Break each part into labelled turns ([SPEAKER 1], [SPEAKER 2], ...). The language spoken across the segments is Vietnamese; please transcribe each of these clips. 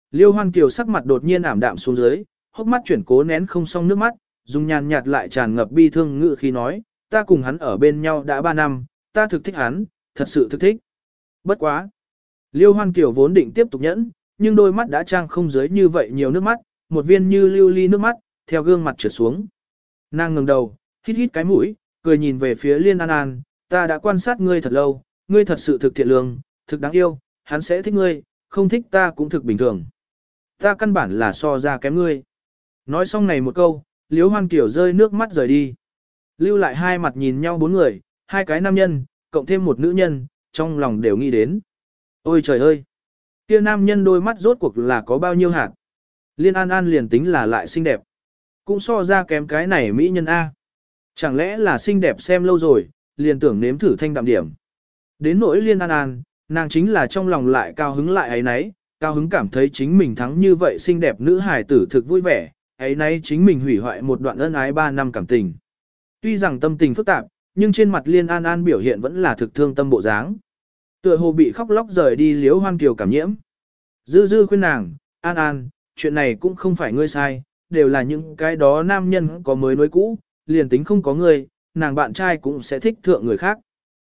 [SPEAKER 1] Liêu Hoan Kiều sắc mặt đột nhiên ảm đạm xuống dưới, hốc mắt chuyển cố nén không xong nước mắt, dùng nhàn nhạt lại tràn ngập bi thương ngữ khi nói, ta cùng hắn ở bên nhau đã 3 năm, ta thực thích hắn, thật sự thực thích. Bất quá. Liêu Hoan Kiều vốn định tiếp tục nhẫn, nhưng đôi mắt đã trang không dưới như vậy nhiều nước mắt, một viên như lưu ly nước mắt, theo gương mặt trượt xuống. Nàng ngẩng đầu, hít hít cái mũi, cười nhìn về phía Liên An An, ta đã quan sát ngươi thật lâu, ngươi thật sự thực thiện lương, thực đáng yêu, hắn sẽ thích ngươi, không thích ta cũng thực bình thường. Ta căn bản là so ra kém ngươi. Nói xong này một câu, Liêu Hoan Kiều rơi nước mắt rời đi. Lưu lại hai mặt nhìn nhau 4 người, 2 cái nam nhân, cộng thêm một nữ nhân, trong lòng đều nghĩ đến. Ôi trời ơi! Kia nam nhân đôi mắt rốt cuộc là có bao nhiêu hạt. Liên An An liền tính là lại xinh đẹp. Cũng so ra kém cái này mỹ nhân A. Chẳng lẽ là xinh đẹp xem lâu rồi, liền tưởng nếm thử thanh đạm điểm. Đến nỗi Liên An An, nàng chính là trong lòng lại cao hứng lại ấy nấy, cao hứng cảm thấy chính mình thắng như vậy xinh đẹp nữ hài tử thực vui vẻ, ấy nấy chính mình hủy hoại một đoạn ân ái 3 năm cảm tình. Tuy rằng tâm tình phức tạp, nhưng trên mặt Liên An An biểu hiện vẫn là thực thương tâm bộ dáng. Tựa hồ bị khóc lóc rời đi Liễu Hoan Kiều cảm nhiễm. Dư dư khuyên nàng, An An, chuyện này cũng không phải ngươi sai, đều là những cái đó nam nhân có mới nối cũ, liền tính không có ngươi, nàng bạn trai cũng sẽ thích thượng người khác.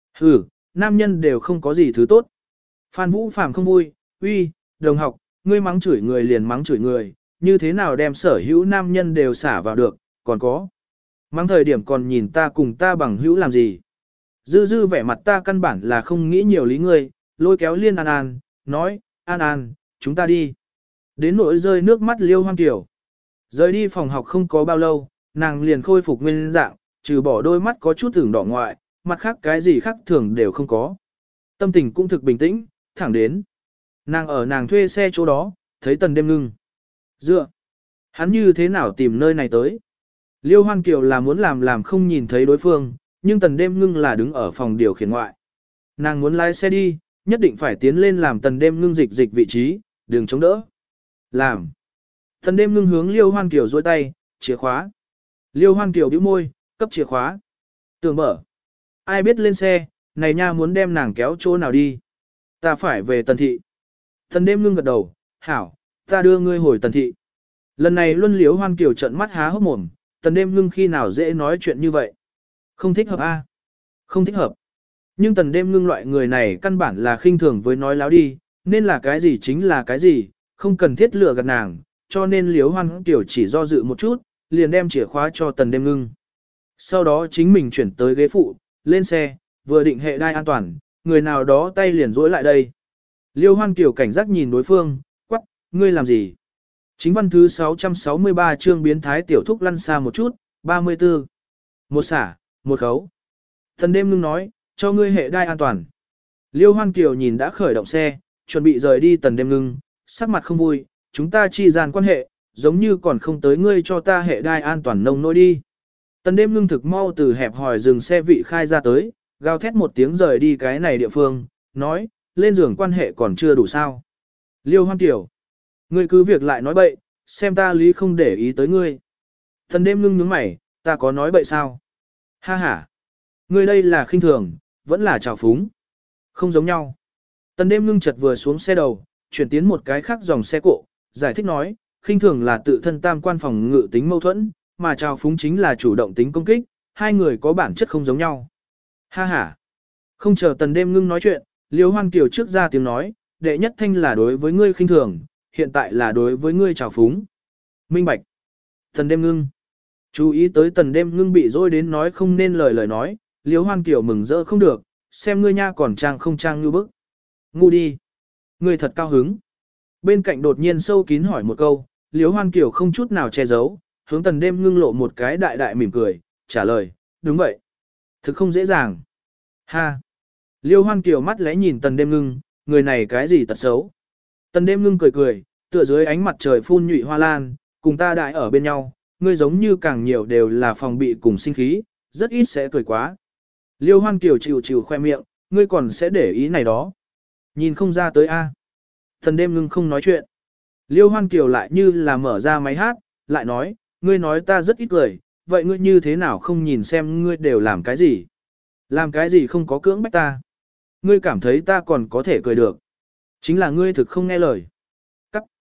[SPEAKER 1] Nam nhân đều không có gì thứ tốt. Phan Vũ Phàm không vui, uy, đồng học, ngươi mắng chửi người liền mắng chửi người, như thế nào đem sở hữu nam nhân đều xả vào được, còn có. Mắng thời điểm còn nhìn ta cùng ta bằng hữu làm gì. Dư dư vẻ mặt ta căn bản là không nghĩ nhiều lý ngươi, lôi kéo Liên An An, nói, An An, chúng ta đi. Đến nỗi rơi nước mắt Liêu Hoan Kiều. Rời đi phòng học không có bao lâu, nàng liền khôi phục nguyên dạng, trừ bỏ đôi mắt có chút thưởng đỏ ngoại, mặt khác cái gì khác thường đều không có. Tâm tình cũng thực bình tĩnh, thẳng đến. Nàng ở nàng thuê xe chỗ đó, thấy Tần Đêm Ngưng. Dựa, hắn như thế nào tìm nơi này tới? Liêu Hoan Kiều là muốn làm không nhìn thấy đối phương, nhưng Tần Đêm Ngưng là đứng ở phòng điều khiển ngoại. Nàng muốn lái xe đi, nhất định phải tiến lên làm Tần Đêm Ngưng dịch vị trí, đừng chống đỡ. Làm. Tần Đêm Ngưng hướng Liêu Hoan Kiều duỗi tay, chìa khóa. Liêu Hoan Kiều bĩu môi, cấp chìa khóa. Tường mở. Ai biết lên xe, này nha muốn đem nàng kéo chỗ nào đi. Ta phải về Tần Thị. Tần Đêm Ngưng gật đầu, hảo, ta đưa ngươi hồi Tần Thị. Lần này Luân Liêu Hoan Kiều trợn mắt há hốc mồm, Tần Đêm Ngưng khi nào dễ nói chuyện như vậy. Không thích hợp a, không thích hợp. Nhưng Tần Đêm Ngưng loại người này căn bản là khinh thường với nói láo đi, nên là cái gì chính là cái gì, không cần thiết lừa gạt nàng, cho nên Liễu Hoan Kiều chỉ do dự một chút, liền đem chìa khóa cho Tần Đêm Ngưng. Sau đó chính mình chuyển tới ghế phụ, lên xe, vừa định hệ đai an toàn, người nào đó tay liền duỗi lại đây. Liễu Hoan Kiều cảnh giác nhìn đối phương, quắc, ngươi làm gì? Chính văn thứ 663 chương biến thái tiểu thúc lăn xa một chút, 34. Một xả, một khấu. Tần Đêm Ngưng nói, cho ngươi hệ đai an toàn. Liêu Hoan Kiều nhìn đã khởi động xe, chuẩn bị rời đi Tần Đêm Ngưng, sắc mặt không vui, chúng ta chi gian quan hệ, giống như còn không tới ngươi cho ta hệ đai an toàn nông nỗi đi. Tần Đêm Ngưng thực mau từ hẹp hỏi dừng xe vị khai ra tới, gào thét một tiếng rời đi cái này địa phương, nói, lên giường quan hệ còn chưa đủ sao. Liêu Hoan Kiều, ngươi cứ việc lại nói bậy, xem ta lý không để ý tới ngươi. Tần Đêm Ngưng nhướng mày, ta có nói bậy sao? Ha ha, ngươi đây là khinh thường, vẫn là trào phúng. Không giống nhau. Tần Đêm Ngưng chợt vừa xuống xe đầu, chuyển tiến một cái khác dòng xe cộ, giải thích nói, khinh thường là tự thân tam quan phòng ngự tính mâu thuẫn, mà trào phúng chính là chủ động tính công kích, hai người có bản chất không giống nhau. Ha ha. Không chờ Tần Đêm Ngưng nói chuyện, Liêu Hoan Kiều trước ra tiếng nói, đệ nhất thanh là đối với ngươi khinh thường, hiện tại là đối với ngươi trào phúng. Minh bạch. Tần Đêm Ngưng. Chú ý tới Tần Đêm Ngưng bị dối đến nói không nên lời nói, Liêu Hoan Kiều mừng rỡ không được, xem ngươi nha còn trang không trang như bức. Ngu đi. Ngươi thật cao hứng. Bên cạnh đột nhiên sâu kín hỏi một câu, Liêu Hoan Kiều không chút nào che giấu, hướng Tần Đêm Ngưng lộ một cái đại đại mỉm cười, trả lời, đúng vậy. Thực không dễ dàng. Ha. Liêu Hoan Kiều mắt lẽ nhìn Tần Đêm Ngưng, người này cái gì tật xấu. Tần Đêm Ngưng cười cười, tựa dưới ánh mặt trời phun nhụy hoa lan, cùng ta đại ở bên nhau, ngươi giống như càng nhiều đều là phòng bị cùng sinh khí, rất ít sẽ cười quá. Liêu Hoan Kiều chịu chịu khoe miệng, ngươi còn sẽ để ý này đó. Nhìn không ra tới a. Tần Đêm Ngưng không nói chuyện. Liêu Hoan Kiều lại như là mở ra máy hát, lại nói, ngươi nói ta rất ít cười, vậy ngươi như thế nào không nhìn xem ngươi đều làm cái gì? Làm cái gì không có cưỡng bách ta? Ngươi cảm thấy ta còn có thể cười được. Chính là ngươi thực không nghe lời. Cắt.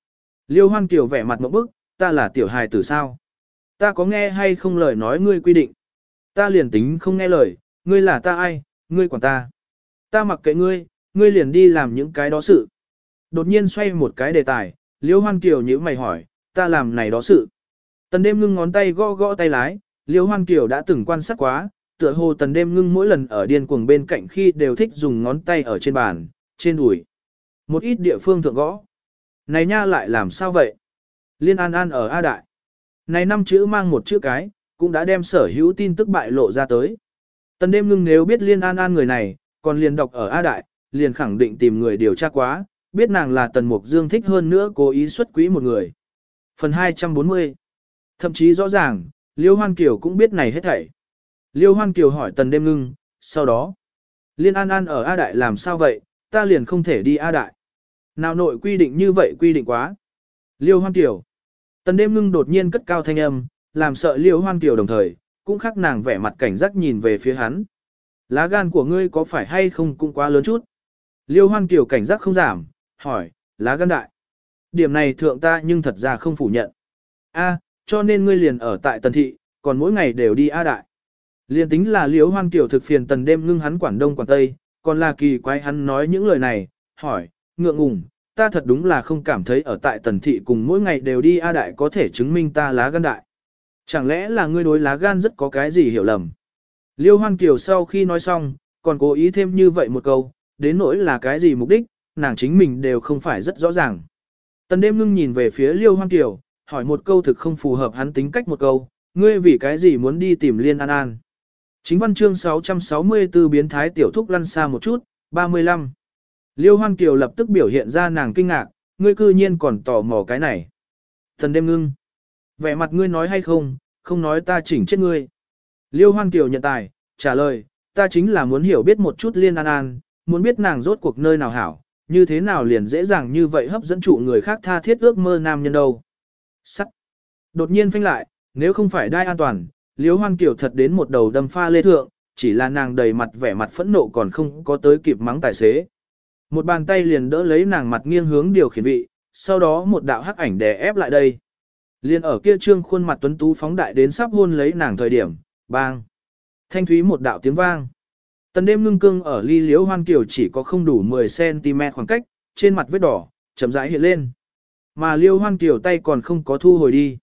[SPEAKER 1] Liêu Hoan Kiều vẻ mặt ngộp bức, ta là tiểu hài tử sao? Ta có nghe hay không lời nói ngươi quy định? Ta liền tính không nghe lời, ngươi là ta ai, ngươi quản ta. Ta mặc kệ ngươi, ngươi liền đi làm những cái đó sự. Đột nhiên xoay một cái đề tài, Liêu Hoan Kiều nhíu mày hỏi, ta làm này đó sự. Tần đêm ngưng ngón tay gõ gõ tay lái, Liêu Hoan Kiều đã từng quan sát quá, tựa hồ tần đêm ngưng mỗi lần ở điên cuồng bên cạnh khi đều thích dùng ngón tay ở trên bàn, trên đùi. Một ít địa phương thượng gõ. Này nha lại làm sao vậy? Liên An An ở A Đại. Này 5 chữ mang một chữ cái, cũng đã đem sở hữu tin tức bại lộ ra tới. Tần đêm ngưng nếu biết Liên An An người này, còn liền đọc ở A Đại, liền khẳng định tìm người điều tra quá, biết nàng là Tần Mục Dương thích hơn nữa cố ý xuất quỹ một người. Phần 240. Thậm chí rõ ràng, Liêu Hoan Kiều cũng biết này hết thảy. Liêu Hoan Kiều hỏi Tần đêm ngưng, sau đó, Liên An An ở A Đại làm sao vậy, ta liền không thể đi A Đại. Nào nội quy định như vậy quy định quá. Liêu Hoan Kiều. Tần đêm ngưng đột nhiên cất cao thanh âm, làm sợ Liêu Hoan Kiều đồng thời, cũng khắc nàng vẻ mặt cảnh giác nhìn về phía hắn. Lá gan của ngươi có phải hay không cũng quá lớn chút. Liêu Hoan Kiều cảnh giác không giảm, hỏi, lá gan đại. Điểm này thượng ta nhưng thật ra không phủ nhận. A, cho nên ngươi liền ở tại Tần Thị, còn mỗi ngày đều đi A Đại. Liền tính là Liêu Hoan Kiều thực phiền Tần đêm ngưng hắn quản đông quản tây, còn là kỳ quái hắn nói những lời này, hỏi, ngượng ngùng, ta thật đúng là không cảm thấy ở tại Tần Thị cùng mỗi ngày đều đi A Đại có thể chứng minh ta lá gan đại. Chẳng lẽ là ngươi đối lá gan rất có cái gì hiểu lầm? Liêu Hoan Kiều sau khi nói xong, còn cố ý thêm như vậy một câu, đến nỗi là cái gì mục đích, nàng chính mình đều không phải rất rõ ràng. Tần đêm ngưng nhìn về phía Liêu Hoan Kiều, hỏi một câu thực không phù hợp hắn tính cách một câu, ngươi vì cái gì muốn đi tìm Liên An An? Chính văn chương 664 biến thái tiểu thúc lăn xa một chút, 35. Liêu Hoan Kiều lập tức biểu hiện ra nàng kinh ngạc, ngươi cư nhiên còn tò mò cái này. Tần đêm ngưng. Vẻ mặt ngươi nói hay không, không nói ta chỉnh chết ngươi. Liêu Hoan Kiều nhận tài, trả lời, ta chính là muốn hiểu biết một chút Liên An An, muốn biết nàng rốt cuộc nơi nào hảo, như thế nào liền dễ dàng như vậy hấp dẫn trụ người khác tha thiết ước mơ nam nhân đâu. Sắt. Đột nhiên phanh lại, nếu không phải đai an toàn, Liêu Hoan Kiều thật đến một đầu đâm pha lê thượng, chỉ là nàng đầy mặt vẻ mặt phẫn nộ còn không có tới kịp mắng tài xế. Một bàn tay liền đỡ lấy nàng mặt nghiêng hướng điều khiển vị, sau đó một đạo hắc ảnh đè ép lại đây. Liên ở kia trương khuôn mặt tuấn tú phóng đại đến sắp hôn lấy nàng thời điểm, bang. Thanh thúy một đạo tiếng vang. Tần đêm ngưng cương ở ly Liễu Hoan Kiều chỉ có không đủ 10cm khoảng cách, trên mặt vết đỏ, chậm rãi hiện lên. Mà Liễu Hoan Kiều tay còn không có thu hồi đi.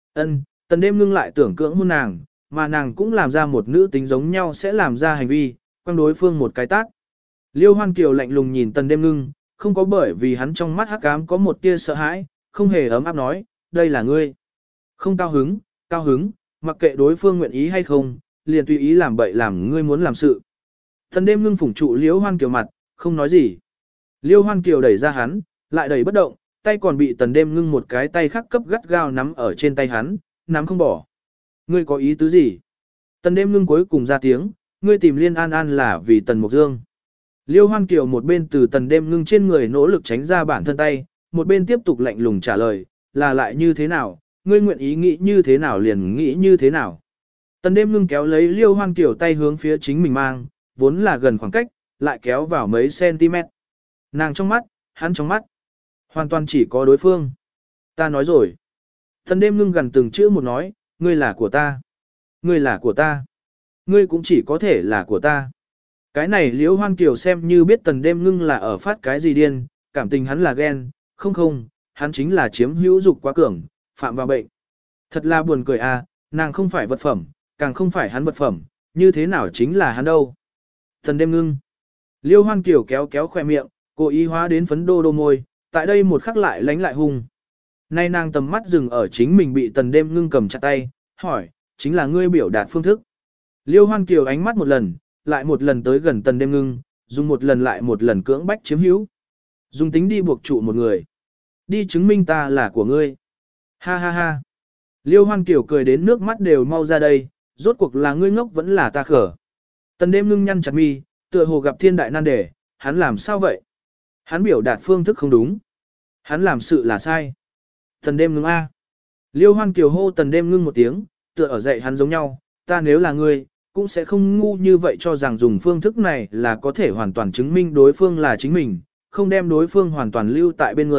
[SPEAKER 1] Tần đêm ngưng lại tưởng cưỡng hôn nàng, mà nàng cũng làm ra một nữ tính giống nhau sẽ làm ra hành vi, quăng đối phương một cái tát. Liêu Hoan Kiều lạnh lùng nhìn Tần đêm ngưng, không có bởi vì hắn trong mắt hắc ám có một tia sợ hãi, không hề ấm áp nói, đây là ngươi. Không cao hứng, mặc kệ đối phương nguyện ý hay không, liền tùy ý làm bậy làm ngươi muốn làm sự. Tần đêm ngưng phủng trụ Liêu Hoan Kiều mặt, không nói gì. Liêu Hoan Kiều đẩy ra hắn, lại đẩy bất động, tay còn bị Tần đêm ngưng một cái tay khác cấp gắt gao nắm ở trên tay hắn, nắm không bỏ. Ngươi có ý tứ gì? Tần đêm ngưng cuối cùng ra tiếng, ngươi tìm Liên An An là vì Tần Mục Dương. Liêu Hoan Kiều một bên từ Tần đêm ngưng trên người nỗ lực tránh ra bản thân tay, một bên tiếp tục lạnh lùng trả lời, là lại như thế nào, ngươi nguyện ý nghĩ như thế nào liền nghĩ như thế nào. Tần đêm ngưng kéo lấy Liêu Hoan Kiều tay hướng phía chính mình mang, vốn là gần khoảng cách, lại kéo vào mấy cm. Nàng trong mắt, hắn trong mắt, hoàn toàn chỉ có đối phương. Ta nói rồi. Tần đêm ngưng gần từng chữ một nói, ngươi là của ta. Ngươi là của ta. Ngươi cũng chỉ có thể là của ta. Cái này Liễu Hoan Kiều xem như biết Tần đêm ngưng là ở phát cái gì điên, cảm tình hắn là ghen, không, hắn chính là chiếm hữu dục quá cường, phạm vào bệnh. Thật là buồn cười à, nàng không phải vật phẩm, càng không phải hắn vật phẩm, như thế nào chính là hắn đâu. Tần đêm ngưng. Liễu Hoan Kiều kéo kéo khoe miệng, cố ý hóa đến phấn đô môi, tại đây một khắc lại lánh lại hung. Nay nàng tầm mắt dừng ở chính mình bị Tần đêm ngưng cầm chặt tay, hỏi, chính là ngươi biểu đạt phương thức. Liêu Hoan Kiều ánh mắt một lần, lại một lần tới gần Tần đêm ngưng, dùng một lần lại một lần cưỡng bách chiếm hữu. Dùng tính đi buộc trụ một người. Đi chứng minh ta là của ngươi. Ha ha ha. Liêu Hoan Kiều cười đến nước mắt đều mau ra đây, rốt cuộc là ngươi ngốc vẫn là ta khở. Tần đêm ngưng nhăn chặt mi, tựa hồ gặp thiên đại nan đề, hắn làm sao vậy? Hắn biểu đạt phương thức không đúng. Hắn làm sự là sai. Tần đêm ngưng A. Liêu Hoan Kiều hô Tần đêm ngưng một tiếng, tựa ở dậy hắn giống nhau, ta nếu là ngươi, cũng sẽ không ngu như vậy cho rằng dùng phương thức này là có thể hoàn toàn chứng minh đối phương là chính mình, không đem đối phương hoàn toàn lưu tại bên người,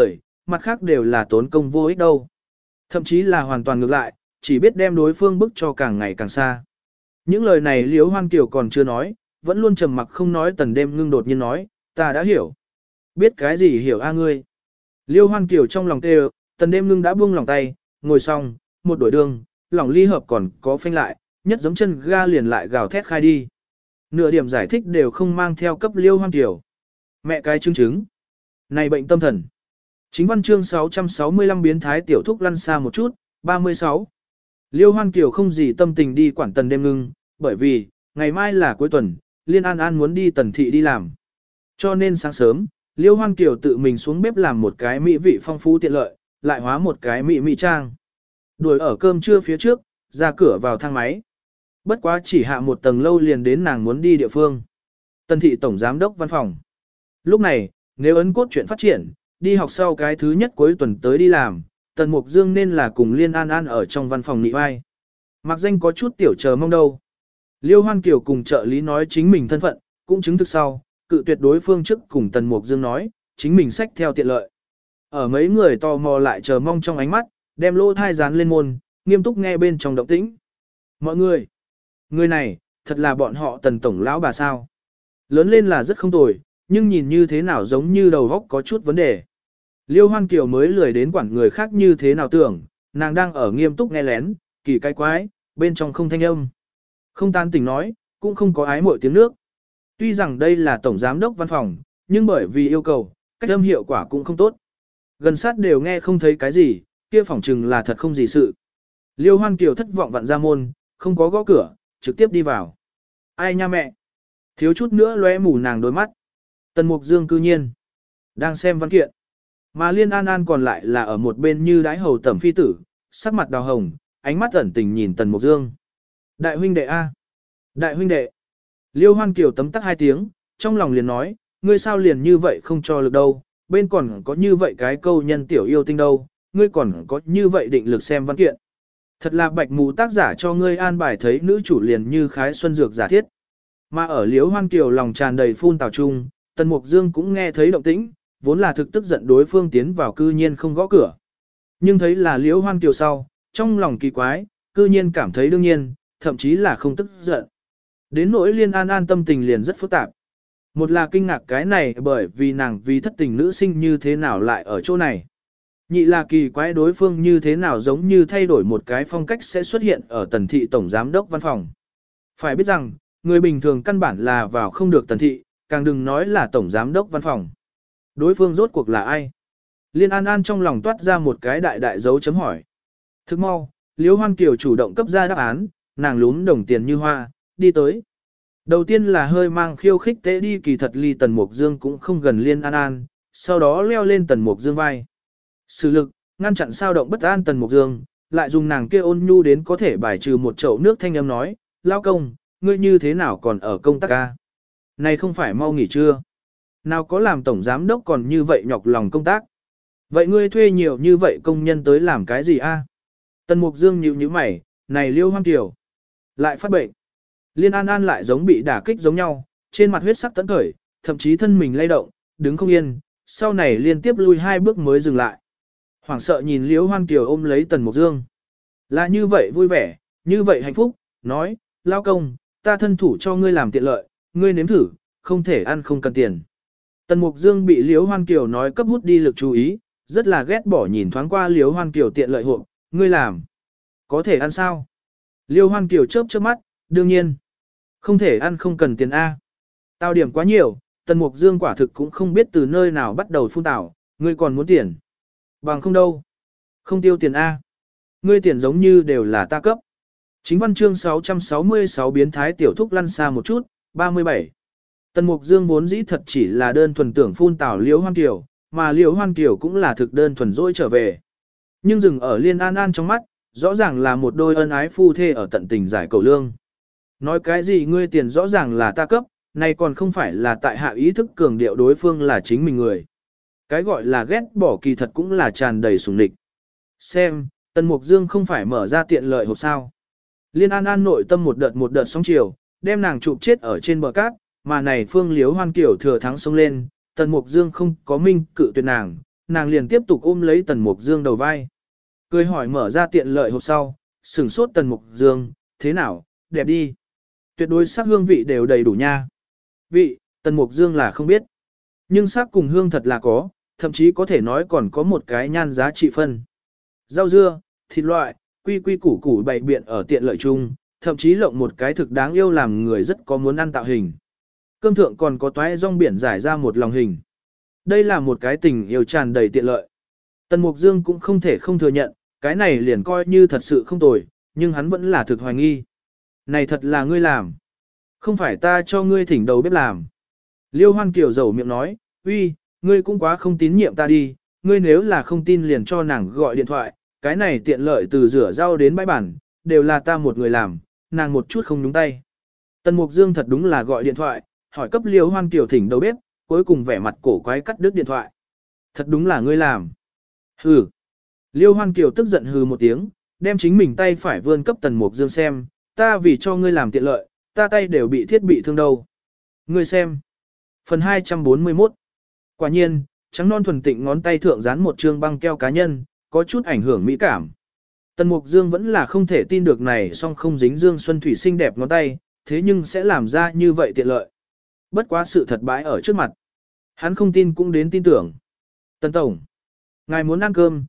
[SPEAKER 1] mặt khác đều là tốn công vô ích đâu. Thậm chí là hoàn toàn ngược lại, chỉ biết đem đối phương bức cho càng ngày càng xa. Những lời này Liễu Hoan Kiều còn chưa nói, vẫn luôn trầm mặc không nói. Tần Đêm Ngưng đột nhiên nói, ta đã hiểu. Biết cái gì hiểu a ngươi? Liễu Hoan Kiều trong lòng tê. Tần Đêm Ngưng đã buông lòng tay, ngồi xong, một đổi đường, lỏng ly hợp còn có phanh lại, nhất giống chân ga liền lại gào thét khai đi. Nửa điểm giải thích đều không mang theo cấp Liễu Hoan Kiều. Mẹ cái chứng. Này bệnh tâm thần. Chính văn chương 665 biến thái tiểu thúc lăn xa một chút, 36. Liêu Hoan Kiều không gì tâm tình đi quản Tần Đêm Ngưng, bởi vì, ngày mai là cuối tuần, Liên An An muốn đi Tần Thị đi làm. Cho nên sáng sớm, Liêu Hoan Kiều tự mình xuống bếp làm một cái mỹ vị phong phú tiện lợi, lại hóa một cái mỹ trang. Đuổi ở cơm trưa phía trước, ra cửa vào thang máy. Bất quá chỉ hạ một tầng lâu liền đến nàng muốn đi địa phương. Tần Thị Tổng Giám đốc văn phòng. Lúc này, nếu ấn cốt chuyện phát triển, đi học sau cái thứ nhất cuối tuần tới đi làm, Tần Mục Dương nên là cùng Liên An An ở trong văn phòng nị vai. Mặc danh có chút tiểu chờ mong đâu. Liêu Hoan Kiều cùng trợ lý nói chính mình thân phận, cũng chứng thực sau, cự tuyệt đối phương trước cùng Tần Mục Dương nói, chính mình xách theo tiện lợi. Ở mấy người tò mò lại chờ mong trong ánh mắt, đem lỗ thai dán lên môn, nghiêm túc nghe bên trong động tĩnh. Mọi người này, thật là bọn họ Tần Tổng lão bà sao. Lớn lên là rất không tồi, nhưng nhìn như thế nào giống như đầu óc có chút vấn đề. Liêu Hoan Kiều mới lười đến quản người khác như thế nào tưởng, nàng đang ở nghiêm túc nghe lén, kỳ cái quái, bên trong không thanh âm. Không tan tình nói, cũng không có ái mội tiếng nước. Tuy rằng đây là tổng giám đốc văn phòng, nhưng bởi vì yêu cầu, cách âm hiệu quả cũng không tốt. Gần sát đều nghe không thấy cái gì, kia phỏng chừng là thật không gì sự. Liêu Hoan Kiều thất vọng vặn ra môn, không có gõ cửa, trực tiếp đi vào. Ai nha mẹ? Thiếu chút nữa lóe mù nàng đôi mắt. Tần Mục Dương cư nhiên đang xem văn kiện. Mà Liên An An còn lại là ở một bên như đái hầu tẩm phi tử, sắc mặt đào hồng, ánh mắt ẩn tình nhìn Tần Mục Dương. Đại huynh đệ A. Đại huynh đệ. Liêu Hoan Kiều tấm tắc hai tiếng, trong lòng liền nói, ngươi sao liền như vậy không cho lực đâu, bên còn có như vậy cái câu nhân tiểu yêu tinh đâu, ngươi còn có như vậy định lực xem văn kiện. Thật là bạch mù tác giả cho ngươi an bài thấy nữ chủ liền như khái xuân dược giả thiết. Mà ở Liêu Hoan Kiều lòng tràn đầy phun tào trung, Tần Mục Dương cũng nghe thấy động tĩnh, vốn là thực tức giận đối phương tiến vào cư nhiên không gõ cửa. Nhưng thấy là Liễu Hoan Kiều sau, trong lòng kỳ quái, cư nhiên cảm thấy đương nhiên, thậm chí là không tức giận. Đến nỗi Liên An An tâm tình liền rất phức tạp. Một là kinh ngạc cái này bởi vì nàng vì thất tình nữ sinh như thế nào lại ở chỗ này. Nhị là kỳ quái đối phương như thế nào giống như thay đổi một cái phong cách sẽ xuất hiện ở Tần Thị Tổng Giám đốc văn phòng. Phải biết rằng, người bình thường căn bản là vào không được Tần Thị, càng đừng nói là Tổng Giám đốc văn phòng. Đối phương rốt cuộc là ai? Liên An An trong lòng toát ra một cái đại dấu chấm hỏi. Thức mau, Liễu Hoan Kiều chủ động cấp ra đáp án, nàng lún đồng tiền như hoa, đi tới. Đầu tiên là hơi mang khiêu khích tế đi, kỳ thật ly Tần Mục Dương cũng không gần Liên An An, sau đó leo lên Tần Mục Dương vai. Sử lực, ngăn chặn sao động bất an Tần Mục Dương, lại dùng nàng kia ôn nhu đến có thể bài trừ một chậu nước thanh âm nói, lao công, ngươi như thế nào còn ở công tác ca? Này không phải mau nghỉ chưa? Nào có làm tổng giám đốc còn như vậy nhọc lòng công tác. Vậy ngươi thuê nhiều như vậy công nhân tới làm cái gì a? Tần Mục Dương nhíu mày, này Liêu Hoan Kiều lại phát bệnh. Liên An An lại giống bị đả kích giống nhau, trên mặt huyết sắc tấn khởi, thậm chí thân mình lay động, đứng không yên, sau này liên tiếp lui 2 bước mới dừng lại. Hoảng sợ nhìn Liêu Hoan Kiều ôm lấy Tần Mục Dương. Là như vậy vui vẻ, như vậy hạnh phúc, nói, lao công, ta thân thủ cho ngươi làm tiện lợi, ngươi nếm thử, không thể ăn không cần tiền. Tần Mục Dương bị Liễu Hoan Kiều nói cấp hút đi lực chú ý, rất là ghét bỏ nhìn thoáng qua Liễu Hoan Kiều tiện lợi hộp, ngươi làm. Có thể ăn sao? Liễu Hoan Kiều chớp mắt, đương nhiên. Không thể ăn không cần tiền A. Tao điểm quá nhiều, Tần Mục Dương quả thực cũng không biết từ nơi nào bắt đầu phun tảo, ngươi còn muốn tiền. Bằng không đâu. Không tiêu tiền A. Ngươi tiền giống như đều là ta cấp. Chính văn chương 666 biến thái tiểu thúc lăn xa một chút, 37. Tần Mục Dương vốn dĩ thật chỉ là đơn thuần tưởng phun tảo Liễu Hoan Kiều, mà Liễu Hoan Kiều cũng là thực đơn thuần dỗi trở về. Nhưng dừng ở Liên An An trong mắt, rõ ràng là một đôi ân ái phu thê ở tận tình giải cầu lương. Nói cái gì ngươi tiền rõ ràng là ta cấp, này còn không phải là tại hạ ý thức cường điệu đối phương là chính mình người. Cái gọi là ghét bỏ kỳ thật cũng là tràn đầy sủng địch. Xem, Tần Mục Dương không phải mở ra tiện lợi hộp sao. Liên An An nội tâm một đợt sóng chiều, đem nàng chụp chết ở trên bờ cát, mà này Phương Liễu Hoan Kiều thừa thắng xông lên, Tần Mục Dương không có minh cự tuyệt nàng nàng liền tiếp tục ôm lấy Tần Mục Dương đầu vai. Cười hỏi mở ra tiện lợi hộp sau, sửng sốt Tần Mục Dương, thế nào, đẹp đi. Tuyệt đối sắc hương vị đều đầy đủ nha. Vị, Tần Mục Dương là không biết. Nhưng sắc cùng hương thật là có, thậm chí có thể nói còn có một cái nhan giá trị phân. Rau dưa, thịt loại, quy quy củ củ bày biện ở tiện lợi chung, thậm chí lộng một cái thực đáng yêu làm người rất có muốn ăn tạo hình. Cơm thượng còn có toái rong biển giải ra một lòng hình. Đây là một cái tình yêu tràn đầy tiện lợi. Tần Mục Dương cũng không thể không thừa nhận, cái này liền coi như thật sự không tồi, nhưng hắn vẫn là thực hoài nghi. Này thật là ngươi làm. Không phải ta cho ngươi thỉnh đầu bếp làm. Liêu Hoan Kiều dầu miệng nói, uy, ngươi cũng quá không tín nhiệm ta đi, ngươi nếu là không tin liền cho nàng gọi điện thoại, cái này tiện lợi từ rửa rau đến bãi bản, đều là ta một người làm, nàng một chút không nhúng tay. Tần Mục Dương thật đúng là gọi điện thoại, hỏi cấp Liêu Hoan Kiều thỉnh đầu bếp, cuối cùng vẻ mặt cổ quái cắt đứt điện thoại. Thật đúng là ngươi làm. Hừ. Liêu Hoan Kiều tức giận hừ một tiếng, đem chính mình tay phải vươn cấp Tần Mục Dương xem, ta vì cho ngươi làm tiện lợi, ta tay đều bị thiết bị thương đâu. Ngươi xem. Phần 241. Quả nhiên, trắng non thuần tịnh ngón tay thượng dán một trương băng keo cá nhân, có chút ảnh hưởng mỹ cảm. Tần Mục Dương vẫn là không thể tin được này song không dính Dương Xuân Thủy xinh đẹp ngón tay, thế nhưng sẽ làm ra như vậy tiện lợi. Bất quá sự thật bãi ở trước mặt. Hắn không tin cũng đến tin tưởng. Tần Tổng. Ngài muốn ăn cơm,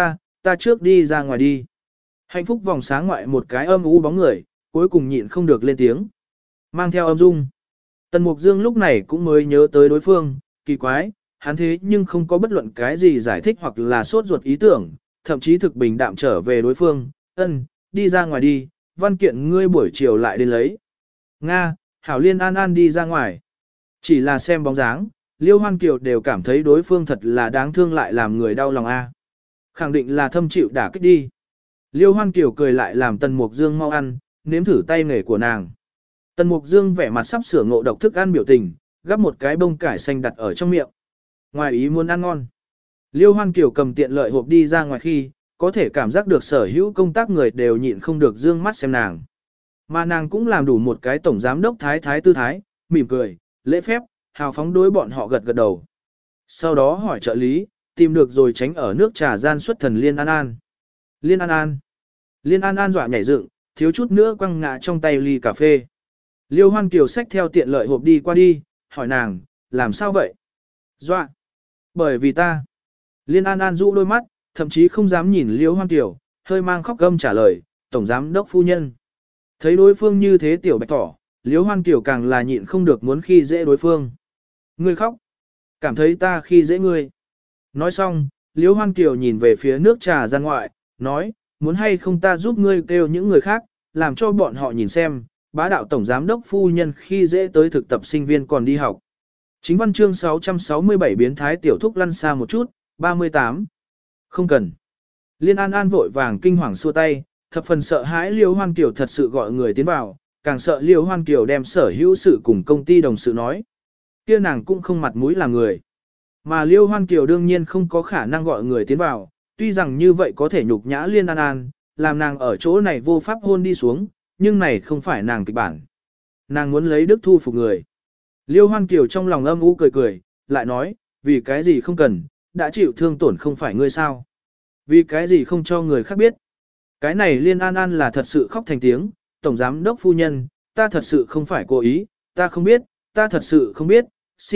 [SPEAKER 1] ta trước đi ra ngoài đi. Hạnh phúc vòng sáng ngoại một cái âm u bóng người, cuối cùng nhịn không được lên tiếng. Mang theo âm dung. Tần Mục Dương lúc này cũng mới nhớ tới đối phương, kỳ quái, hắn thế nhưng không có bất luận cái gì giải thích hoặc là sốt ruột ý tưởng, thậm chí thực bình đạm trở về đối phương, đi ra ngoài đi, văn kiện ngươi buổi chiều lại đến lấy. Nga, Hảo Liên an an đi ra ngoài. Chỉ là xem bóng dáng, Liêu Hoan Kiều đều cảm thấy đối phương thật là đáng thương lại làm người đau lòng a. Khẳng định là thâm chịu đả kích đi. Liêu Hoan Kiều cười lại làm Tần Mục Dương mau ăn, nếm thử tay nghề của nàng. Tần Mục Dương vẻ mặt sắp sửa ngộ độc thức ăn biểu tình, gắp một cái bông cải xanh đặt ở trong miệng. Ngoài ý muốn ăn ngon. Liêu Hoan Kiều cầm tiện lợi hộp đi ra ngoài khi, có thể cảm giác được sở hữu công tác người đều nhịn không được dương mắt xem nàng. Mà nàng cũng làm đủ một cái tổng giám đốc thái tư thái, mỉm cười, lễ phép, hào phóng đối bọn họ gật gật đầu. Sau đó hỏi trợ lý, tìm được rồi tránh ở nước trà gian xuất thần Liên An An. Liên An An. Liên An An dọa nhảy dựng, thiếu chút nữa quăng ngã trong tay ly cà phê. Liêu Hoan Kiều xách theo tiện lợi hộp đi qua đi, hỏi nàng, làm sao vậy? Dọa. Bởi vì ta. Liên An An rũ đôi mắt, thậm chí không dám nhìn Liêu Hoan Kiều, hơi mang khóc gâm trả lời, tổng giám đốc phu nhân. Thấy đối phương như thế tiểu bạch tỏ, Liêu Hoan Kiều càng là nhịn không được muốn khi dễ đối phương. Ngươi khóc. Cảm thấy ta khi dễ ngươi. Nói xong, Liêu Hoan Kiều nhìn về phía nước trà gian ngoại, nói, muốn hay không ta giúp ngươi kêu những người khác, làm cho bọn họ nhìn xem, bá đạo tổng giám đốc phu nhân khi dễ tới thực tập sinh viên còn đi học. Chính văn chương 667 biến thái tiểu thúc lăn xa một chút, 38. Không cần. Liên An An vội vàng kinh hoàng xua tay, thập phần sợ hãi Liêu Hoan Kiều thật sự gọi người tiến vào, càng sợ Liêu Hoan Kiều đem sở hữu sự cùng công ty đồng sự nói. Kia nàng cũng không mặt mũi làm người. Mà Liêu Hoan Kiều đương nhiên không có khả năng gọi người tiến vào, tuy rằng như vậy có thể nhục nhã Liên An An, làm nàng ở chỗ này vô pháp hôn đi xuống, nhưng này không phải nàng kịch bản. Nàng muốn lấy đức thu phục người. Liêu Hoan Kiều trong lòng âm u cười cười, lại nói, vì cái gì không cần, đã chịu thương tổn không phải ngươi sao. Vì cái gì không cho người khác biết. Cái này Liên An An là thật sự khóc thành tiếng, tổng giám đốc phu nhân, ta thật sự không phải cố ý, ta không biết, ta thật sự không biết,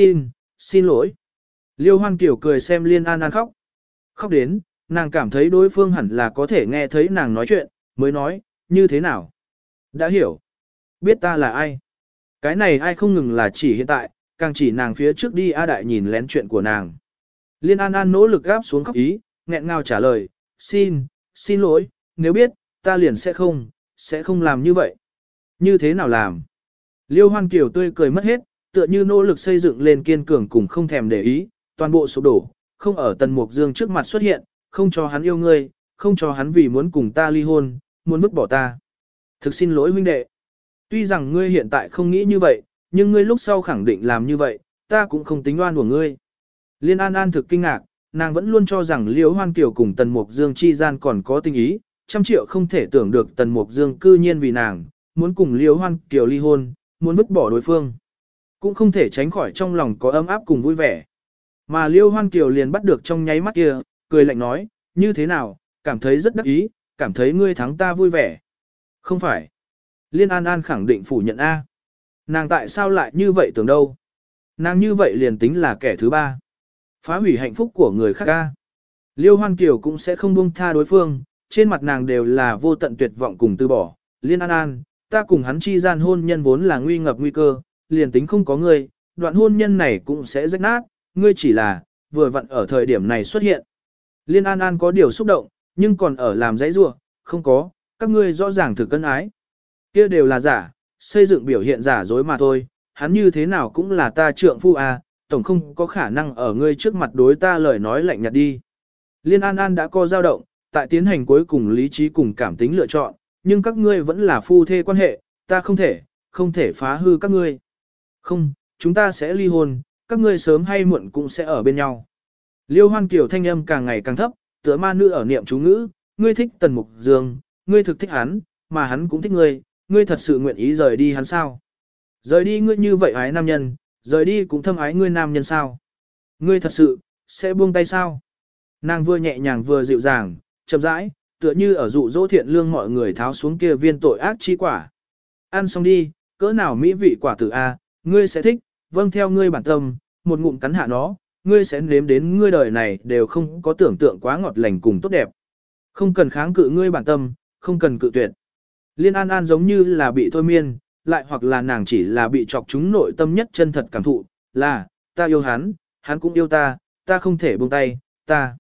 [SPEAKER 1] xin lỗi. Liêu Hoan Kiều cười xem Liên An An khóc. Khóc đến, nàng cảm thấy đối phương hẳn là có thể nghe thấy nàng nói chuyện, mới nói, như thế nào. Đã hiểu. Biết ta là ai. Cái này ai không ngừng là chỉ hiện tại, càng chỉ nàng phía trước đi A Đại nhìn lén chuyện của nàng. Liên An An nỗ lực gáp xuống khóc ý, nghẹn ngào trả lời, xin lỗi, nếu biết, ta liền sẽ không làm như vậy. Như thế nào làm? Liêu Hoan Kiều tươi cười mất hết, tựa như nỗ lực xây dựng lên kiên cường cùng không thèm để ý, toàn bộ sụp đổ, không ở Tần Mục Dương trước mặt xuất hiện, không cho hắn yêu ngươi, không cho hắn vì muốn cùng ta ly hôn, muốn vứt bỏ ta. Thực xin lỗi huynh đệ. Tuy rằng ngươi hiện tại không nghĩ như vậy, nhưng ngươi lúc sau khẳng định làm như vậy, ta cũng không tính oan của ngươi. Liên An An thực kinh ngạc, nàng vẫn luôn cho rằng Liễu Hoan Kiều cùng Tần Mục Dương chi gian còn có tình ý, trăm triệu không thể tưởng được Tần Mục Dương cư nhiên vì nàng, muốn cùng Liễu Hoan Kiều ly hôn, muốn vứt bỏ đối phương. Cũng không thể tránh khỏi trong lòng có ấm áp cùng vui vẻ. Mà Liêu Hoan Kiều liền bắt được trong nháy mắt kia, cười lạnh nói, như thế nào, cảm thấy rất đắc ý, cảm thấy ngươi thắng ta vui vẻ. Không phải. Liên An An khẳng định phủ nhận A. Nàng tại sao lại như vậy tưởng đâu? Nàng như vậy liền tính là kẻ thứ ba. Phá hủy hạnh phúc của người khác A. Liêu Hoan Kiều cũng sẽ không buông tha đối phương, trên mặt nàng đều là vô tận tuyệt vọng cùng từ bỏ. Liên An An, ta cùng hắn chi gian hôn nhân vốn là nguy ngập nguy cơ, liền tính không có ngươi, đoạn hôn nhân này cũng sẽ rách nát, ngươi chỉ là, vừa vặn ở thời điểm này xuất hiện. Liên An An có điều xúc động, nhưng còn ở làm dãy rua, không có, các ngươi rõ ràng thực cân ái. Kia đều là giả, xây dựng biểu hiện giả dối mà thôi, hắn như thế nào cũng là ta trượng phu à, tổng không có khả năng ở ngươi trước mặt đối ta lời nói lạnh nhạt đi. Liên An An đã có dao động, tại tiến hành cuối cùng lý trí cùng cảm tính lựa chọn, nhưng các ngươi vẫn là phu thê quan hệ, ta không thể phá hư các ngươi. Không, chúng ta sẽ ly hôn, các ngươi sớm hay muộn cũng sẽ ở bên nhau. Liêu Hoan Kiều thanh âm càng ngày càng thấp, tựa ma nữ ở niệm chú ngữ, ngươi thích Tần Mục Dương, ngươi thực thích hắn, mà hắn cũng thích ngươi, ngươi thật sự nguyện ý rời đi hắn sao? Rời đi ngươi như vậy ái nam nhân, rời đi cũng thâm ái ngươi nam nhân sao? Ngươi thật sự, sẽ buông tay sao? Nàng vừa nhẹ nhàng vừa dịu dàng, chậm rãi, tựa như ở dụ dỗ thiện lương mọi người tháo xuống kia viên tội ác chi quả. Ăn xong đi, cỡ nào mỹ vị quả tử A, ngươi sẽ thích, vâng theo ngươi bản tâm, một ngụm cắn hạ nó, ngươi sẽ nếm đến ngươi đời này đều không có tưởng tượng quá ngọt lành cùng tốt đẹp. Không cần kháng cự ngươi bản tâm, không cần cự tuyệt. Liên An An giống như là bị thôi miên, lại hoặc là nàng chỉ là bị chọc trúng nội tâm nhất chân thật cảm thụ, là, ta yêu hắn, hắn cũng yêu ta không thể buông tay, ta.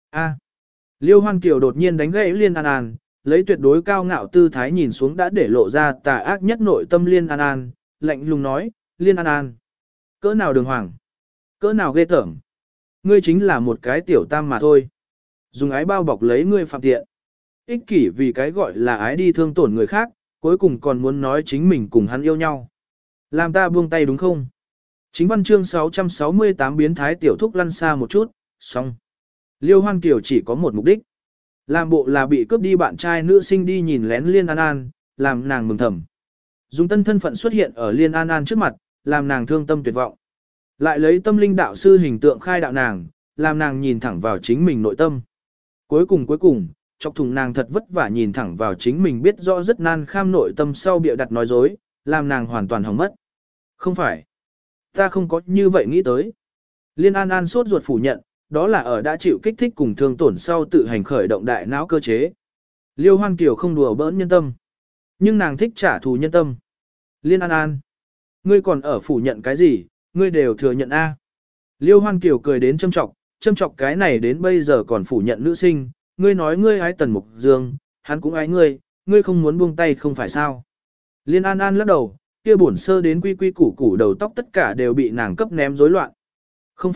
[SPEAKER 1] Liêu Hoan Kiều đột nhiên đánh gãy Liên An An, lấy tuyệt đối cao ngạo tư thái nhìn xuống đã để lộ ra tà ác nhất nội tâm Liên An An, lạnh lùng nói, Liên An An. Cỡ nào đường hoàng, cỡ nào ghê tởm. Ngươi chính là một cái tiểu tam mà thôi. Dùng ái bao bọc lấy ngươi phạm tiện. Ích kỷ vì cái gọi là ái đi thương tổn người khác, cuối cùng còn muốn nói chính mình cùng hắn yêu nhau. Làm ta buông tay đúng không? Chính văn chương 668 biến thái tiểu thúc lăn xa một chút, xong. Liêu Hoan Kiều chỉ có một mục đích. Làm bộ là bị cướp đi bạn trai nữ sinh đi nhìn lén Liên An An, làm nàng mừng thầm. Dùng tân thân phận xuất hiện ở Liên An An trước mặt, làm nàng thương tâm tuyệt vọng. Lại lấy tâm linh đạo sư hình tượng khai đạo nàng, làm nàng nhìn thẳng vào chính mình nội tâm. Cuối cùng, chọc thùng nàng thật vất vả nhìn thẳng vào chính mình biết rõ rất nan kham nội tâm sau bịa đặt nói dối, làm nàng hoàn toàn hỏng mất. Không phải. Ta không có như vậy nghĩ tới. Liên An An sốt ruột phủ nhận, đó là ở đã chịu kích thích cùng thương tổn sau tự hành khởi động đại não cơ chế. Liêu Hoan Kiều không đùa bỡn nhân tâm. Nhưng nàng thích trả thù nhân tâm. Liên An An. Ngươi còn ở phủ nhận cái gì, ngươi đều thừa nhận A. Liêu Hoan Kiều cười đến châm chọc cái này đến bây giờ còn phủ nhận nữ sinh. Ngươi nói ngươi ái Tần Mục Dương, hắn cũng ái ngươi, ngươi không muốn buông tay không phải sao. Liên An An lắc đầu, kia bổn sơ đến quy quy củ củ đầu tóc tất cả đều bị nàng cấp ném rối loạn. Không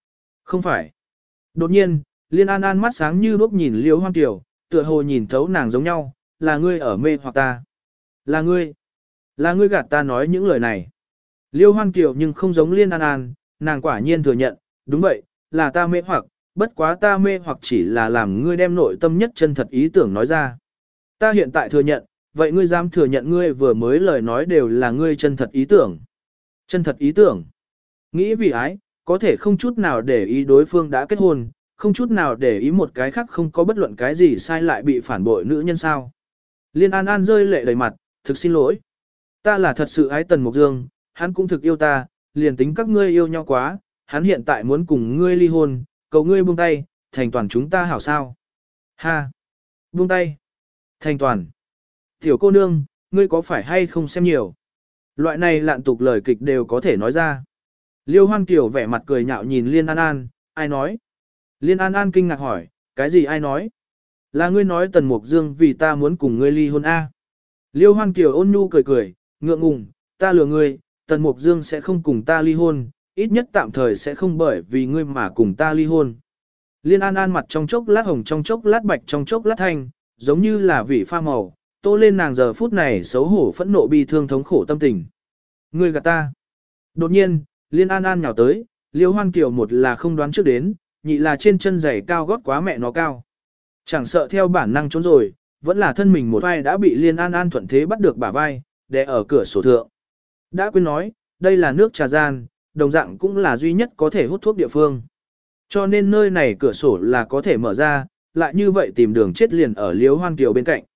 [SPEAKER 1] phải. Đột nhiên, Liên An An mắt sáng như đuốc nhìn Liêu Hoan Kiều, tựa hồ nhìn thấu nàng giống nhau, là ngươi ở mê hoặc ta. Là ngươi gạt ta nói những lời này. Liêu Hoan Kiều nhưng không giống Liên An An, nàng quả nhiên thừa nhận, đúng vậy, là ta mê hoặc, bất quá ta mê hoặc chỉ là làm ngươi đem nội tâm nhất chân thật ý tưởng nói ra. Ta hiện tại thừa nhận, vậy ngươi dám thừa nhận ngươi vừa mới lời nói đều là ngươi chân thật ý tưởng. Chân thật ý tưởng. Nghĩ vì ái, có thể không chút nào để ý đối phương đã kết hôn, không chút nào để ý một cái khác không có bất luận cái gì sai lại bị phản bội nữ nhân sao. Liên An An rơi lệ đầy mặt, thực xin lỗi. Ta là thật sự ái Tần Mục Dương, hắn cũng thực yêu ta, liền tính các ngươi yêu nhau quá, hắn hiện tại muốn cùng ngươi ly hôn, cầu ngươi buông tay, thành toàn chúng ta hảo sao. Ha! Buông tay! Thành toàn! Tiểu cô nương, ngươi có phải hay không xem nhiều? Loại này lạn tục lời kịch đều có thể nói ra. Liêu Hoan Kiều vẻ mặt cười nhạo nhìn Liên An An, ai nói? Liên An An kinh ngạc hỏi, cái gì ai nói? Là ngươi nói Tần Mục Dương vì ta muốn cùng ngươi ly hôn A. Liêu Hoan Kiều ôn nhu cười, ngượng ngùng, ta lừa ngươi, Tần Mục Dương sẽ không cùng ta ly hôn, ít nhất tạm thời sẽ không bởi vì ngươi mà cùng ta ly hôn. Liên An An mặt trong chốc lát hồng trong chốc lát bạch trong chốc lát thanh, giống như là vị pha màu, tô lên nàng giờ phút này xấu hổ phẫn nộ bi thương thống khổ tâm tình. Ngươi gạt ta. Đột nhiên, Liên An An nhào tới, Liêu Hoan Kiều một là không đoán trước đến, nhị là trên chân giày cao gót quá mẹ nó cao. Chẳng sợ theo bản năng trốn rồi, vẫn là thân mình một vai đã bị Liên An An thuận thế bắt được bả vai, đè ở cửa sổ thượng. Đã quên nói, đây là nước trà gian, đồng dạng cũng là duy nhất có thể hút thuốc địa phương. Cho nên nơi này cửa sổ là có thể mở ra, lại như vậy tìm đường chết liền ở Liêu Hoan Kiều bên cạnh.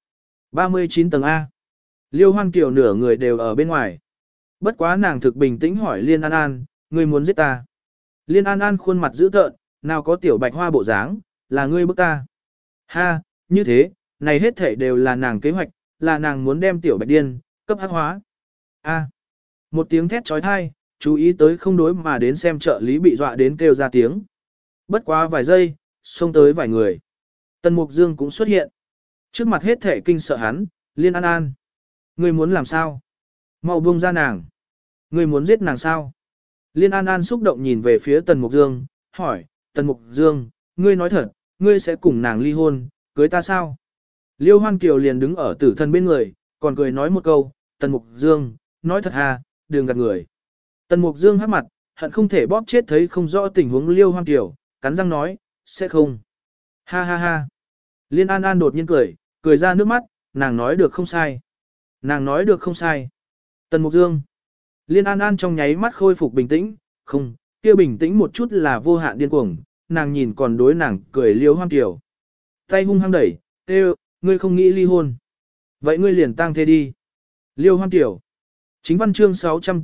[SPEAKER 1] 39 tầng A. Liêu Hoan Kiều nửa người đều ở bên ngoài. Bất quá nàng thực bình tĩnh hỏi Liên An An, ngươi muốn giết ta. Liên An An khuôn mặt dữ tợn, nào có tiểu bạch hoa bộ dáng, là ngươi bức ta. Ha, như thế, này hết thảy đều là nàng kế hoạch, là nàng muốn đem tiểu bạch điên, cấp hắc hóa. A. Một tiếng thét trói thai, chú ý tới không đối mà đến xem trợ lý bị dọa đến kêu ra tiếng. Bất quá vài giây, xông tới vài người. Tần Mục Dương cũng xuất hiện. Trước mặt hết thảy kinh sợ hắn, Liên An An. Ngươi muốn làm sao? Mau buông ra nàng. Ngươi muốn giết nàng sao? Liên An An xúc động nhìn về phía Tần Mục Dương, hỏi, Tần Mục Dương, ngươi nói thật, ngươi sẽ cùng nàng ly hôn, cưới ta sao? Liêu Hoan Kiều liền đứng ở tử thần bên người, còn cười nói một câu, Tần Mục Dương, nói thật hà, đừng gạt người. Tần Mục Dương hắc mặt, hận không thể bóp chết thấy không rõ tình huống Liêu Hoan Kiều, cắn răng nói, sẽ không. Ha ha ha. Liên An An đột nhiên cười ra nước mắt, nàng nói được không sai. Nàng nói được không sai. Tần Mục Dương. Liên An An trong nháy mắt khôi phục bình tĩnh, không, kia bình tĩnh một chút là vô hạn điên cuồng, nàng nhìn còn đối nàng cười Liêu Hoan Kiều. Tay hung hăng đẩy, kêu, ngươi không nghĩ ly hôn. Vậy ngươi liền tang thê đi. Liêu Hoan Kiều. Chính văn chương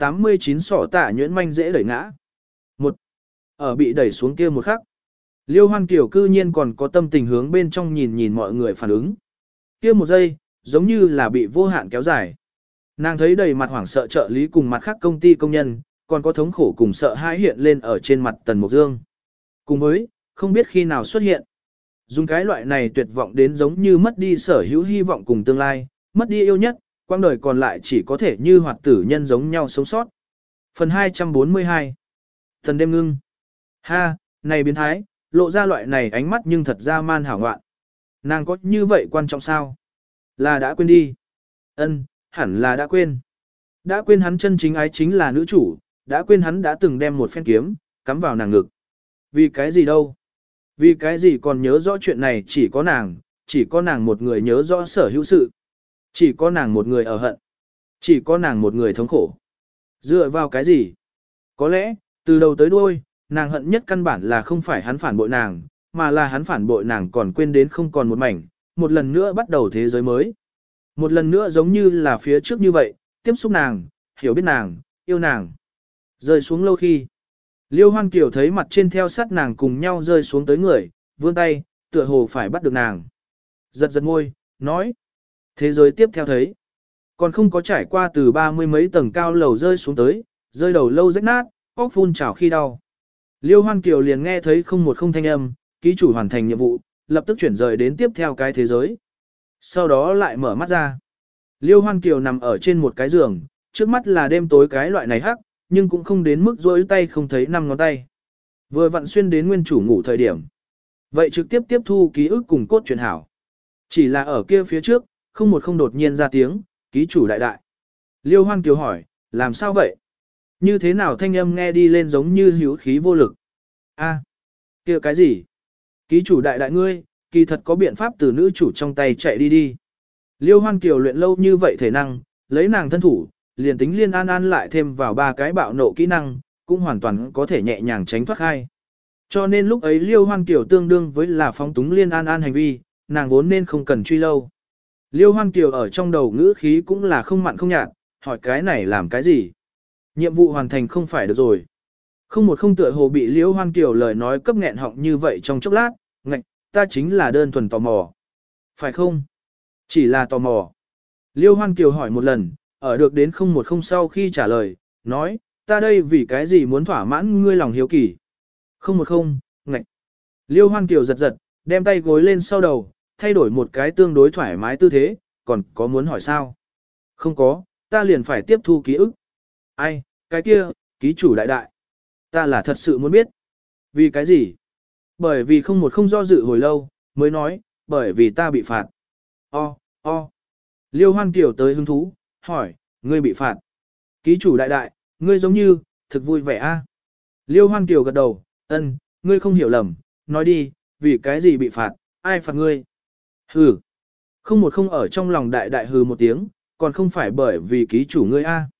[SPEAKER 1] 689 sỏ tả nhuyễn manh dễ đẩy ngã. Một. Ở bị đẩy xuống kia một khắc. Liêu Hoan Kiều cư nhiên còn có tâm tình hướng bên trong nhìn mọi người phản ứng. Kia một giây, giống như là bị vô hạn kéo dài. Nàng thấy đầy mặt hoảng sợ trợ lý cùng mặt khác công ty công nhân, còn có thống khổ cùng sợ hãi hiện lên ở trên mặt Tần Mục Dương. Cùng với, không biết khi nào xuất hiện. Dùng cái loại này tuyệt vọng đến giống như mất đi sở hữu hy vọng cùng tương lai, mất đi yêu nhất, quang đời còn lại chỉ có thể như hoạt tử nhân giống nhau sống sót. Phần 242. Thần đêm ngưng. Ha, này biến thái, lộ ra loại này ánh mắt nhưng thật ra man hảo ngoạn. Nàng có như vậy quan trọng sao? Là đã quên đi. Ân, hẳn là đã quên. Đã quên hắn chân chính ái chính là nữ chủ, đã quên hắn đã từng đem một phen kiếm, cắm vào nàng ngực. Vì cái gì đâu? Vì cái gì còn nhớ rõ chuyện này chỉ có nàng một người nhớ rõ sở hữu sự. Chỉ có nàng một người ở hận. Chỉ có nàng một người thống khổ. Dựa vào cái gì? Có lẽ, từ đầu tới đuôi, nàng hận nhất căn bản là không phải hắn phản bội nàng, mà là hắn phản bội nàng còn quên đến không còn một mảnh, một lần nữa bắt đầu thế giới mới. Một lần nữa giống như là phía trước như vậy, tiếp xúc nàng, hiểu biết nàng, yêu nàng. Rơi xuống lâu khi. Liêu Hoan Kiều thấy mặt trên theo sát nàng cùng nhau rơi xuống tới người, vươn tay, tựa hồ phải bắt được nàng. Giật giật môi, nói. Thế giới tiếp theo thấy. Còn không có trải qua từ 30 mấy tầng cao lầu rơi xuống tới, rơi đầu lâu rách nát, óc phun trào khi đau. Liêu Hoan Kiều liền nghe thấy không một không thanh âm, ký chủ hoàn thành nhiệm vụ, lập tức chuyển rời đến tiếp theo cái thế giới. Sau đó lại mở mắt ra. Liêu Hoan Kiều nằm ở trên một cái giường, trước mắt là đêm tối cái loại này hắc, nhưng cũng không đến mức rối tay không thấy 5 ngón tay. Vừa vặn xuyên đến nguyên chủ ngủ thời điểm. Vậy trực tiếp tiếp thu ký ức cùng cốt truyện hảo. Chỉ là ở kia phía trước, không một không đột nhiên ra tiếng, ký chủ đại đại. Liêu Hoan Kiều hỏi, làm sao vậy? Như thế nào thanh âm nghe đi lên giống như hữu khí vô lực? A, kia cái gì? Ký chủ đại đại ngươi, kỳ thật có biện pháp từ nữ chủ trong tay chạy đi đi. Liêu Hoan Kiều luyện lâu như vậy thể năng, lấy nàng thân thủ, liền tính Liên An An lại thêm vào 3 cái bạo nộ kỹ năng, cũng hoàn toàn có thể nhẹ nhàng tránh thoát khai. Cho nên lúc ấy Liêu Hoan Kiều tương đương với là phóng túng Liên An An hành vi, nàng vốn nên không cần truy lâu. Liêu Hoan Kiều ở trong đầu ngữ khí cũng là không mặn không nhạt, hỏi cái này làm cái gì? Nhiệm vụ hoàn thành không phải được rồi. Không một không tựa hồ bị Liêu Hoan Kiều lời nói cấp nghẹn họng như vậy trong chốc lát, ngạch, ta chính là đơn thuần tò mò. Phải không? Chỉ là tò mò. Liêu Hoan Kiều hỏi một lần, ở được đến không một không sau khi trả lời, nói, ta đây vì cái gì muốn thỏa mãn ngươi lòng hiếu kỳ. Không một không, ngạch. Liêu Hoan Kiều giật giật, đem tay gối lên sau đầu, thay đổi một cái tương đối thoải mái tư thế, còn có muốn hỏi sao? Không có, ta liền phải tiếp thu ký ức. Ai, cái kia, ký chủ đại đại. Ta là thật sự muốn biết. Vì cái gì? Bởi vì không một không do dự hồi lâu, mới nói, bởi vì ta bị phạt. O. Liêu Hoan Kiều tới hứng thú, hỏi, ngươi bị phạt. Ký chủ đại đại, ngươi giống như, thực vui vẻ a. Liêu Hoan Kiều gật đầu, ân, ngươi không hiểu lầm, nói đi, vì cái gì bị phạt, ai phạt ngươi? Hừ. Không một không ở trong lòng đại đại hừ một tiếng, còn không phải bởi vì ký chủ ngươi a.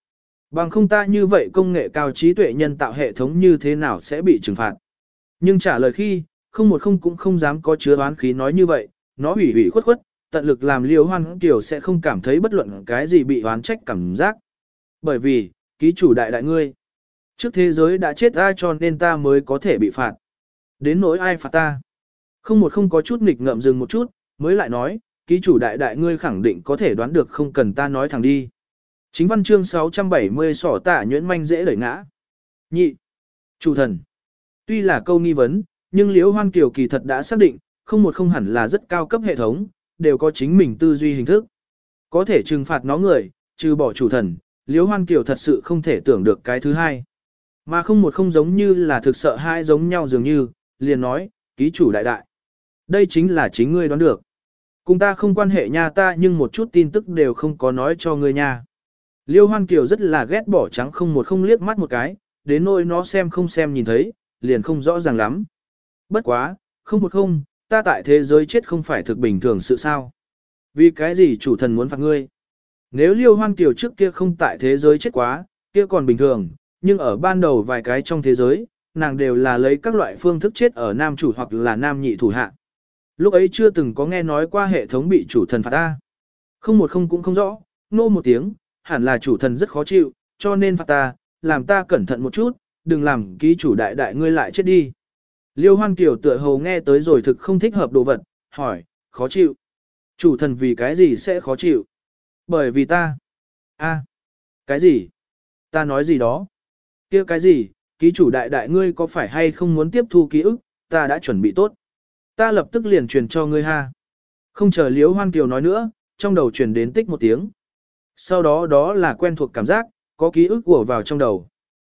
[SPEAKER 1] Bằng không ta như vậy công nghệ cao trí tuệ nhân tạo hệ thống như thế nào sẽ bị trừng phạt. Nhưng trả lời khi, không một không cũng không dám có chứa oán khí nói như vậy, nó ủy ủy khuất khuất, tận lực làm Liêu Hoan Kiều sẽ không cảm thấy bất luận cái gì bị oán trách cảm giác. Bởi vì, ký chủ đại đại ngươi. Trước thế giới đã chết ai cho nên ta mới có thể bị phạt. Đến nỗi ai phạt ta. Không một không có chút nghịch ngợm dừng một chút, mới lại nói, ký chủ đại đại ngươi khẳng định có thể đoán được không cần ta nói thẳng đi. Chính văn chương 670 sỏ tạ nhuyễn manh dễ đẩy ngã. Nhị. Chủ thần. Tuy là câu nghi vấn, nhưng Liễu Hoan Kiều kỳ thật đã xác định, không một không hẳn là rất cao cấp hệ thống, đều có chính mình tư duy hình thức. Có thể trừng phạt nó người, trừ bỏ chủ thần, Liễu Hoan Kiều thật sự không thể tưởng được cái thứ hai. Mà không một không giống như là thực sợ hai giống nhau dường như, liền nói, ký chủ đại đại. Đây chính là chính ngươi đoán được. Cùng ta không quan hệ nha ta nhưng một chút tin tức đều không có nói cho ngươi nha. Liêu Hoan Kiều rất là ghét bỏ trắng không một không liếc mắt một cái, đến nỗi nó xem không xem nhìn thấy, liền không rõ ràng lắm. Bất quá, không một không, ta tại thế giới chết không phải thực bình thường sự sao. Vì cái gì chủ thần muốn phạt ngươi? Nếu Liêu Hoan Kiều trước kia không tại thế giới chết quá, kia còn bình thường, nhưng ở ban đầu vài cái trong thế giới, nàng đều là lấy các loại phương thức chết ở nam chủ hoặc là nam nhị thủ hạ. Lúc ấy chưa từng có nghe nói qua hệ thống bị chủ thần phạt ta. Không một không cũng không rõ, nô một tiếng, hẳn là chủ thần rất khó chịu, cho nên phạt ta, làm ta cẩn thận một chút, đừng làm ký chủ đại đại ngươi lại chết đi. Liêu Hoan Kiều tựa hồ nghe tới rồi thực không thích hợp đồ vật, hỏi, khó chịu. Chủ thần vì cái gì sẽ khó chịu? Bởi vì ta. Cái gì? Ta nói gì đó? Kia cái gì? Ký chủ đại đại ngươi có phải hay không muốn tiếp thu ký ức, ta đã chuẩn bị tốt. Ta lập tức liền truyền cho ngươi ha. Không chờ Liễu Hoan Kiều nói nữa, trong đầu truyền đến tích một tiếng. Sau đó đó là quen thuộc cảm giác, có ký ức ùa vào trong đầu.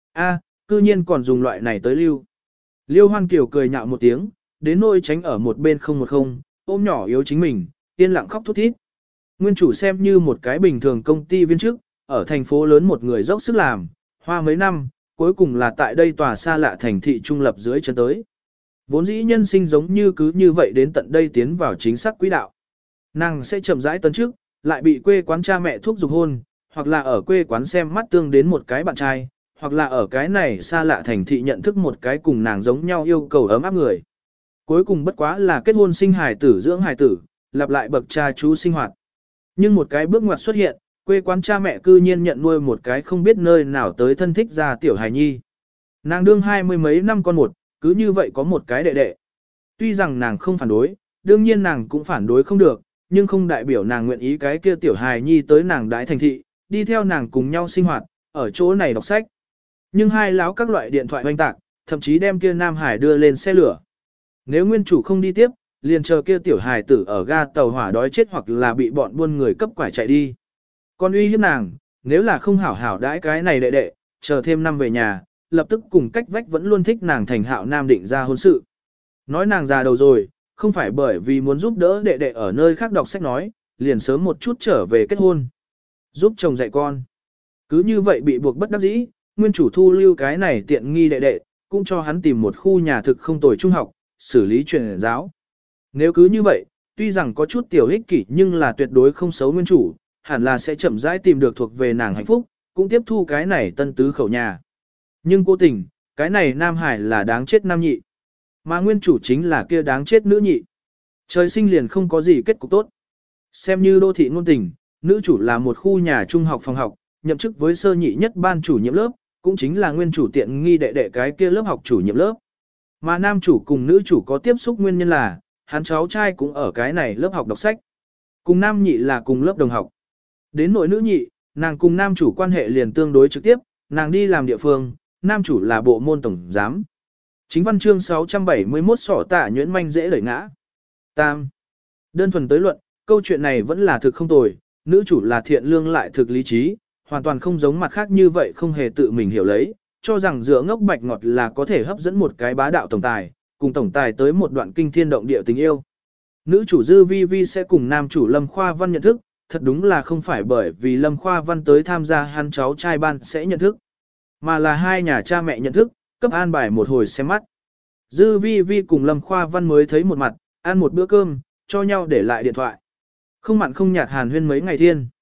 [SPEAKER 1] Cư nhiên còn dùng loại này tới lưu. Liêu Hoan Kiều cười nhạo một tiếng, đến nỗi tránh ở một bên không một không, ôm nhỏ yếu chính mình, yên lặng khóc thút thít. Nguyên chủ xem như một cái bình thường công ty viên chức, ở thành phố lớn một người dốc sức làm, hoa mấy năm, cuối cùng là tại đây tòa xa lạ thành thị trung lập dưới chân tới. Vốn dĩ nhân sinh giống như cứ như vậy đến tận đây tiến vào chính xác quỹ đạo. Nàng sẽ chậm rãi tấn trước, lại bị quê quán cha mẹ thúc giục hôn, hoặc là ở quê quán xem mắt tương đến một cái bạn trai, hoặc là ở cái này xa lạ thành thị nhận thức một cái cùng nàng giống nhau yêu cầu ấm áp người. Cuối cùng bất quá là kết hôn sinh hài tử dưỡng hài tử, lặp lại bậc cha chú sinh hoạt. Nhưng một cái bước ngoặt xuất hiện, quê quán cha mẹ cư nhiên nhận nuôi một cái không biết nơi nào tới thân thích ra tiểu hài nhi. Nàng đương 20 mấy năm con một, cứ như vậy có một cái đệ đệ. Tuy rằng nàng không phản đối, đương nhiên nàng cũng phản đối không được, nhưng không đại biểu nàng nguyện ý cái kia tiểu hài nhi tới nàng đãi thành thị, đi theo nàng cùng nhau sinh hoạt, ở chỗ này đọc sách. Nhưng hai láo các loại điện thoại hoành tạc, thậm chí đem kia nam hải đưa lên xe lửa. Nếu nguyên chủ không đi tiếp, liền chờ kia tiểu hài tử ở ga tàu hỏa đói chết hoặc là bị bọn buôn người cấp quải chạy đi. Còn uy hiếp nàng, nếu là không hảo hảo đãi cái này đệ đệ, chờ thêm năm về nhà, lập tức cùng cách vách vẫn luôn thích nàng thành hạo nam định ra hôn sự. Nói nàng già đầu rồi, không phải bởi vì muốn giúp đỡ đệ đệ ở nơi khác đọc sách nói, liền sớm một chút trở về kết hôn. Giúp chồng dạy con. Cứ như vậy bị buộc bất đắc dĩ, nguyên chủ thu lưu cái này tiện nghi đệ đệ, cũng cho hắn tìm một khu nhà thực không tồi trung học, xử lý truyền giáo. Nếu cứ như vậy, tuy rằng có chút tiểu ích kỷ nhưng là tuyệt đối không xấu nguyên chủ, hẳn là sẽ chậm rãi tìm được thuộc về nàng hạnh phúc, cũng tiếp thu cái này tân tứ khẩu nhà. Nhưng cố tình, cái này nam hải là đáng chết nam nhị, mà nguyên chủ chính là kia đáng chết nữ nhị. Trời sinh liền không có gì kết cục tốt. Xem như đô thị ngôn tình, nữ chủ là một khu nhà trung học phòng học, nhậm chức với sơ nhị nhất ban chủ nhiệm lớp, cũng chính là nguyên chủ tiện nghi đệ đệ cái kia lớp học chủ nhiệm lớp. Mà nam chủ cùng nữ chủ có tiếp xúc nguyên nhân là, hắn cháu trai cũng ở cái này lớp học đọc sách. Cùng nam nhị là cùng lớp đồng học. Đến nội nữ nhị, nàng cùng nam chủ quan hệ liền tương đối trực tiếp, nàng đi làm địa phương, nam chủ là bộ môn tổng giám. Chính văn chương 671 sỏ tạ nhuyễn manh dễ đẩy ngã. Tam. Đơn thuần tới luận, câu chuyện này vẫn là thực không tồi, nữ chủ là thiện lương lại thực lý trí, hoàn toàn không giống mặt khác như vậy không hề tự mình hiểu lấy, cho rằng dựa ngốc bạch ngọt là có thể hấp dẫn một cái bá đạo tổng tài, cùng tổng tài tới một đoạn kinh thiên động địa tình yêu. Nữ chủ Dư Vi Vi sẽ cùng nam chủ Lâm Khoa Văn nhận thức, thật đúng là không phải bởi vì Lâm Khoa Văn tới tham gia hắn cháu trai ban sẽ nhận thức, mà là hai nhà cha mẹ nhận thức, cấp an bài một hồi xem mắt. Dư Vi Vi cùng Lâm Khoa Văn mới thấy một mặt, ăn một bữa cơm, cho nhau để lại điện thoại. Không mặn không nhạt hàn huyên mấy ngày thiên.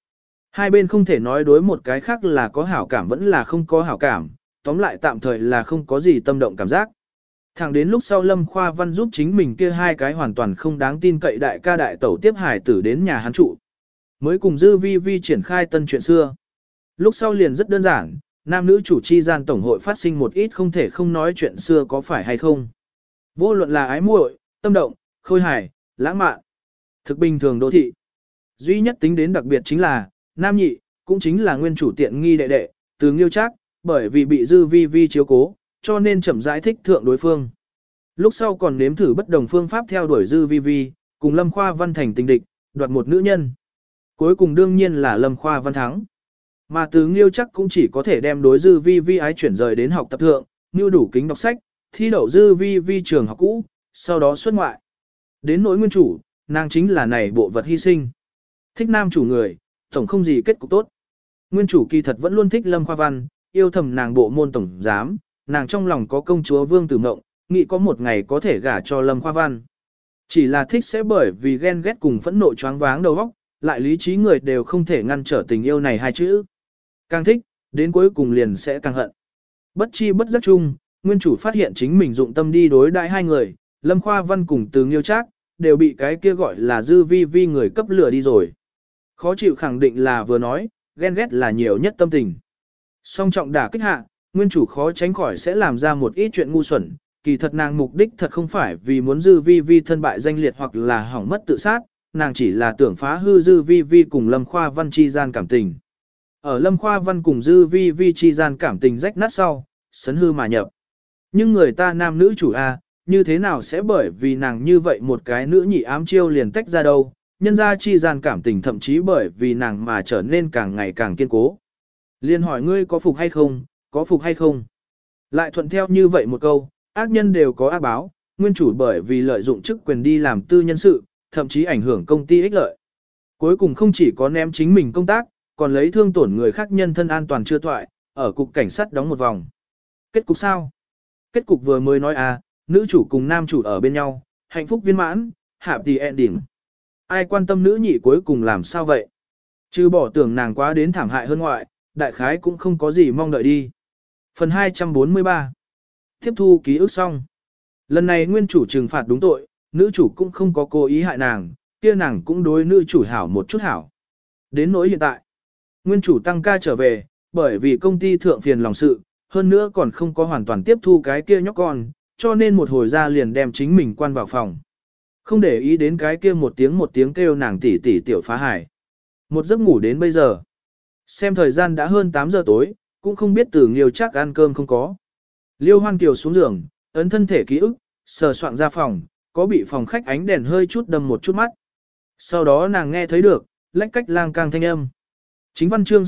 [SPEAKER 1] Hai bên không thể nói đối một cái khác là có hảo cảm vẫn là không có hảo cảm, tóm lại tạm thời là không có gì tâm động cảm giác. Thẳng đến lúc sau Lâm Khoa Văn giúp chính mình kia hai cái hoàn toàn không đáng tin cậy đại ca đại tẩu tiếp hải tử đến nhà hắn trụ. Mới cùng Dư Vi Vi triển khai tân chuyện xưa. Lúc sau liền rất đơn giản, nam nữ chủ chi gian tổng hội phát sinh một ít không thể không nói chuyện xưa có phải hay không. Vô luận là ái muội, tâm động, khôi hài, lãng mạn, thực bình thường đô thị. Duy nhất tính đến đặc biệt chính là, nam nhị, cũng chính là nguyên chủ tiện nghi đệ đệ, từ Nghiêu Trác, bởi vì bị Dư Vi Vi chiếu cố, cho nên chậm rãi thích thượng đối phương. Lúc sau còn nếm thử bất đồng phương pháp theo đuổi Dư Vi Vi, cùng Lâm Khoa Văn thành tình địch, đoạt một nữ nhân. Cuối cùng đương nhiên là Lâm Khoa Văn thắng. Mà từ Nghiêu Trác cũng chỉ có thể đem đối Dư Vi Vi ái chuyển rời đến học tập thượng, như đủ kính đọc sách, thi đậu Dư Vi Vi trường học cũ, sau đó xuất ngoại. Đến nỗi nguyên chủ, nàng chính là này bộ vật hy sinh. Thích nam chủ người, tổng không gì kết cục tốt. Nguyên chủ kỳ thật vẫn luôn thích Lâm Khoa Văn, yêu thầm nàng bộ môn tổng giám, nàng trong lòng có công chúa Vương Tử Mộng, nghĩ có một ngày có thể gả cho Lâm Khoa Văn. Chỉ là thích sẽ bởi vì ghen ghét cùng phẫn nộ choáng váng đầu óc, lại lý trí người đều không thể ngăn trở tình yêu này hai chữ. Càng thích, đến cuối cùng liền sẽ càng hận. Bất chi bất giác chung, nguyên chủ phát hiện chính mình dụng tâm đi đối đãi hai người, Lâm Khoa Văn cùng Từ Nghiêu Trác, đều bị cái kia gọi là Dư Vi Vi người cấp lửa đi rồi. Khó chịu khẳng định là vừa nói, ghen ghét là nhiều nhất tâm tình. Song trọng đả kích hạ, nguyên chủ khó tránh khỏi sẽ làm ra một ít chuyện ngu xuẩn, kỳ thật nàng mục đích thật không phải vì muốn Dư Vi Vi thân bại danh liệt hoặc là hỏng mất tự sát, nàng chỉ là tưởng phá hư Dư Vi Vi cùng Lâm Khoa Văn chi gian cảm tình. Ở Lâm Khoa Văn cùng Dư Vi Vi chi gian cảm tình rách nát sau, sấn hư mà nhập. Nhưng người ta nam nữ chủ A, như thế nào sẽ bởi vì nàng như vậy một cái nữ nhị ám chiêu liền tách ra đâu, nhân ra chi gian cảm tình thậm chí bởi vì nàng mà trở nên càng ngày càng kiên cố. Liên hỏi ngươi có phục hay không, có phục hay không? Lại thuận theo như vậy một câu, ác nhân đều có ác báo, nguyên chủ bởi vì lợi dụng chức quyền đi làm tư nhân sự, thậm chí ảnh hưởng công ty ích lợi. Cuối cùng không chỉ có ném chính mình công tác, còn lấy thương tổn người khác nhân thân an toàn chưa thoại, ở cục cảnh sát đóng một vòng. Kết cục sao? Kết cục vừa mới nói nữ chủ cùng nam chủ ở bên nhau, hạnh phúc viên mãn, happy ending. Ai quan tâm nữ nhị cuối cùng làm sao vậy? Chứ bỏ tưởng nàng quá đến thảm hại hơn ngoại, đại khái cũng không có gì mong đợi đi. Phần 243 Tiếp thu ký ức xong. Lần này nguyên chủ trừng phạt đúng tội, nữ chủ cũng không có cố ý hại nàng, kia nàng cũng đối nữ chủ hảo một chút hảo. Đến nỗi hiện tại, nguyên chủ tăng ca trở về, bởi vì công ty thượng phiền lòng sự, hơn nữa còn không có hoàn toàn tiếp thu cái kia nhóc con, cho nên một hồi ra liền đem chính mình quan vào phòng. Không để ý đến cái kia một tiếng kêu nàng tỉ tỉ tiểu phá hải. Một giấc ngủ đến bây giờ. Xem thời gian đã hơn 8 giờ tối, cũng không biết Từ Nghiêu Trác ăn cơm không có. Liêu Hoan Kiều xuống giường, ấn thân thể ký ức, sờ soạn ra phòng, có bị phòng khách ánh đèn hơi chút đâm một chút mắt. Sau đó nàng nghe thấy được, lách cách lang cang thanh âm. Chính văn chương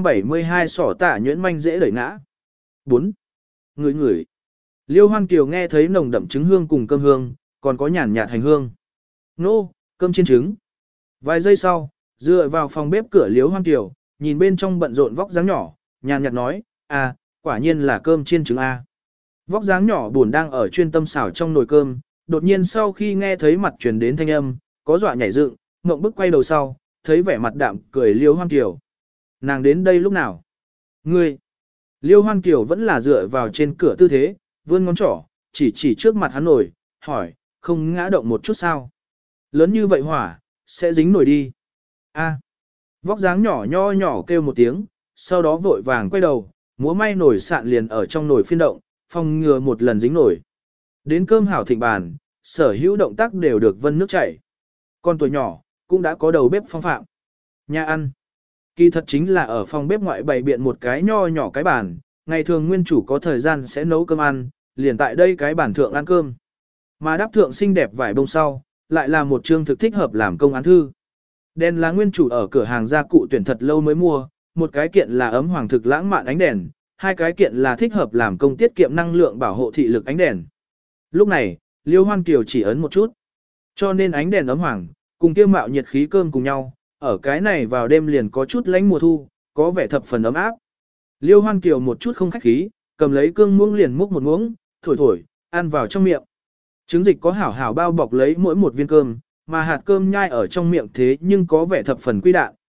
[SPEAKER 1] 672 sỏ tả nhuyễn manh dễ đẩy ngã. 4. Ngửi ngửi. Liêu Hoan Kiều nghe thấy nồng đậm trứng hương cùng cơm hương, còn có nhàn nhạt hành hương. Nô, cơm chiên trứng. Vài giây sau, dựa vào phòng bếp cửa Liêu Hoan Kiều, nhìn bên trong bận rộn vóc dáng nhỏ, nhàn nhạt nói, quả nhiên là cơm chiên trứng A. Vóc dáng nhỏ buồn đang ở chuyên tâm xào trong nồi cơm, đột nhiên sau khi nghe thấy mặt truyền đến thanh âm, có dọa nhảy dựng, ngậm bức quay đầu sau, thấy vẻ mặt đạm cười Liêu Hoan Kiều. Nàng đến đây lúc nào? Ngươi! Liêu Hoan Kiều vẫn là dựa vào trên cửa tư thế, vươn ngón trỏ, chỉ trước mặt hắn nổi, hỏi, không ngã động một chút sao? Lớn như vậy hỏa, sẽ dính nổi đi. Vóc dáng nhỏ nho nhỏ kêu một tiếng, sau đó vội vàng quay đầu, múa may nổi sạn liền ở trong nồi phiên động, phòng ngừa một lần dính nổi. Đến cơm hảo thịnh bàn, sở hữu động tác đều được vân nước chảy. Con tuổi nhỏ, cũng đã có đầu bếp phong phạm. Nhà ăn. Kỳ thật chính là ở phòng bếp ngoại bày biện một cái nho nhỏ cái bàn, ngày thường nguyên chủ có thời gian sẽ nấu cơm ăn, liền tại đây cái bàn thượng ăn cơm. Mà đáp thượng xinh đẹp vải bông sau, lại là một chương thực thích hợp làm công án thư. Đèn là nguyên chủ ở cửa hàng gia cụ tuyển thật lâu mới mua, một cái kiện là ấm hoàng thực lãng mạn ánh đèn, hai cái kiện là thích hợp làm công tiết kiệm năng lượng bảo hộ thị lực ánh đèn. Lúc này, Liêu Hoan Kiều chỉ ấn một chút. Cho nên ánh đèn ấm hoàng, cùng kia mạo nhiệt khí cơm cùng nhau, ở cái này vào đêm liền có chút lánh mùa thu, có vẻ thập phần ấm áp. Liêu Hoan Kiều một chút không khách khí, cầm lấy cương muỗng liền múc một muỗng, thổi thổi, ăn vào trong miệng. Trứng dịch có hảo hảo bao bọc lấy mỗi một viên cơm, mà hạt cơm nhai ở trong miệng thế nhưng có vẻ thập phần quy đạn,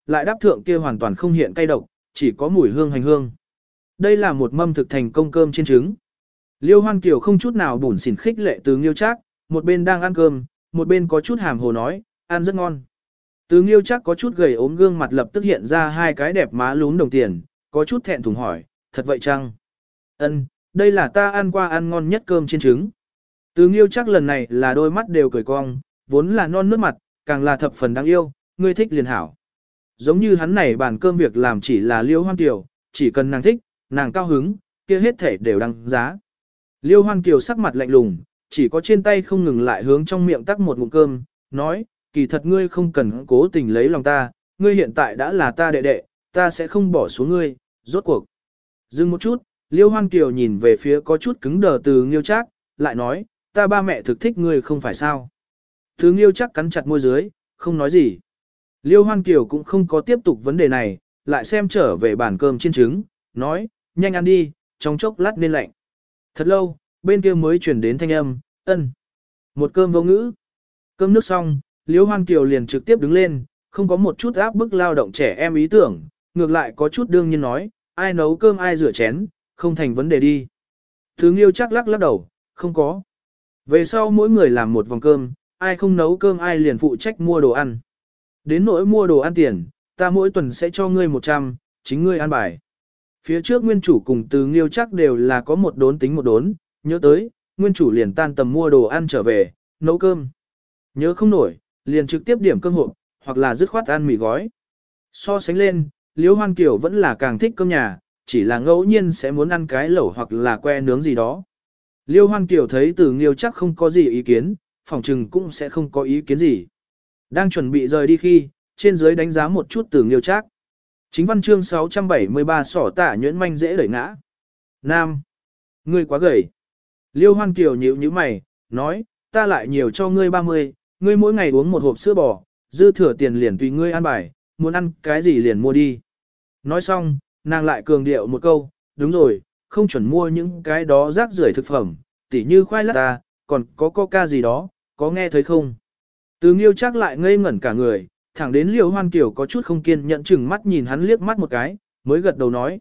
[SPEAKER 1] lại đáp thượng kia hoàn toàn không hiện cay độc, chỉ có mùi hương hành hương. Đây là một mâm thực thành công cơm chiên trứng. Liêu Hoan Kiều không chút nào bủn xỉn khích lệ Từ Nghiêu Trác, một bên đang ăn cơm, một bên có chút hàm hồ nói, ăn rất ngon. Từ Nghiêu Trác có chút gầy ốm gương mặt lập tức hiện ra hai cái đẹp má lún đồng tiền, có chút thẹn thùng hỏi, thật vậy chăng? Ân, đây là ta ăn qua ăn ngon nhất cơm chiên trứng. Từ Nghiêu Trác lần này là đôi mắt đều cười cong, vốn là non nước mặt, càng là thập phần đáng yêu, ngươi thích liền hảo. Giống như hắn này bàn cơm việc làm chỉ là Liêu Hoan Kiều, chỉ cần nàng thích, nàng cao hứng, kia hết thể đều đăng giá. Liêu Hoan Kiều sắc mặt lạnh lùng, chỉ có trên tay không ngừng lại hướng trong miệng tắc một ngụm cơm, nói, kỳ thật ngươi không cần cố tình lấy lòng ta, ngươi hiện tại đã là ta đệ đệ, ta sẽ không bỏ xuống ngươi, rốt cuộc. Dừng một chút, Liêu Hoan Kiều nhìn về phía có chút cứng đờ Từ Nghiêu Trác, lại nói, ta ba mẹ thực thích ngươi không phải sao. Từ Nghiêu Trác cắn chặt môi dưới, không nói gì. Liêu Hoan Kiều cũng không có tiếp tục vấn đề này, lại xem trở về bàn cơm chiên trứng, nói, nhanh ăn đi, trong chốc lát nên lạnh. Thật lâu, bên kia mới chuyển đến thanh âm, ân. Một cơm vô ngữ. Cơm nước xong, Liêu Hoan Kiều liền trực tiếp đứng lên, không có một chút áp bức lao động trẻ em ý tưởng, ngược lại có chút đương nhiên nói, ai nấu cơm ai rửa chén, không thành vấn đề đi. Từ Nghiêu Trác lắc lắc đầu, không có. Về sau mỗi người làm một vòng cơm, ai không nấu cơm ai liền phụ trách mua đồ ăn. Đến nỗi mua đồ ăn tiền, ta mỗi tuần sẽ cho ngươi 100, chính ngươi ăn bài. Phía trước nguyên chủ cùng Từ Nghiêu Trác đều là có một đốn tính một đốn, nhớ tới, nguyên chủ liền tan tầm mua đồ ăn trở về, nấu cơm. Nhớ không nổi, liền trực tiếp điểm cơm hộp, hoặc là dứt khoát ăn mì gói. So sánh lên, Liêu Hoan Kiều vẫn là càng thích cơm nhà, chỉ là ngẫu nhiên sẽ muốn ăn cái lẩu hoặc là que nướng gì đó. Liêu Hoan Kiều thấy Từ Nghiêu Trác không có gì ý kiến, phỏng chừng cũng sẽ không có ý kiến gì. Đang chuẩn bị rời đi khi, trên dưới đánh giá một chút Từ Nghiêu Trác. Chính văn chương 673 sỏ tả nhuyễn manh dễ đẩy ngã. Nam. Ngươi quá gầy. Liêu Hoan Kiều nhíu nhíu mày, nói, ta lại nhiều cho ngươi 30, ngươi mỗi ngày uống một hộp sữa bò, dư thừa tiền liền tùy ngươi ăn bài, muốn ăn cái gì liền mua đi. Nói xong, nàng lại cường điệu một câu, đúng rồi, không chuẩn mua những cái đó rác rưởi thực phẩm, tỉ như khoai lát ta, còn có coca gì đó, có nghe thấy không? Từ Nghiêu Trác lại ngây ngẩn cả người, thẳng đến Liêu Hoan Kiều có chút không kiên nhẫn chừng mắt nhìn hắn liếc mắt một cái, mới gật đầu nói,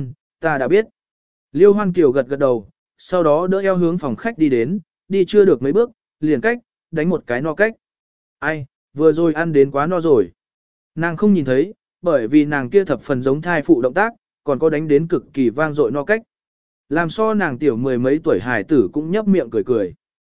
[SPEAKER 1] ta đã biết. Liêu Hoan Kiều gật gật đầu, sau đó đỡ eo hướng phòng khách đi đến, đi chưa được mấy bước, liền cách, đánh một cái no cách. Ai, vừa rồi ăn đến quá no rồi. Nàng không nhìn thấy, bởi vì nàng kia thập phần giống thai phụ động tác, còn có đánh đến cực kỳ vang dội no cách. Làm so nàng tiểu mười mấy tuổi hài tử cũng nhấp miệng cười cười.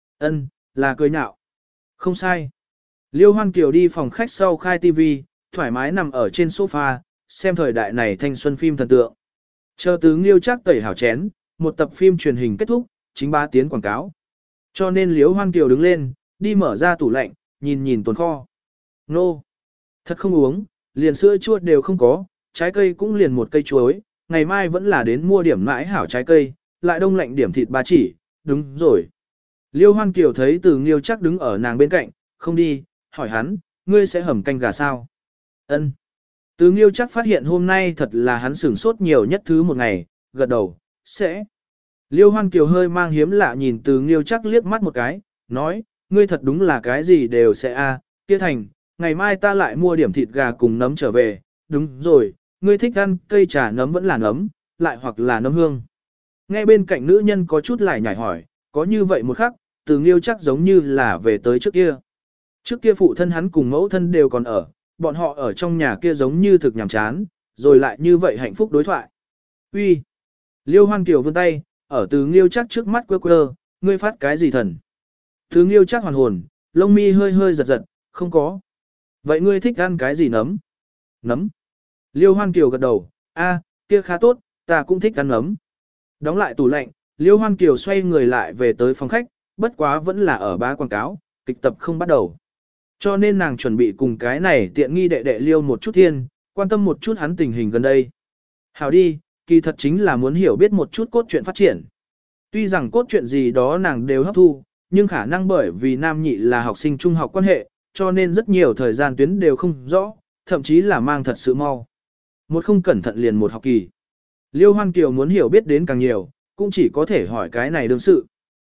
[SPEAKER 1] Là cười nhạo. Không sai. Liêu Hoan Kiều đi phòng khách sau khai tivi, thoải mái nằm ở trên sofa, xem thời đại này thanh xuân phim thần tượng. Chờ Từ Nghiêu Trác tẩy hảo chén, một tập phim truyền hình kết thúc, chính ba tiến quảng cáo. Cho nên Liêu Hoan Kiều đứng lên, đi mở ra tủ lạnh, nhìn nhìn tồn kho. Nô! Thật không uống, liền sữa chua đều không có, trái cây cũng liền một cây chuối, ngày mai vẫn là đến mua điểm mãi hảo trái cây, lại đông lạnh điểm thịt ba chỉ, đúng rồi. Liêu Hoan Kiều thấy Từ Nghiêu Trác đứng ở nàng bên cạnh, không đi, hỏi hắn, ngươi sẽ hầm canh gà sao? Ân. Từ Nghiêu Trác phát hiện hôm nay thật là hắn sửng sốt nhiều nhất thứ một ngày, gật đầu, sẽ. Liêu Hoan Kiều hơi mang hiếm lạ nhìn Từ Nghiêu Trác liếc mắt một cái, nói, ngươi thật đúng là cái gì đều sẽ kia thành, ngày mai ta lại mua điểm thịt gà cùng nấm trở về, đúng rồi, ngươi thích ăn cây trà nấm vẫn là nấm, lại hoặc là nấm hương. Nghe bên cạnh nữ nhân có chút lại nhảy hỏi, có như vậy một khắc, Từ Nghiêu Trác giống như là về tới trước kia. Trước kia phụ thân hắn cùng mẫu thân đều còn ở, bọn họ ở trong nhà kia giống như thực nhàm chán, rồi lại như vậy hạnh phúc đối thoại. Uy, Liêu Hoan Kiều vươn tay, ở Từ Nghiêu Trác trước mắt quơ quơ, ngươi phát cái gì thần? Từ Nghiêu Trác hoàn hồn, lông mi hơi hơi giật giật, không có. Vậy ngươi thích ăn cái gì nấm? Nấm. Liêu Hoan Kiều gật đầu, kia khá tốt, ta cũng thích ăn nấm. Đóng lại tủ lạnh, Liêu Hoan Kiều xoay người lại về tới phòng khách, bất quá vẫn là ở bá quảng cáo, kịch tập không bắt đầu. Cho nên nàng chuẩn bị cùng cái này tiện nghi đệ đệ Liêu một chút thiên, quan tâm một chút hắn tình hình gần đây. Hảo đi, kỳ thật chính là muốn hiểu biết một chút cốt truyện phát triển. Tuy rằng cốt truyện gì đó nàng đều hấp thu, nhưng khả năng bởi vì nam nhị là học sinh trung học quan hệ, cho nên rất nhiều thời gian tuyến đều không rõ, thậm chí là mang thật sự mau. Một không cẩn thận liền một học kỳ. Liêu Hoan Kiều muốn hiểu biết đến càng nhiều, cũng chỉ có thể hỏi cái này đương sự.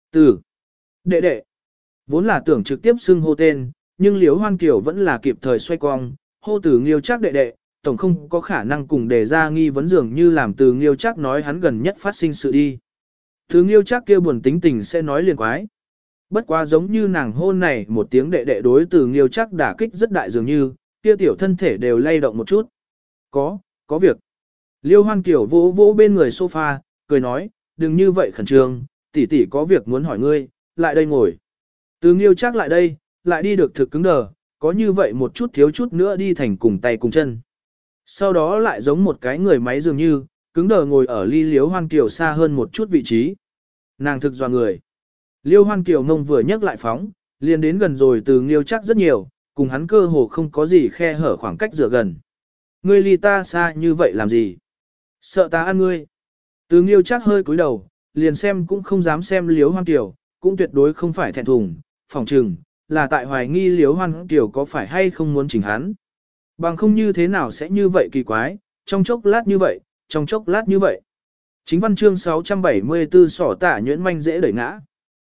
[SPEAKER 1] Đệ đệ. Vốn là tưởng trực tiếp xưng hô tên, nhưng Liêu Hoan Kiều vẫn là kịp thời xoay cong, hô Từ Nghiêu Trác đệ đệ, tổng không có khả năng cùng đề ra nghi vấn dường như làm Từ Nghiêu Trác nói hắn gần nhất phát sinh sự đi. Từ Nghiêu Trác kia buồn tính tình sẽ nói liền quái. Bất quá giống như nàng hôn này một tiếng đệ đệ đối Từ Nghiêu Trác đả kích rất đại dường như, kia tiểu thân thể đều lay động một chút. Có việc. Liêu Hoan Kiều vỗ vỗ bên người sofa, cười nói, đừng như vậy khẩn trương, tỷ tỷ có việc muốn hỏi ngươi, lại đây ngồi. Từ Nghiêu Trác lại đây, lại đi được thực cứng đờ, có như vậy một chút thiếu chút nữa đi thành cùng tay cùng chân. Sau đó lại giống một cái người máy dường như, cứng đờ ngồi ở ly Liêu Hoan Kiều xa hơn một chút vị trí. Nàng thực dọa người. Liêu Hoan Kiều mông vừa nhấc lại phóng, liền đến gần rồi Từ Nghiêu Trác rất nhiều, cùng hắn cơ hồ không có gì khe hở khoảng cách dựa gần. Ngươi ly ta xa như vậy làm gì? Sợ ta ăn ngươi. Từ Nghiêu Trác hơi cúi đầu, liền xem cũng không dám xem Liêu Hoan Kiều, cũng tuyệt đối không phải thẹn thùng, phỏng trừng, là tại hoài nghi Liêu Hoan Kiều có phải hay không muốn chỉnh hắn. Bằng không như thế nào sẽ như vậy kỳ quái, trong chốc lát như vậy, trong chốc lát như vậy. Chính văn chương 674 sỏ tả nhuyễn manh dễ đẩy ngã.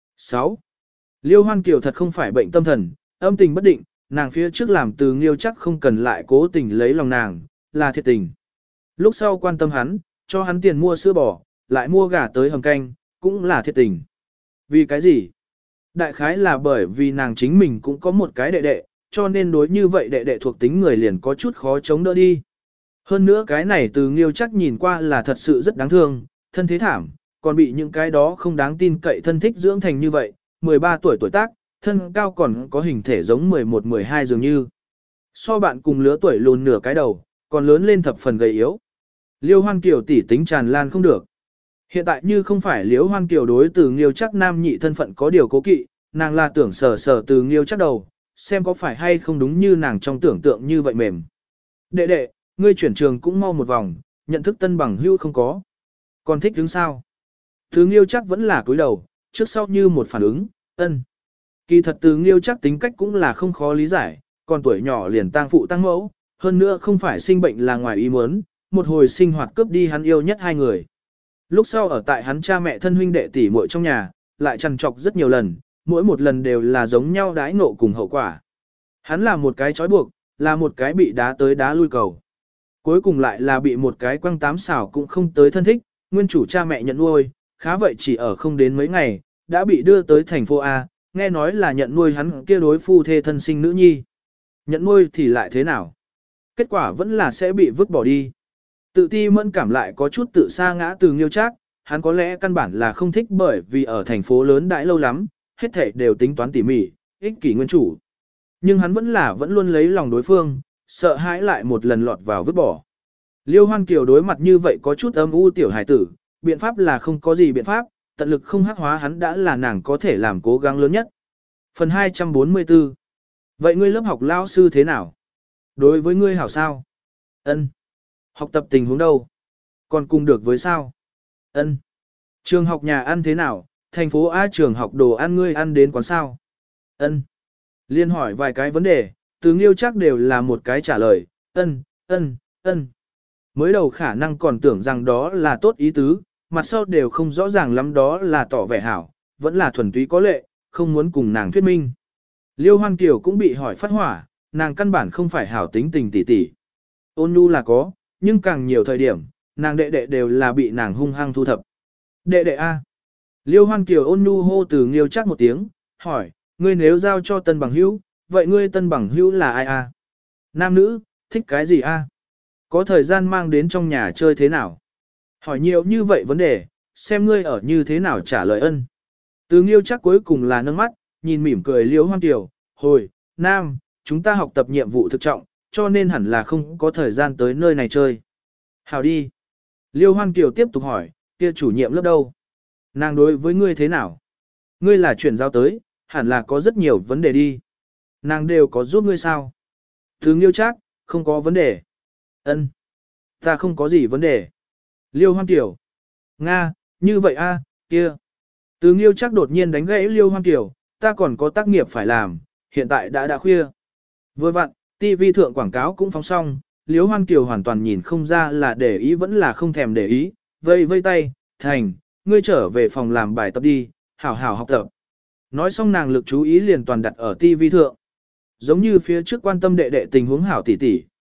[SPEAKER 1] 6. Liêu Hoan Kiều thật không phải bệnh tâm thần, âm tình bất định, nàng phía trước làm Từ Nghiêu Trác không cần lại cố tình lấy lòng nàng, là thiệt tình. Lúc sau quan tâm hắn, cho hắn tiền mua sữa bò, lại mua gà tới hầm canh, cũng là thiệt tình. Vì cái gì? Đại khái là bởi vì nàng chính mình cũng có một cái đệ đệ, cho nên đối như vậy đệ đệ thuộc tính người liền có chút khó chống đỡ đi. Hơn nữa cái này Từ Nghiêu Trác nhìn qua là thật sự rất đáng thương, thân thế thảm, còn bị những cái đó không đáng tin cậy thân thích dưỡng thành như vậy, 13 tuổi tuổi tác, thân cao còn có hình thể giống 11-12 dường như. So bạn cùng lứa tuổi lùn nửa cái đầu, còn lớn lên thập phần gầy yếu. Liêu Hoan Kiều tỷ tính tràn lan không được. Hiện tại như không phải Liêu Hoan Kiều đối Từ Nghiêu Trác nam nhị thân phận có điều cố kỵ, nàng là tưởng sờ Từ Nghiêu Trác đầu, xem có phải hay không đúng như nàng trong tưởng tượng như vậy mềm. Đệ đệ, ngươi chuyển trường cũng mau một vòng, nhận thức tân bằng hữu không có. Còn thích đứng sao? Từ Nghiêu Trác vẫn là cúi đầu, trước sau như một phản ứng, ân. Kỳ thật Từ Nghiêu Trác tính cách cũng là không khó lý giải, còn tuổi nhỏ liền tang phụ tang mẫu, hơn nữa không phải sinh bệnh là ngoài ý muốn, một hồi sinh hoạt cướp đi hắn yêu nhất hai người. Lúc sau ở tại hắn cha mẹ thân huynh đệ tỷ muội trong nhà, lại trằn trọc rất nhiều lần, mỗi một lần đều là giống nhau đãi ngộ cùng hậu quả. Hắn là một cái trói buộc, là một cái bị đá tới đá lui cầu. Cuối cùng lại là bị một cái quăng tám xảo cũng không tới thân thích, nguyên chủ cha mẹ nhận nuôi, khá vậy chỉ ở không đến mấy ngày, đã bị đưa tới thành phố A, nghe nói là nhận nuôi hắn kia đối phu thê thân sinh nữ nhi. Nhận nuôi thì lại thế nào? Kết quả vẫn là sẽ bị vứt bỏ đi. Tự ti mẫn cảm lại có chút tự sa ngã Từ Nghiêu Trác, hắn có lẽ căn bản là không thích bởi vì ở thành phố lớn đãi lâu lắm, hết thảy đều tính toán tỉ mỉ, ích kỷ nguyên chủ. Nhưng hắn vẫn luôn lấy lòng đối phương, sợ hãi lại một lần lọt vào vứt bỏ. Liêu Hoan Kiều đối mặt như vậy có chút âm u tiểu hài tử, biện pháp là không có gì biện pháp, tận lực không hắc hóa hắn đã là nàng có thể làm cố gắng lớn nhất. Phần 244. Vậy ngươi lớp học lao sư thế nào? Đối với ngươi hảo sao? Ân. Học tập tình huống đâu? Còn cùng được với sao? Ân. Trường học nhà ăn thế nào? Thành phố A trường học đồ ăn ngươi ăn đến quán sao? Ân. Liên hỏi vài cái vấn đề, Từ Nghiêu Trác đều là một cái trả lời, ân, ân, ân. Mới đầu khả năng còn tưởng rằng đó là tốt ý tứ, mặt sau đều không rõ ràng lắm đó là tỏ vẻ hảo, vẫn là thuần túy có lệ, không muốn cùng nàng thuyết minh. Liêu Hoan Kiều cũng bị hỏi phát hỏa, nàng căn bản không phải hảo tính tình tỉ tỉ. Ôn nhu là có, nhưng càng nhiều thời điểm, nàng đệ đệ đều là bị nàng hung hăng thu thập. Đệ đệ A. Liêu Hoan Kiều ôn nhu hô Từ Nghiêu Trác một tiếng, hỏi, ngươi nếu giao cho tân bằng hữu, vậy ngươi tân bằng hữu là ai A? Nam nữ, thích cái gì A? Có thời gian mang đến trong nhà chơi thế nào? Hỏi nhiều như vậy vấn đề, xem ngươi ở như thế nào trả lời ân. Từ Nghiêu Trác cuối cùng là nâng mắt, nhìn mỉm cười Liêu Hoan Kiều, hồi, Nam, chúng ta học tập nhiệm vụ thực trọng, cho nên hẳn là không có thời gian tới nơi này chơi. Hào đi. Liêu Hoan Kiều tiếp tục hỏi, kia chủ nhiệm lớp đâu? Nàng đối với ngươi thế nào? Ngươi là chuyển giao tới, hẳn là có rất nhiều vấn đề đi. Nàng đều có giúp ngươi sao? Từ Nghiêu Trác, không có vấn đề. Ân, ta không có gì vấn đề. Liêu Hoan Kiều. Nga, như vậy a, kia. Từ Nghiêu Trác đột nhiên đánh gãy Liêu Hoan Kiều, ta còn có tác nghiệp phải làm, hiện tại đã khuya. Vừa vặn, TV thượng quảng cáo cũng phóng xong, Liêu Hoan Kiều hoàn toàn nhìn không ra là để ý vẫn là không thèm để ý, vây vây tay, thành, ngươi trở về phòng làm bài tập đi, hảo hảo học tập. Nói xong nàng lực chú ý liền toàn đặt ở TV thượng. Giống như phía trước quan tâm đệ đệ tình huống hảo tỉ tỉ,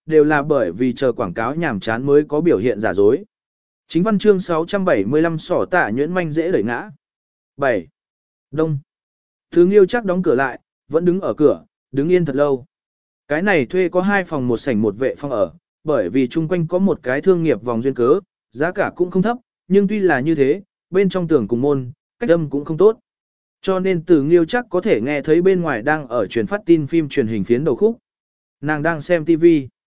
[SPEAKER 1] đều là bởi vì chờ quảng cáo nhàm chán mới có biểu hiện giả dối. Chính văn chương 675 sỏ tạ nhuyễn manh dễ đẩy ngã. 7. Đông. Thứ Nghiêu chắc đóng cửa lại, vẫn đứng ở cửa, đứng yên thật lâu. Cái này thuê có 2 phòng một sảnh một vệ phòng ở, bởi vì chung quanh có một cái thương nghiệp vòng duyên cớ, giá cả cũng không thấp, nhưng tuy là như thế, bên trong tường cùng môn, cách âm cũng không tốt. Cho nên Từ Nghiêu chắc có thể nghe thấy bên ngoài đang ở truyền phát tin phim truyền hình phiến đầu khúc. Nàng đang xem TV.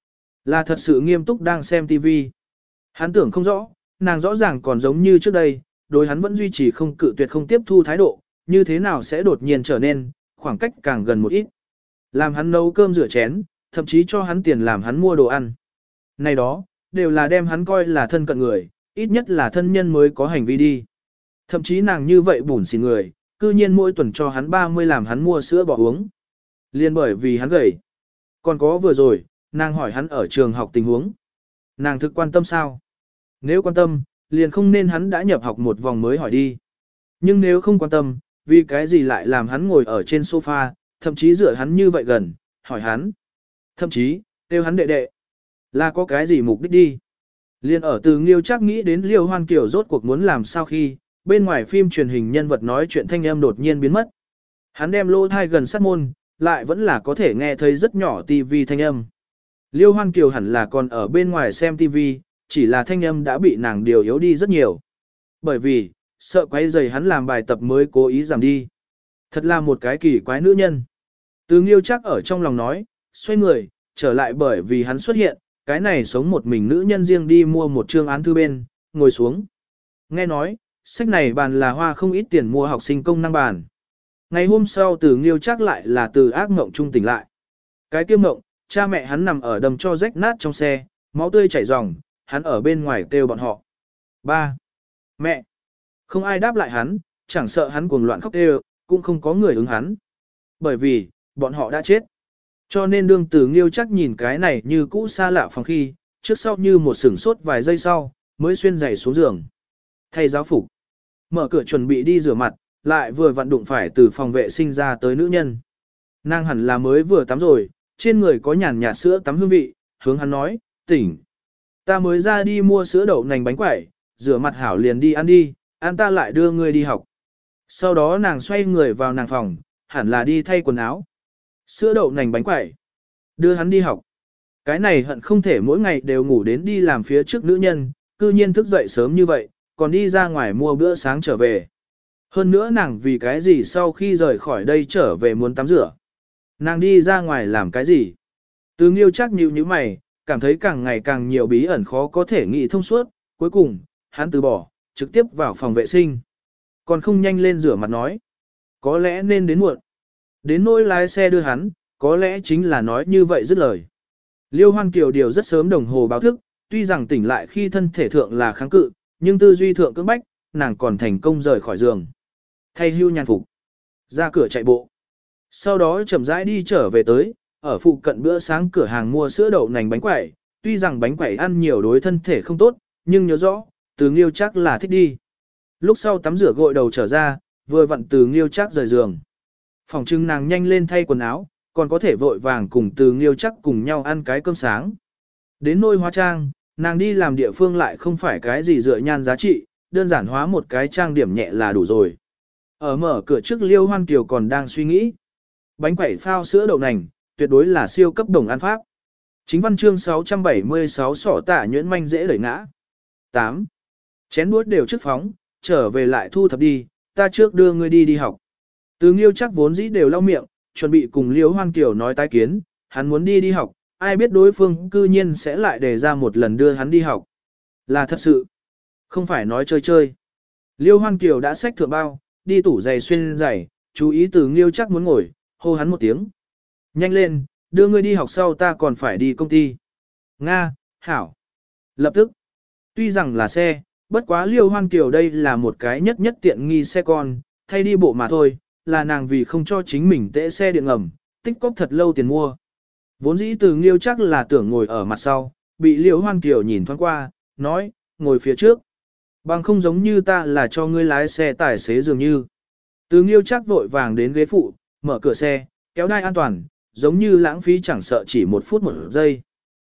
[SPEAKER 1] Là thật sự nghiêm túc đang xem TV. Hắn tưởng không rõ, nàng rõ ràng còn giống như trước đây, đối hắn vẫn duy trì không cự tuyệt không tiếp thu thái độ, như thế nào sẽ đột nhiên trở nên, khoảng cách càng gần một ít. Làm hắn nấu cơm rửa chén, thậm chí cho hắn tiền làm hắn mua đồ ăn. Này đó, đều là đem hắn coi là thân cận người, ít nhất là thân nhân mới có hành vi đi. Thậm chí nàng như vậy bủn xỉn người, cư nhiên mỗi tuần cho hắn 30 làm hắn mua sữa bò uống. Liên bởi vì hắn gầy. Còn có vừa rồi, nàng hỏi hắn ở trường học tình huống. Nàng thực quan tâm sao? Nếu quan tâm, liền không nên hắn đã nhập học một vòng mới hỏi đi. Nhưng nếu không quan tâm, vì cái gì lại làm hắn ngồi ở trên sofa, thậm chí dựa hắn như vậy gần, hỏi hắn. Thậm chí, kêu hắn đệ đệ. Là có cái gì mục đích đi? Liên ở Từ Nghiêu chắc nghĩ đến Liêu Hoan Kiều rốt cuộc muốn làm sao khi, bên ngoài phim truyền hình nhân vật nói chuyện thanh âm đột nhiên biến mất. Hắn đem lỗ thai gần sát môn, lại vẫn là có thể nghe thấy rất nhỏ tivi thanh âm. Liêu Hoan Kiều hẳn là còn ở bên ngoài xem tivi, chỉ là thanh âm đã bị nàng điều yếu đi rất nhiều. Bởi vì, sợ quấy rầy hắn làm bài tập mới cố ý giảm đi. Thật là một cái kỳ quái nữ nhân. Từ Nghiêu chắc ở trong lòng nói, xoay người, trở lại bởi vì hắn xuất hiện, cái này sống một mình nữ nhân riêng đi mua một chương án thư bên, ngồi xuống. Nghe nói, sách này bàn là hoa không ít tiền mua học sinh công năng bàn. Ngày hôm sau Từ Nghiêu chắc lại là từ ác mộng trung tỉnh lại. Cái kiêm mộng, cha mẹ hắn nằm ở đầm cho rách nát trong xe, máu tươi chảy ròng, hắn ở bên ngoài kêu bọn họ. Ba, mẹ, không ai đáp lại hắn, chẳng sợ hắn cuồng loạn khóc kêu, cũng không có người ứng hắn. Bởi vì, bọn họ đã chết. Cho nên đương Từ Nghiêu chắc nhìn cái này như cũ xa lạ phòng khi, trước sau như một sửng sốt vài giây sau, mới xuyên giày xuống giường. Thay giáo phục, mở cửa chuẩn bị đi rửa mặt, lại vừa vặn đụng phải từ phòng vệ sinh ra tới nữ nhân. Nàng hẳn là mới vừa tắm rồi, trên người có nhàn nhạt sữa tắm hương vị, hướng hắn nói, tỉnh. Ta mới ra đi mua sữa đậu nành bánh quẩy, rửa mặt hảo liền đi ăn đi, ăn ta lại đưa ngươi đi học. Sau đó nàng xoay người vào nàng phòng, hẳn là đi thay quần áo. Sữa đậu nành bánh quẩy, đưa hắn đi học. Cái này hận không thể mỗi ngày đều ngủ đến đi làm phía trước nữ nhân, cư nhiên thức dậy sớm như vậy, còn đi ra ngoài mua bữa sáng trở về. Hơn nữa nàng vì cái gì sau khi rời khỏi đây trở về muốn tắm rửa. Nàng đi ra ngoài làm cái gì? Từ Nghiêu chắc nhíu như mày, cảm thấy càng ngày càng nhiều bí ẩn khó có thể nghĩ thông suốt, cuối cùng, hắn từ bỏ, trực tiếp vào phòng vệ sinh. Còn không nhanh lên rửa mặt nói. Có lẽ nên đến muộn. Đến nỗi lái xe đưa hắn, có lẽ chính là nói như vậy dứt lời. Liêu Hoan Kiều điều rất sớm đồng hồ báo thức, tuy rằng tỉnh lại khi thân thể thượng là kháng cự, nhưng tư duy thượng cưỡng bách, nàng còn thành công rời khỏi giường. Thay hưu nhàn phục, ra cửa chạy bộ. Sau đó chậm rãi đi trở về tới, ở phụ cận bữa sáng cửa hàng mua sữa đậu nành bánh quẩy, tuy rằng bánh quẩy ăn nhiều đối thân thể không tốt, nhưng nhớ rõ, Từ Nghiêu chắc là thích đi. Lúc sau tắm rửa gội đầu trở ra, vừa vặn Từ Nghiêu chắc rời giường. Phòng trưng nàng nhanh lên thay quần áo, còn có thể vội vàng cùng Từ Nghiêu chắc cùng nhau ăn cái cơm sáng. Đến nôi hóa trang, nàng đi làm địa phương lại không phải cái gì dựa nhan giá trị, đơn giản hóa một cái trang điểm nhẹ là đủ rồi. Ở mở cửa trước Liêu Hoan Kiều còn đang suy nghĩ. Bánh quẩy phao sữa đậu nành, tuyệt đối là siêu cấp đồng ăn pháp. Chính văn chương 676 sỏ tả nhuyễn manh dễ đẩy ngã. 8. Chén đuốt đều trước phóng, trở về lại thu thập đi, ta trước đưa ngươi đi học. Từ Nghiêu chắc vốn dĩ đều lau miệng, chuẩn bị cùng Liêu Hoan Kiều nói tái kiến, hắn muốn đi học, ai biết đối phương cư nhiên sẽ lại đề ra một lần đưa hắn đi học. Là thật sự, không phải nói chơi chơi. Liêu Hoan Kiều đã xách thượng bao, đi tủ giày xuyên giày, chú ý Từ Nghiêu chắc muốn ngồi, hô hắn một tiếng. Nhanh lên, đưa ngươi đi học sau ta còn phải đi công ty. Nga, hảo. Lập tức, tuy rằng là xe, bất quá Liêu Hoan Kiều đây là một cái nhất tiện nghi xe con, thay đi bộ mà thôi, là nàng vì không cho chính mình tễ xe điện ngầm, tích cóp thật lâu tiền mua. Vốn dĩ Từ Nghiêu chắc là tưởng ngồi ở mặt sau, bị Liêu Hoan Kiều nhìn thoáng qua, nói, ngồi phía trước. Bằng không giống như ta là cho ngươi lái xe tài xế dường như. Từ Nghiêu chắc vội vàng đến ghế phụ, mở cửa xe, kéo đai an toàn, giống như lãng phí chẳng sợ chỉ 1 phút 1 giây.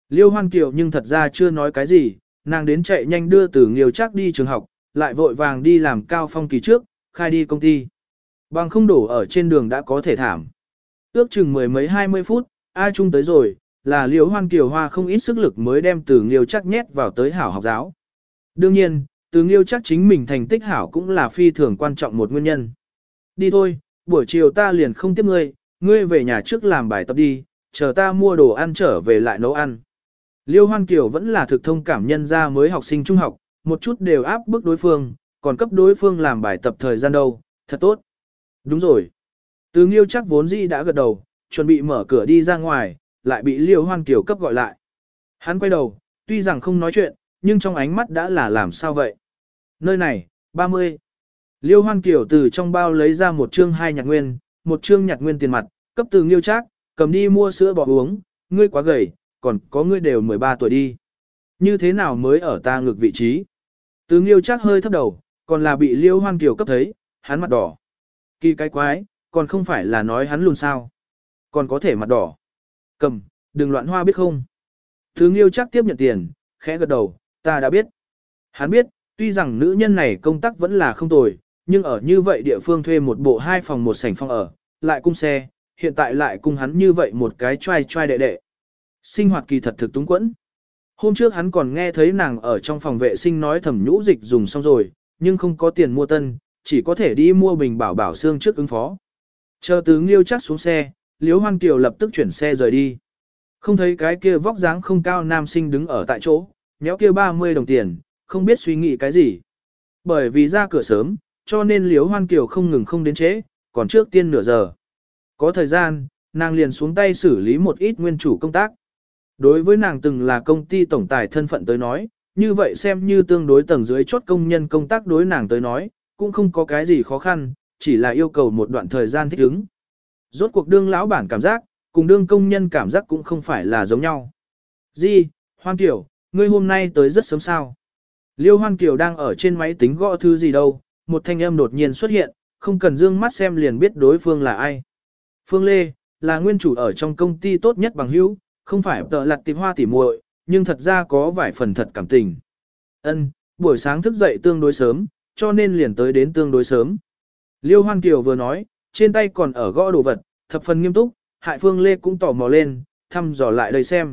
[SPEAKER 1] Liêu Hoan Kiều nhưng thật ra chưa nói cái gì, nàng đến chạy nhanh đưa Từ Nghiêu Trác đi trường học, lại vội vàng đi làm cao phong kỳ trước, khai đi công ty. Bằng không đổ ở trên đường đã có thể thảm. Ước chừng mười mấy 20 phút, A Trung tới rồi, là Liêu Hoan Kiều hoa không ít sức lực mới đem Từ Nghiêu Trác nhét vào tới hảo học giáo. Đương nhiên, Từ Nghiêu Trác chính mình thành tích hảo cũng là phi thường quan trọng một nguyên nhân. Đi thôi, buổi chiều ta liền không tiếp ngươi, ngươi về nhà trước làm bài tập đi, chờ ta mua đồ ăn trở về lại nấu ăn. Liêu Hoan Kiều vẫn là thực thông cảm nhân ra mới học sinh trung học, một chút đều áp bức đối phương, còn cấp đối phương làm bài tập thời gian đâu, thật tốt. Đúng rồi. Từ Nghiêu Trác vốn dĩ đã gật đầu, chuẩn bị mở cửa đi ra ngoài, lại bị Liêu Hoan Kiều cấp gọi lại. Hắn quay đầu, tuy rằng không nói chuyện, nhưng trong ánh mắt đã là làm sao vậy. Nơi này, 30. Liêu Hoan Kiều từ trong bao lấy ra một chương 2 nhạc nguyên, một chương nhạc nguyên tiền mặt, cấp Từ Nghiêu Trác, cầm đi mua sữa bò uống, ngươi quá gầy, còn có ngươi đều 13 tuổi đi. Như thế nào mới ở ta ngược vị trí? Từ Nghiêu Trác hơi thấp đầu, còn là bị Liêu Hoan Kiều cấp thấy, hắn mặt đỏ. Kỳ cái quái, còn không phải là nói hắn luôn sao? Còn có thể mặt đỏ. Cầm, đừng loạn hoa biết không? Từ Nghiêu Trác tiếp nhận tiền, khẽ gật đầu, ta đã biết. Hắn biết, tuy rằng nữ nhân này công tác vẫn là không tồi, nhưng ở như vậy địa phương thuê một bộ 2 phòng một sảnh phòng ở, lại cung xe, hiện tại lại cung hắn như vậy một cái trai đệ đệ. Sinh hoạt kỳ thật thực túng quẫn. Hôm trước hắn còn nghe thấy nàng ở trong phòng vệ sinh nói thẩm nhũ dịch dùng xong rồi, nhưng không có tiền mua tân, chỉ có thể đi mua bình bảo bảo xương trước ứng phó. Chờ Từ Nghiêu Trác xuống xe, Liêu Hoan Kiều lập tức chuyển xe rời đi. Không thấy cái kia vóc dáng không cao nam sinh đứng ở tại chỗ, nhéo kia 30 đồng tiền, không biết suy nghĩ cái gì. Bởi vì ra cửa sớm, cho nên Liêu Hoan Kiều không ngừng không đến trễ, còn trước tiên nửa giờ. Có thời gian, nàng liền xuống tay xử lý một ít nguyên chủ công tác. Đối với nàng từng là công ty tổng tài thân phận tới nói, như vậy xem như tương đối tầng dưới chốt công nhân công tác đối nàng tới nói, cũng không có cái gì khó khăn, chỉ là yêu cầu một đoạn thời gian thích ứng. Rốt cuộc đương lão bản cảm giác, cùng đương công nhân cảm giác cũng không phải là giống nhau. Di, Hoan Kiều, ngươi hôm nay tới rất sớm sao? Liêu Hoan Kiều đang ở trên máy tính gõ thư gì đâu, một thanh âm đột nhiên xuất hiện, không cần dương mắt xem liền biết đối phương là ai. Phương Lê, là nguyên chủ ở trong công ty tốt nhất bằng hữu, không phải tợ lặt tịp hoa tỉ muội, nhưng thật ra có vài phần thật cảm tình. Ân, buổi sáng thức dậy tương đối sớm, cho nên liền tới đến tương đối sớm. Liêu Hoan Kiều vừa nói, trên tay còn ở gõ đồ vật, thập phần nghiêm túc, hại Phương Lê cũng tò mò lên, thăm dò lại đây xem.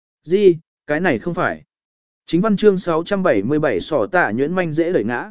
[SPEAKER 1] Gì, cái này không phải. Chính văn chương 677 sỏ tả nhuyễn manh dễ đẩy ngã.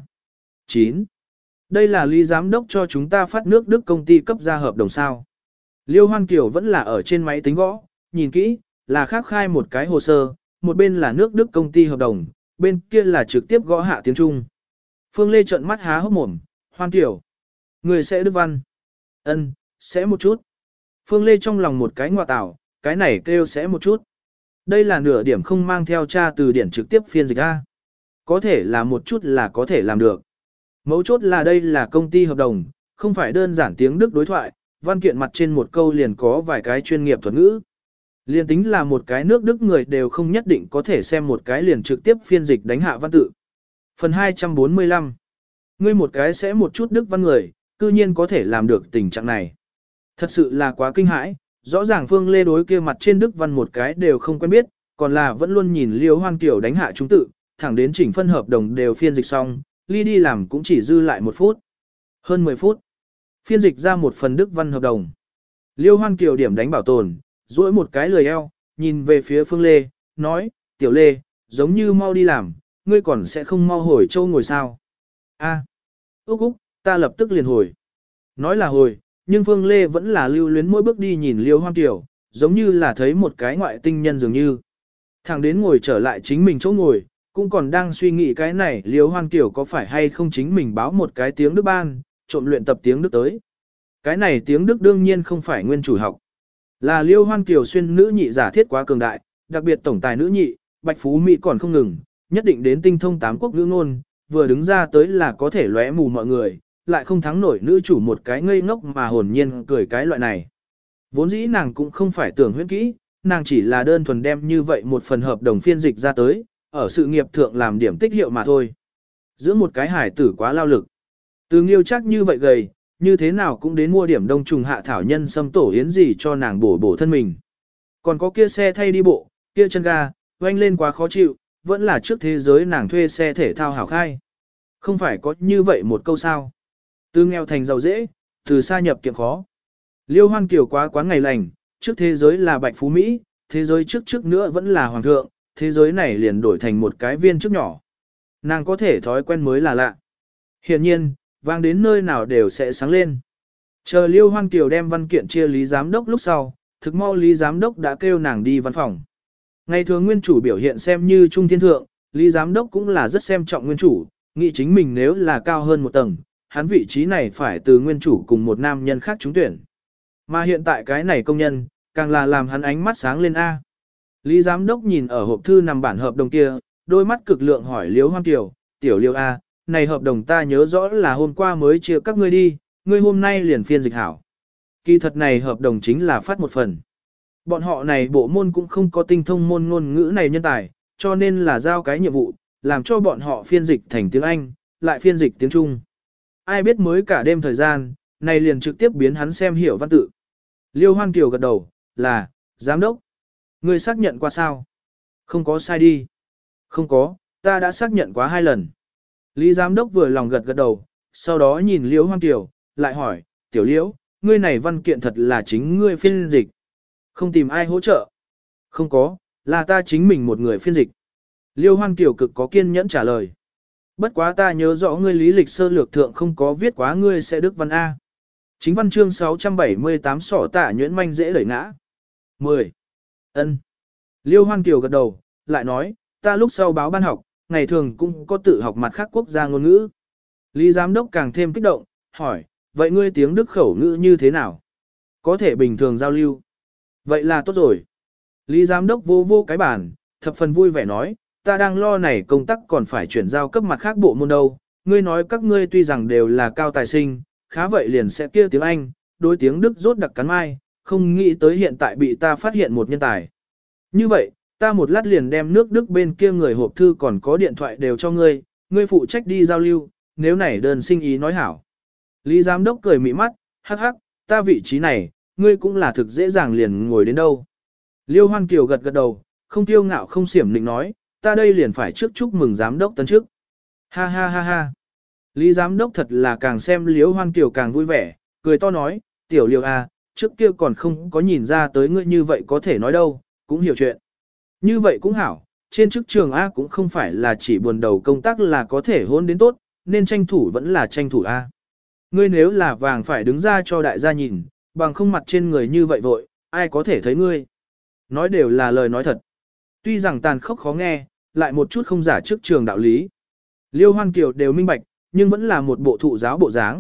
[SPEAKER 1] 9. Đây là Lý Giám đốc cho chúng ta phát nước Đức công ty cấp ra hợp đồng sao. Liêu Hoan Kiều vẫn là ở trên máy tính gõ, nhìn kỹ, là khác khai một cái hồ sơ, một bên là nước Đức công ty hợp đồng, bên kia là trực tiếp gõ hạ tiếng Trung. Phương Lê trợn mắt há hốc mồm, Hoan Kiều. Người sẽ đức văn. Ân, sẽ một chút. Phương Lê trong lòng một cái ngoa tảo, cái này kêu sẽ một chút. Đây là nửa điểm không mang theo tra từ điển trực tiếp phiên dịch A. Có thể là một chút là có thể làm được. Mấu chốt là đây là công ty hợp đồng, không phải đơn giản tiếng Đức đối thoại, văn kiện mặt trên một câu liền có vài cái chuyên nghiệp thuật ngữ. Liên tính là một cái nước Đức người đều không nhất định có thể xem một cái liền trực tiếp phiên dịch đánh hạ văn tự. Phần 245. Ngươi một cái sẽ một chút Đức văn người, cư nhiên có thể làm được tình trạng này. Thật sự là quá kinh hãi, rõ ràng Phương Lê đối kia mặt trên Đức văn một cái đều không quen biết, còn là vẫn luôn nhìn Liêu Hoan Kiều đánh hạ chúng tự, thẳng đến chỉnh phân hợp đồng đều phiên dịch xong, ly đi làm cũng chỉ dư lại 1 phút. Hơn 10 phút. Phiên dịch ra một phần Đức văn hợp đồng. Liêu Hoan Kiều điểm đánh bảo tồn, duỗi một cái lười eo, nhìn về phía Phương Lê, nói, Tiểu Lê, giống như mau đi làm, ngươi còn sẽ không mau hồi châu ngồi sao. A, Úc Úc, ta lập tức liền hồi. Nói là hồi, nhưng Phương Lê vẫn là lưu luyến mỗi bước đi nhìn Liêu Hoan Kiều, giống như là thấy một cái ngoại tinh nhân dường như. Thằng đến ngồi trở lại chính mình chỗ ngồi, cũng còn đang suy nghĩ cái này Liêu Hoan Kiều có phải hay không chính mình báo một cái tiếng Đức ban, trộm luyện tập tiếng Đức tới. Cái này tiếng Đức đương nhiên không phải nguyên chủ học. Là Liêu Hoan Kiều xuyên nữ nhị giả thiết quá cường đại, đặc biệt tổng tài nữ nhị, Bạch Phú Mỹ còn không ngừng, nhất định đến tinh thông 8 quốc ngữ ngôn, vừa đứng ra tới là có thể lóe mù mọi người, lại không thắng nổi nữ chủ một cái ngây ngốc mà hồn nhiên cười cái loại này. Vốn dĩ nàng cũng không phải tưởng huyễn kỹ, nàng chỉ là đơn thuần đem như vậy một phần hợp đồng phiên dịch ra tới, ở sự nghiệp thượng làm điểm tích hiệu mà thôi. Giữa một cái hải tử quá lao lực. Từ Nghiêu chắc như vậy gầy, như thế nào cũng đến mua điểm đông trùng hạ thảo nhân xâm tổ yến gì cho nàng bổ thân mình. Còn có kia xe thay đi bộ, kia chân ga, oanh lên quá khó chịu, vẫn là trước thế giới nàng thuê xe thể thao hảo khai. Không phải có như vậy một câu sao. Từ nghèo thành giàu dễ, từ xa nhập kiệm khó. Liêu Hoan Kiều quá quán ngày lành, trước thế giới là bạch phú Mỹ, thế giới trước nữa vẫn là hoàng thượng, thế giới này liền đổi thành một cái viên trước nhỏ. Nàng có thể thói quen mới là lạ. Hiện nhiên, vang đến nơi nào đều sẽ sáng lên. Chờ Liêu Hoan Kiều đem văn kiện chia Lý Giám Đốc lúc sau, thực mau Lý Giám Đốc đã kêu nàng đi văn phòng. Ngày thường nguyên chủ biểu hiện xem như trung thiên thượng, Lý Giám Đốc cũng là rất xem trọng nguyên chủ, nghĩ chính mình nếu là cao hơn một tầng, hắn vị trí này phải từ nguyên chủ cùng một nam nhân khác trúng tuyển. Mà hiện tại cái này công nhân, càng là làm hắn ánh mắt sáng lên A. Lý Giám Đốc nhìn ở hộp thư nằm bản hợp đồng kia, đôi mắt cực lượng hỏi Liêu Hoan Kiều, tiểu Liêu A, này hợp đồng ta nhớ rõ là hôm qua mới chia các ngươi đi, ngươi hôm nay liền phiên dịch hảo. Kỳ thật này hợp đồng chính là phát một phần. Bọn họ này bộ môn cũng không có tinh thông môn ngôn ngữ này nhân tài, cho nên là giao cái nhiệm vụ, làm cho bọn họ phiên dịch thành tiếng Anh, lại phiên dịch tiếng Trung. Ai biết mới cả đêm thời gian, này liền trực tiếp biến hắn xem hiểu văn tự. Liêu Hoan Kiều gật đầu, là, giám đốc. Ngươi xác nhận qua sao? Không có sai đi. Không có, ta đã xác nhận quá 2 lần. Lý giám đốc vừa lòng gật gật đầu, sau đó nhìn Liêu Hoan Kiều, lại hỏi, tiểu Liễu, ngươi này văn kiện thật là chính ngươi phiên dịch. Không tìm ai hỗ trợ. Không có, là ta chính mình một người phiên dịch. Liêu Hoan Kiều cực có kiên nhẫn trả lời. Bất quá ta nhớ rõ ngươi lý lịch sơ lược thượng không có viết quá ngươi sẽ đức văn A. Chính văn chương 678 sỏ tạ nhuyễn manh dễ đẩy ngã. 10. Ân. Liêu Hoan Kiều gật đầu, lại nói, ta lúc sau báo ban học, ngày thường cũng có tự học mặt khác quốc gia ngôn ngữ. Lý giám đốc càng thêm kích động, hỏi, vậy ngươi tiếng Đức khẩu ngữ như thế nào? Có thể bình thường giao lưu. Vậy là tốt rồi. Lý giám đốc vô cái bản, thập phần vui vẻ nói, ta đang lo này công tác còn phải chuyển giao cấp mặt khác bộ môn đâu. Ngươi nói các ngươi tuy rằng đều là cao tài sinh, khá vậy liền sẽ kia tiếng Anh, đối tiếng Đức rốt đặc cắn mai, không nghĩ tới hiện tại bị ta phát hiện một nhân tài. Như vậy, ta một lát liền đem nước Đức bên kia người hộp thư còn có điện thoại đều cho ngươi, ngươi phụ trách đi giao lưu, nếu này đơn sinh ý nói hảo. Lý giám đốc cười mị mắt, hắc hắc, ta vị trí này, ngươi cũng là thực dễ dàng liền ngồi đến đâu. Liêu Hoan Kiều gật gật đầu, không tiêu ngạo không xiểm định nói, ta đây liền phải trước chúc mừng giám đốc tấn chức. Ha ha ha ha. Lý giám đốc thật là càng xem Liêu Hoan Kiều càng vui vẻ, cười to nói, tiểu Liêu à, trước kia còn không có nhìn ra tới ngươi như vậy có thể nói đâu, cũng hiểu chuyện. Như vậy cũng hảo, trên chức trường A cũng không phải là chỉ buồn đầu công tác là có thể hôn đến tốt, nên tranh thủ vẫn là tranh thủ A. Ngươi nếu là vàng phải đứng ra cho đại gia nhìn, bằng không mặt trên người như vậy vội, ai có thể thấy ngươi. Nói đều là lời nói thật. Tuy rằng tàn khốc khó nghe, lại một chút không giả trước trường đạo lý. Liêu Hoan Kiều đều minh bạch, nhưng vẫn là một bộ thụ giáo bộ dáng.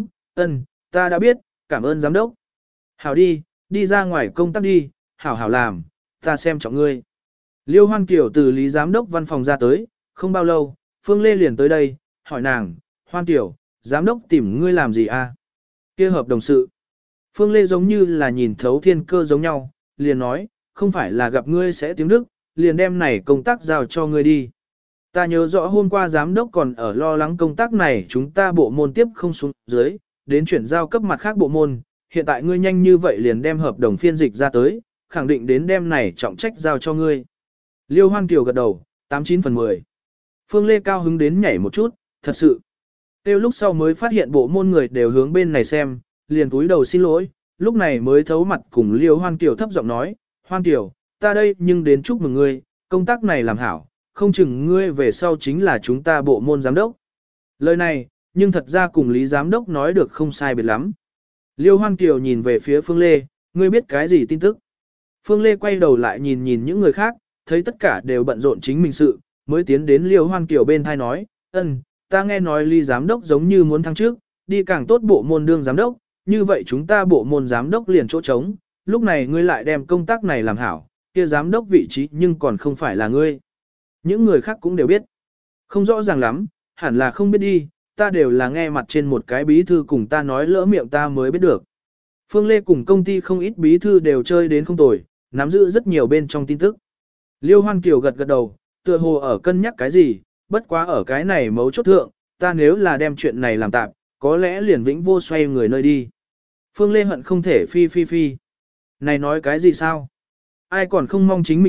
[SPEAKER 1] Ta đã biết, cảm ơn giám đốc. Hảo đi ra ngoài công tác đi, hảo làm, ta xem trọng ngươi. Liêu Hoan Kiều từ Lý giám đốc văn phòng ra tới, không bao lâu, Phương Lê liền tới đây, hỏi nàng, Hoan Kiều, giám đốc tìm ngươi làm gì a? Kia hợp đồng sự. Phương Lê giống như là nhìn thấu thiên cơ giống nhau, liền nói, không phải là gặp ngươi sẽ tiếng Đức, liền đem này công tác giao cho ngươi đi. Ta nhớ rõ hôm qua giám đốc còn ở lo lắng công tác này chúng ta bộ môn tiếp không xuống dưới, đến chuyển giao cấp mặt khác bộ môn, hiện tại ngươi nhanh như vậy liền đem hợp đồng phiên dịch ra tới, khẳng định đến đem này trọng trách giao cho ngươi. Liêu Hoan Kiều gật đầu, 89/10. Phương Lê cao hứng đến nhảy một chút, thật sự. Tiêu lúc sau mới phát hiện bộ môn người đều hướng bên này xem, liền cúi đầu xin lỗi, lúc này mới thấu mặt cùng Liêu Hoan Kiều thấp giọng nói, Hoan Kiều, ta đây nhưng đến chúc mừng ngươi, công tác này làm hảo, không chừng ngươi về sau chính là chúng ta bộ môn giám đốc. Lời này, nhưng thật ra cùng Lý giám đốc nói được không sai biệt lắm. Liêu Hoan Kiều nhìn về phía Phương Lê, ngươi biết cái gì tin tức? Phương Lê quay đầu lại nhìn những người khác, thấy tất cả đều bận rộn chính mình sự, mới tiến đến Liêu Hoan Kiều bên thai nói, ta nghe nói Lý giám đốc giống như muốn thăng trước, đi càng tốt bộ môn đương giám đốc, như vậy chúng ta bộ môn giám đốc liền chỗ trống, lúc này ngươi lại đem công tác này làm hảo, kia giám đốc vị trí nhưng còn không phải là ngươi. Những người khác cũng đều biết. Không rõ ràng lắm, hẳn là không biết đi, ta đều là nghe mặt trên một cái bí thư cùng ta nói lỡ miệng ta mới biết được. Phương Lê cùng công ty không ít bí thư đều chơi đến không tồi, nắm giữ rất nhiều bên trong tin tức. Liêu Hoan Kiều gật gật đầu, tựa hồ ở cân nhắc cái gì, bất quá ở cái này mấu chốt thượng, ta nếu là đem chuyện này làm tạm, có lẽ liền vĩnh vô xoay người nơi đi. Phương Lê hận không thể phi. Này nói cái gì sao? Ai còn không mong chính mình tốt,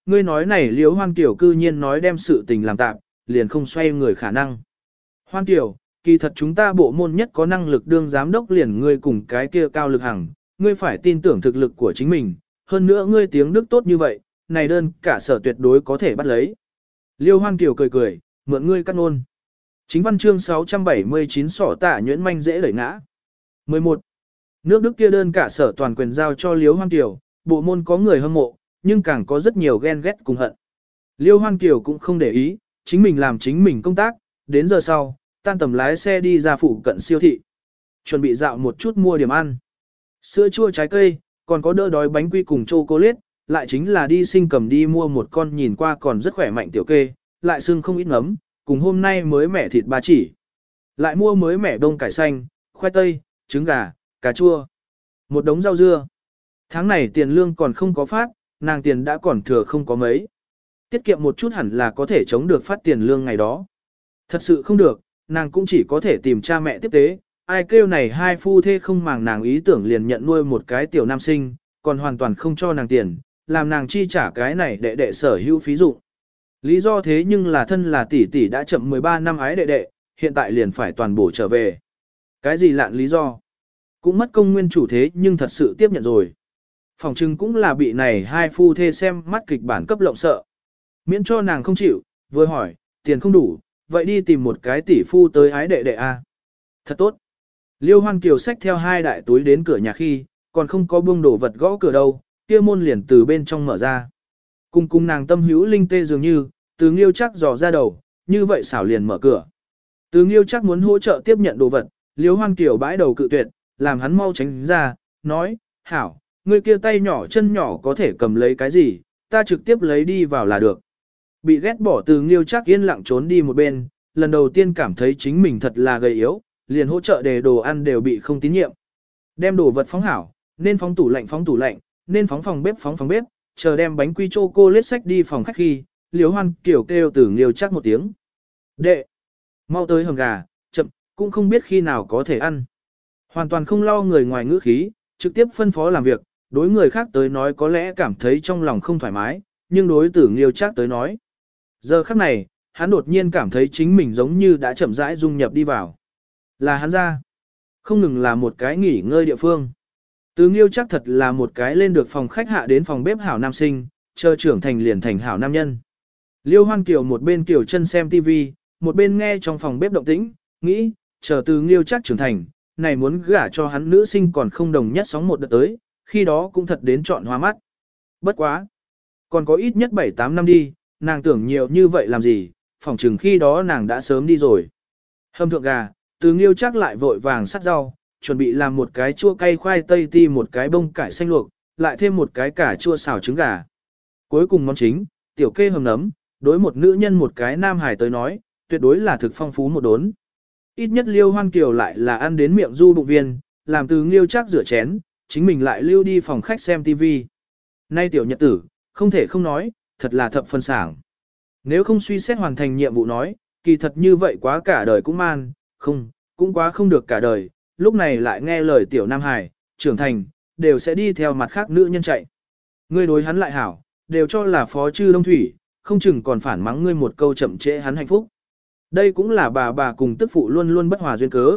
[SPEAKER 1] ngươi nói này Liễu Hoan Kiều cư nhiên nói đem sự tình làm tạm, liền không xoay người khả năng. Hoan Kiều, kỳ thật chúng ta bộ môn nhất có năng lực đương giám đốc liền ngươi cùng cái kia Cao Lực Hằng, ngươi phải tin tưởng thực lực của chính mình, hơn nữa ngươi tiếng Đức tốt như vậy, này đơn cả sở tuyệt đối có thể bắt lấy. Liêu Hoan Kiều cười cười, mượn ngươi cắt ngôn. Chính văn chương 679 sỏ tạ nhuyễn manh dễ đẩy ngã. 11. Nước Đức kia đơn cả sở toàn quyền giao cho Liêu Hoan Kiều, bộ môn có người hâm mộ, nhưng càng có rất nhiều ghen ghét cùng hận. Liêu Hoan Kiều cũng không để ý, chính mình làm chính mình công tác, đến giờ sau, tan tầm lái xe đi ra phụ cận siêu thị. Chuẩn bị dạo một chút mua điểm ăn. Sữa chua trái cây, còn có đỡ đói bánh quy cùng chocolate, lại chính là đi Sinh Cầm đi mua một con nhìn qua còn rất khỏe mạnh tiểu kê, lại xương không ít ngấm, cùng hôm nay mới mẻ thịt ba chỉ. Lại mua mới mẻ đông cải xanh, khoai tây, trứng gà, cà chua. Một đống rau dưa. Tháng này tiền lương còn không có phát, nàng tiền đã còn thừa không có mấy. Tiết kiệm một chút hẳn là có thể chống được phát tiền lương ngày đó. Thật sự không được, nàng cũng chỉ có thể tìm cha mẹ tiếp tế. Ai kêu này hai phu thê không màng nàng ý tưởng liền nhận nuôi một cái tiểu nam sinh, còn hoàn toàn không cho nàng tiền, làm nàng chi trả cái này đệ đệ sở hữu phí dụ. Lý do thế nhưng là thân là tỷ tỷ đã chậm 13 năm ái đệ đệ, hiện tại liền phải toàn bổ trở về. Cái gì lạn lý do? Cũng mất công nguyên chủ thế nhưng thật sự tiếp nhận rồi. Phòng trưng cũng là bị này hai phu thê xem mắt kịch bản cấp lộng sợ. Miễn cho nàng không chịu, vừa hỏi, tiền không đủ, vậy đi tìm một cái tỷ phu tới ái đệ đệ a. Thật tốt. Liêu Hoan Kiều xách theo hai đại túi đến cửa nhà khi, còn không có buông đồ vật gõ cửa đâu, kia môn liền từ bên trong mở ra. Cùng nàng tâm hữu linh tê dường như, Từ Nghiêu chắc dò ra đầu, như vậy xảo liền mở cửa. Từ Nghiêu chắc muốn hỗ trợ tiếp nhận đồ vật, Liêu Hoan Kiều bãi đầu cự tuyệt, làm hắn mau tránh ra, nói, hảo, người kia tay nhỏ chân nhỏ có thể cầm lấy cái gì, ta trực tiếp lấy đi vào là được. Bị ghét bỏ Từ Nghiêu chắc yên lặng trốn đi một bên, lần đầu tiên cảm thấy chính mình thật là gầy yếu, liền hỗ trợ để đồ ăn đều bị không tín nhiệm. Đem đồ vật phóng hảo, nên phóng tủ lạnh, nên phóng phòng bếp, chờ đem bánh quy chocolate sách đi phòng khách khi, Liêu Hoan Kiều kêu Từ Nghiêu chắc một tiếng. Đệ, mau tới hầm gà, chậm, cũng không biết khi nào có thể ăn. Hoàn toàn không lo người ngoài ngữ khí, trực tiếp phân phó làm việc, đối người khác tới nói có lẽ cảm thấy trong lòng không thoải mái, nhưng đối Từ Nghiêu chắc tới nói. Giờ khắc này, hắn đột nhiên cảm thấy chính mình giống như đã chậm rãi dung nhập đi vào. Là hắn ra. Không ngừng là một cái nghỉ ngơi địa phương. Từ Nghiêu chắc thật là một cái lên được phòng khách hạ đến phòng bếp hảo nam sinh, chờ trưởng thành liền thành hảo nam nhân. Liêu Hoan Kiều một bên kiều chân xem TV, một bên nghe trong phòng bếp động tĩnh, nghĩ, chờ Từ Nghiêu chắc trưởng thành, này muốn gả cho hắn nữ sinh còn không đồng nhất sóng một đợt tới, khi đó cũng thật đến chọn hoa mắt. Bất quá. Còn có ít nhất 7-8 năm đi, nàng tưởng nhiều như vậy làm gì, phỏng chừng khi đó nàng đã sớm đi rồi. Hâm thượng gà, Từ Nghiêu chắc lại vội vàng sắt rau, chuẩn bị làm một cái chua cay khoai tây ti một cái bông cải xanh luộc, lại thêm một cái cà chua xào trứng gà. Cuối cùng món chính, tiểu kê hầm nấm, đối một nữ nhân một cái nam hải tới nói, tuyệt đối là thực phong phú một đốn. Ít nhất Liêu Hoan Kiều lại là ăn đến miệng du bụng viên, làm Từ Nghiêu chắc rửa chén, chính mình lại lưu đi phòng khách xem TV. Nay tiểu nhật tử, không thể không nói, thật là thập phân sảng. Nếu không suy xét hoàn thành nhiệm vụ nói, kỳ thật như vậy quá cả đời cũng man, không, cũng quá không được cả đời, lúc này lại nghe lời tiểu Nam Hải, trưởng thành, đều sẽ đi theo mặt khác nữ nhân chạy. Ngươi đối hắn lại hảo, đều cho là phó chư đông thủy, không chừng còn phản mắng ngươi một câu chậm trễ hắn hạnh phúc. Đây cũng là bà cùng tức phụ luôn luôn bất hòa duyên cớ.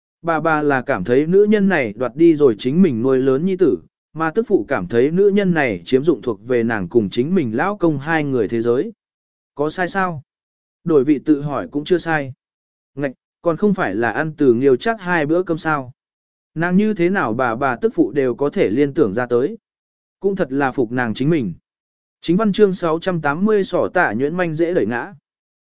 [SPEAKER 1] Bà là cảm thấy nữ nhân này đoạt đi rồi chính mình nuôi lớn nhi tử, mà tức phụ cảm thấy nữ nhân này chiếm dụng thuộc về nàng cùng chính mình lão công hai người thế giới. Có sai sao? Đổi vị tự hỏi cũng chưa sai. Ngạch, còn không phải là ăn Từ Nghiêu chắc 2 bữa cơm sao. Nàng như thế nào bà tức phụ đều có thể liên tưởng ra tới. Cũng thật là phục nàng chính mình. Chính văn chương 680 sỏ tả nhuyễn manh dễ đẩy ngã.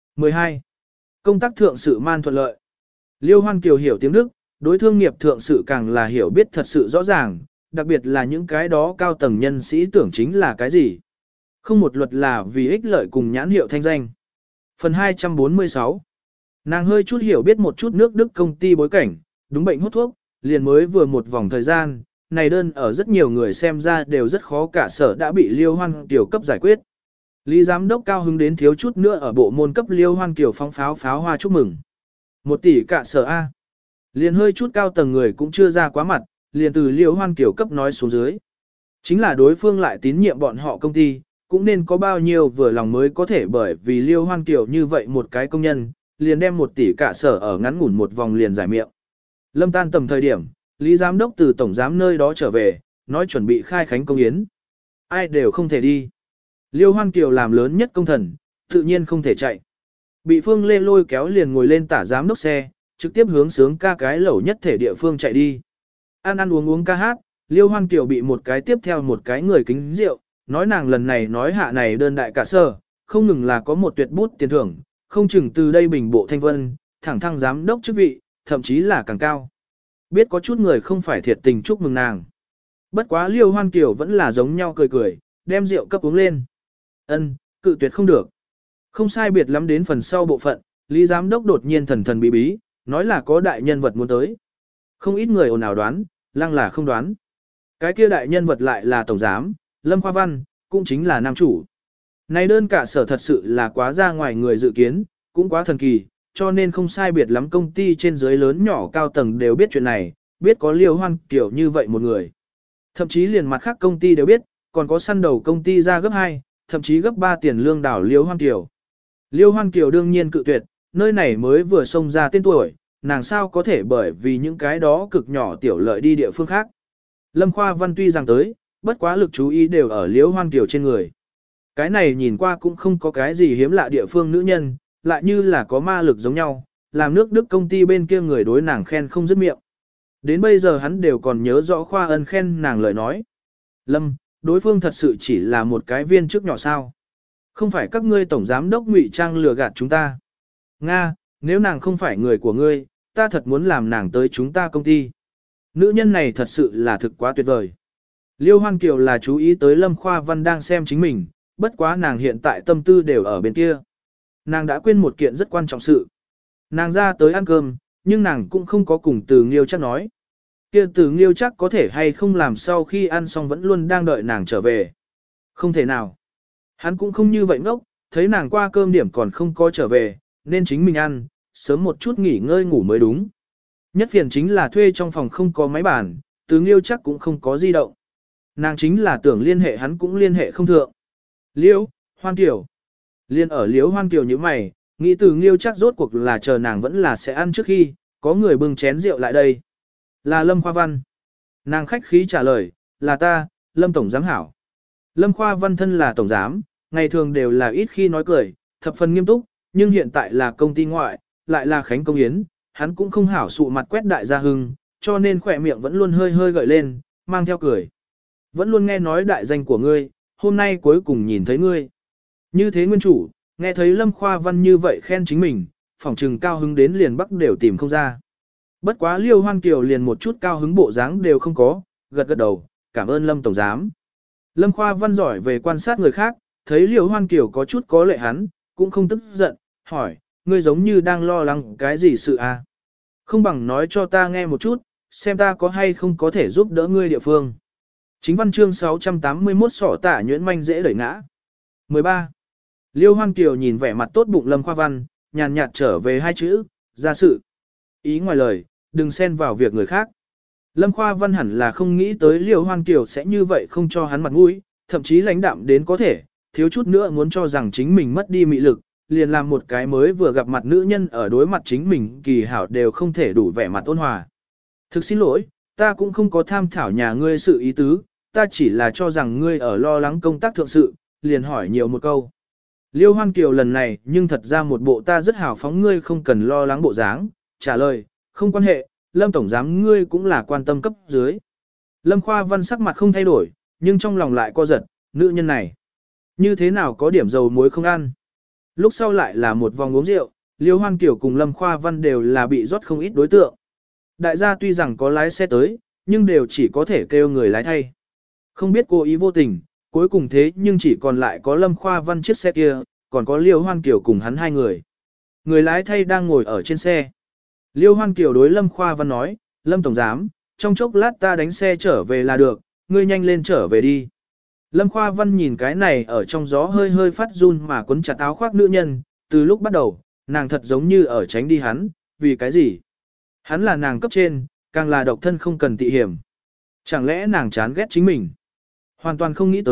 [SPEAKER 1] 12. Công tác thượng sự man thuận lợi. Liêu Hoan Kiều hiểu tiếng Đức, đối thương nghiệp thượng sự càng là hiểu biết thật sự rõ ràng, đặc biệt là những cái đó cao tầng nhân sĩ tưởng chính là cái gì. Không một luật là vì ích lợi cùng nhãn hiệu thanh danh. Phần 246. Nàng hơi chút hiểu biết một chút nước Đức công ty bối cảnh, đúng bệnh hút thuốc, liền mới vừa một vòng thời gian, này đơn ở rất nhiều người xem ra đều rất khó cả sở đã bị Liêu Hoan Kiều cấp giải quyết. Lý giám đốc cao hứng đến thiếu chút nữa ở bộ môn cấp Liêu Hoan Kiều phóng pháo hoa chúc mừng. 1 tỷ cả sở A. Liền hơi chút cao tầng người cũng chưa ra quá mặt, liền từ Liêu Hoan Kiều cấp nói xuống dưới. Chính là đối phương lại tín nhiệm bọn họ công ty, cũng nên có bao nhiêu vừa lòng mới có thể bởi vì Liêu Hoan Kiều như vậy một cái công nhân, liền đem 1 tỷ cả sở ở ngắn ngủn một vòng liền giải miệng. Lâm tan tầm thời điểm, Lý Giám đốc từ Tổng Giám nơi đó trở về, nói chuẩn bị khai khánh công yến. Ai đều không thể đi. Liêu Hoan Kiều làm lớn nhất công thần, tự nhiên không thể chạy. Bị Phương Lê lôi kéo liền ngồi lên tả giám đốc xe, trực tiếp hướng sướng ca cái lẩu nhất thể địa phương chạy đi. Ăn uống ca hát, Liêu Hoan Kiều bị một cái tiếp theo một cái người kính rượu, nói nàng lần này nói hạ này đơn đại cả sở, không ngừng là có một tuyệt bút tiền thưởng, không chừng từ đây bình bộ thanh vân, thẳng thăng giám đốc chức vị, thậm chí là càng cao. Biết có chút người không phải thiệt tình chúc mừng nàng. Bất quá Liêu Hoan Kiều vẫn là giống nhau cười cười, đem rượu cấp uống lên. Ân, cự tuyệt không được. Không sai biệt lắm đến phần sau bộ phận, Lý Giám đốc đột nhiên thần thần bí bí, nói là có đại nhân vật muốn tới. Không ít người ồn ào đoán, lăng là không đoán. Cái kia đại nhân vật lại là Tổng Giám, Lâm Khoa Văn, cũng chính là nam chủ. Này đơn cả sở thật sự là quá ra ngoài người dự kiến, cũng quá thần kỳ, cho nên không sai biệt lắm công ty trên dưới lớn nhỏ cao tầng đều biết chuyện này, biết có Liêu Hoan Kiều như vậy một người. Thậm chí liền mặt khác công ty đều biết, còn có săn đầu công ty ra gấp 2, thậm chí gấp 3 tiền lương đảo Liêu Hoan Kiều. Liêu Hoan Kiều đương nhiên cự tuyệt, nơi này mới vừa xông ra tên tuổi, nàng sao có thể bởi vì những cái đó cực nhỏ tiểu lợi đi địa phương khác. Lâm Khoa Văn tuy rằng tới, bất quá lực chú ý đều ở Liêu Hoan Kiều trên người. Cái này nhìn qua cũng không có cái gì hiếm lạ địa phương nữ nhân, lại như là có ma lực giống nhau, làm nước Đức công ty bên kia người đối nàng khen không dứt miệng. Đến bây giờ hắn đều còn nhớ rõ Khoa Ân khen nàng lời nói. Lâm, đối phương thật sự chỉ là một cái viên chức nhỏ sao. Không phải các ngươi tổng giám đốc ngụy trang lừa gạt chúng ta. Nga, nếu nàng không phải người của ngươi, ta thật muốn làm nàng tới chúng ta công ty. Nữ nhân này thật sự là thực quá tuyệt vời. Liêu Hoan Kiều là chú ý tới Lâm Khoa Văn đang xem chính mình, bất quá nàng hiện tại tâm tư đều ở bên kia. Nàng đã quên một kiện rất quan trọng sự. Nàng ra tới ăn cơm, nhưng nàng cũng không có cùng Từ Nghiêu chắc nói. Kia Từ Nghiêu chắc có thể hay không làm sau khi ăn xong vẫn luôn đang đợi nàng trở về. Không thể nào. Hắn cũng không như vậy ngốc, thấy nàng qua cơm điểm còn không có trở về, nên chính mình ăn, sớm một chút nghỉ ngơi ngủ mới đúng. Nhất phiền chính là thuê trong phòng không có máy bàn, Từ Nghiêu chắc cũng không có di động. Nàng chính là tưởng liên hệ hắn cũng liên hệ không thượng. Liêu, Hoan Kiều. Liên ở Liêu Hoan Kiều như mày, nghĩ Từ Nghiêu chắc rốt cuộc là chờ nàng vẫn là sẽ ăn trước khi, có người bưng chén rượu lại đây. Là Lâm Khoa Văn. Nàng khách khí trả lời, là ta, Lâm Tổng Giám hảo. Lâm Khoa Văn thân là Tổng Giám, ngày thường đều là ít khi nói cười, thập phần nghiêm túc, nhưng hiện tại là công ty ngoại, lại là khánh công yến, hắn cũng không hảo sụ mặt quét đại gia hưng, cho nên khỏe miệng vẫn luôn hơi hơi gợi lên, mang theo cười. Vẫn luôn nghe nói đại danh của ngươi, hôm nay cuối cùng nhìn thấy ngươi. Như thế nguyên chủ, nghe thấy Lâm Khoa Văn như vậy khen chính mình, phỏng trừng cao hứng đến liền bắc đều tìm không ra. Bất quá Liêu Hoan Kiều liền một chút cao hứng bộ dáng đều không có, gật gật đầu, cảm ơn Lâm Tổng Giám. Lâm Khoa Văn giỏi về quan sát người khác, thấy Liêu Hoan Kiều có chút có lệ hắn, cũng không tức giận, hỏi, ngươi giống như đang lo lắng cái gì sự à? Không bằng nói cho ta nghe một chút, xem ta có hay không có thể giúp đỡ ngươi địa phương. Chính văn chương 681 sỏ tả nhuyễn manh dễ đẩy ngã. 13. Liêu Hoan Kiều nhìn vẻ mặt tốt bụng Lâm Khoa Văn, nhàn nhạt trở về 2 chữ, ra sự. Ý ngoài lời, đừng xen vào việc người khác. Lâm Khoa Văn hẳn là không nghĩ tới Liêu Hoan Kiều sẽ như vậy không cho hắn mặt mũi, thậm chí lãnh đạm đến có thể, thiếu chút nữa muốn cho rằng chính mình mất đi mị lực, liền làm một cái mới vừa gặp mặt nữ nhân ở đối mặt chính mình kỳ hảo đều không thể đủ vẻ mặt ôn hòa. Thực xin lỗi, ta cũng không có tham thảo nhà ngươi sự ý tứ, ta chỉ là cho rằng ngươi ở lo lắng công tác thượng sự, liền hỏi nhiều một câu. Liêu Hoan Kiều lần này nhưng thật ra một bộ ta rất hào phóng ngươi không cần lo lắng bộ dáng, trả lời, không quan hệ, Lâm Tổng Giám ngươi cũng là quan tâm cấp dưới. Lâm Khoa Văn sắc mặt không thay đổi, nhưng trong lòng lại co giật, nữ nhân này. Như thế nào có điểm dầu muối không ăn. Lúc sau lại là một vòng uống rượu, Liêu Hoan Kiều cùng Lâm Khoa Văn đều là bị rót không ít đối tượng. Đại gia tuy rằng có lái xe tới, nhưng đều chỉ có thể kêu người lái thay. Không biết cố ý vô tình, cuối cùng thế nhưng chỉ còn lại có Lâm Khoa Văn chiếc xe kia, còn có Liêu Hoan Kiều cùng hắn 2 người. Người lái thay đang ngồi ở trên xe. Liêu Hoan Kiều đối Lâm Khoa Văn nói, Lâm Tổng Giám, trong chốc lát ta đánh xe trở về là được, ngươi nhanh lên trở về đi. Lâm Khoa Văn nhìn cái này ở trong gió hơi hơi phát run mà quấn chặt áo khoác nữ nhân, từ lúc bắt đầu, nàng thật giống như ở tránh đi hắn, vì cái gì? Hắn là nàng cấp trên, càng là độc thân không cần tị hiểm. Chẳng lẽ nàng chán ghét chính mình? Hoàn toàn không nghĩ tới,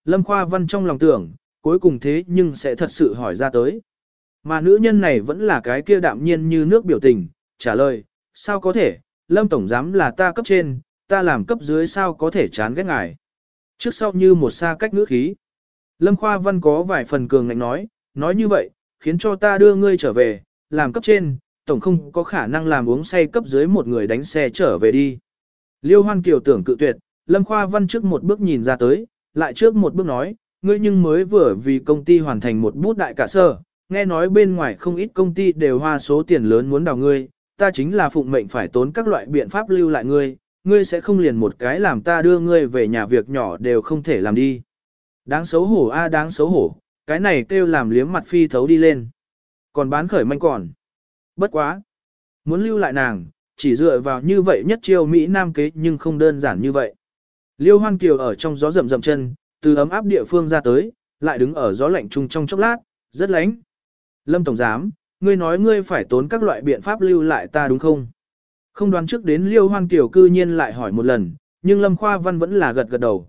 [SPEAKER 1] Lâm Khoa Văn trong lòng tưởng, cuối cùng thế nhưng sẽ thật sự hỏi ra tới. Mà nữ nhân này vẫn là cái kia đạm nhiên như nước biểu tình, trả lời, sao có thể, Lâm Tổng Giám là ta cấp trên, ta làm cấp dưới sao có thể chán ghét ngài. Trước sau như một xa cách ngữ khí. Lâm Khoa Văn có vài phần cường ngạnh nói như vậy, khiến cho ta đưa ngươi trở về, làm cấp trên, tổng không có khả năng làm uống say cấp dưới một người đánh xe trở về đi. Liêu Hoan Kiều tưởng cự tuyệt, Lâm Khoa Văn trước một bước nhìn ra tới, lại trước một bước nói, ngươi nhưng mới vừa vì công ty hoàn thành một bút đại cả sơ, nghe nói bên ngoài không ít công ty đều hoa số tiền lớn muốn đào ngươi, ta chính là phụng mệnh phải tốn các loại biện pháp lưu lại ngươi, ngươi sẽ không liền một cái làm ta đưa ngươi về nhà việc nhỏ đều không thể làm đi. Đáng xấu hổ a đáng xấu hổ, cái này kêu làm liếm mặt phi thấu đi lên. Còn bán khởi manh còn. Bất quá. Muốn lưu lại nàng, chỉ dựa vào như vậy nhất chiêu Mỹ Nam kế nhưng không đơn giản như vậy. Liêu Hoan Kiều ở trong gió rậm rậm chân, từ ấm áp địa phương ra tới, lại đứng ở gió lạnh trung trong chốc lát, rất lánh. Lâm Tổng Giám, ngươi nói ngươi phải tốn các loại biện pháp lưu lại ta đúng không? Không đoán trước đến Liêu Hoan Kiều cư nhiên lại hỏi một lần, nhưng Lâm Khoa Văn vẫn là gật gật đầu,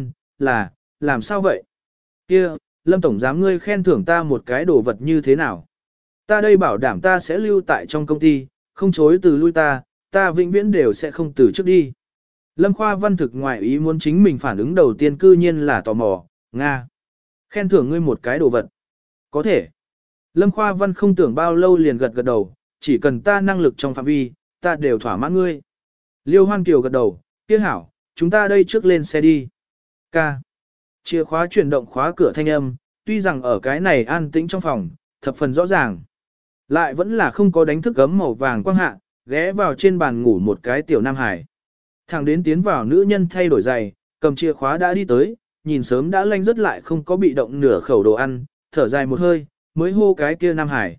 [SPEAKER 1] là, làm sao vậy? Kia, Lâm Tổng Giám ngươi khen thưởng ta một cái đồ vật như thế nào? Ta đây bảo đảm ta sẽ lưu tại trong công ty, không chối từ lui ta vĩnh viễn đều sẽ không từ trước đi. Lâm Khoa Văn thực ngoại ý muốn chính mình phản ứng đầu tiên cư nhiên là tò mò, Nga. Khen thưởng ngươi một cái đồ vật. Có thể. Lâm Khoa Văn không tưởng bao lâu liền gật gật đầu, chỉ cần ta năng lực trong phạm vi, ta đều thỏa mãn ngươi. Liêu Hoan Kiều gật đầu, kia hảo, chúng ta đây trước lên xe đi. Ca. Chìa khóa chuyển động khóa cửa thanh âm, tuy rằng ở cái này an tĩnh trong phòng, thập phần rõ ràng. Lại vẫn là không có đánh thức gấm màu vàng quang hạ, ghé vào trên bàn ngủ một cái tiểu nam hải. Thằng đến tiến vào nữ nhân thay đổi giày, cầm chìa khóa đã đi tới, nhìn sớm đã lanh rất lại không có bị động nửa khẩu đồ ăn, thở dài một hơi, mới hô cái kia nam hải.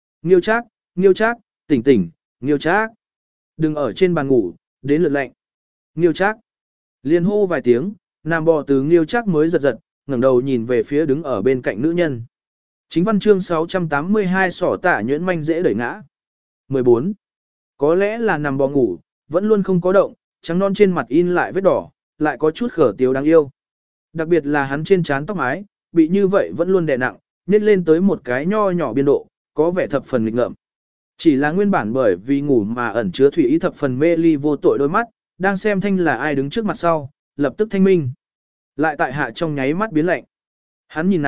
[SPEAKER 1] Nghiêu Trác, tỉnh, Nghiêu Trác. Đừng ở trên bàn ngủ, đến lượt lạnh. Nghiêu Trác. Liên hô vài tiếng, nam bò từ Nghiêu Trác mới giật, ngẩng đầu nhìn về phía đứng ở bên cạnh nữ nhân. Chính văn chương 682 sỏ tả nhuyễn manh dễ đẩy ngã. 14. Có lẽ là nằm bò ngủ, vẫn luôn không có động, trắng non trên mặt in lại vết đỏ, lại có chút khở tiếu đáng yêu. Đặc biệt là hắn trên trán tóc mái, bị như vậy vẫn luôn đè nặng, nhét lên tới một cái nho nhỏ biên độ, có vẻ thập phần nghịch ngợm. Chỉ là nguyên bản bởi vì ngủ mà ẩn chứa thủy ý thập phần mê ly vô tội đôi mắt, đang xem thanh là ai đứng trước mặt sau, lập tức thanh minh. Lại tại hạ trong nháy mắt biến lạnh. Hắn nhìn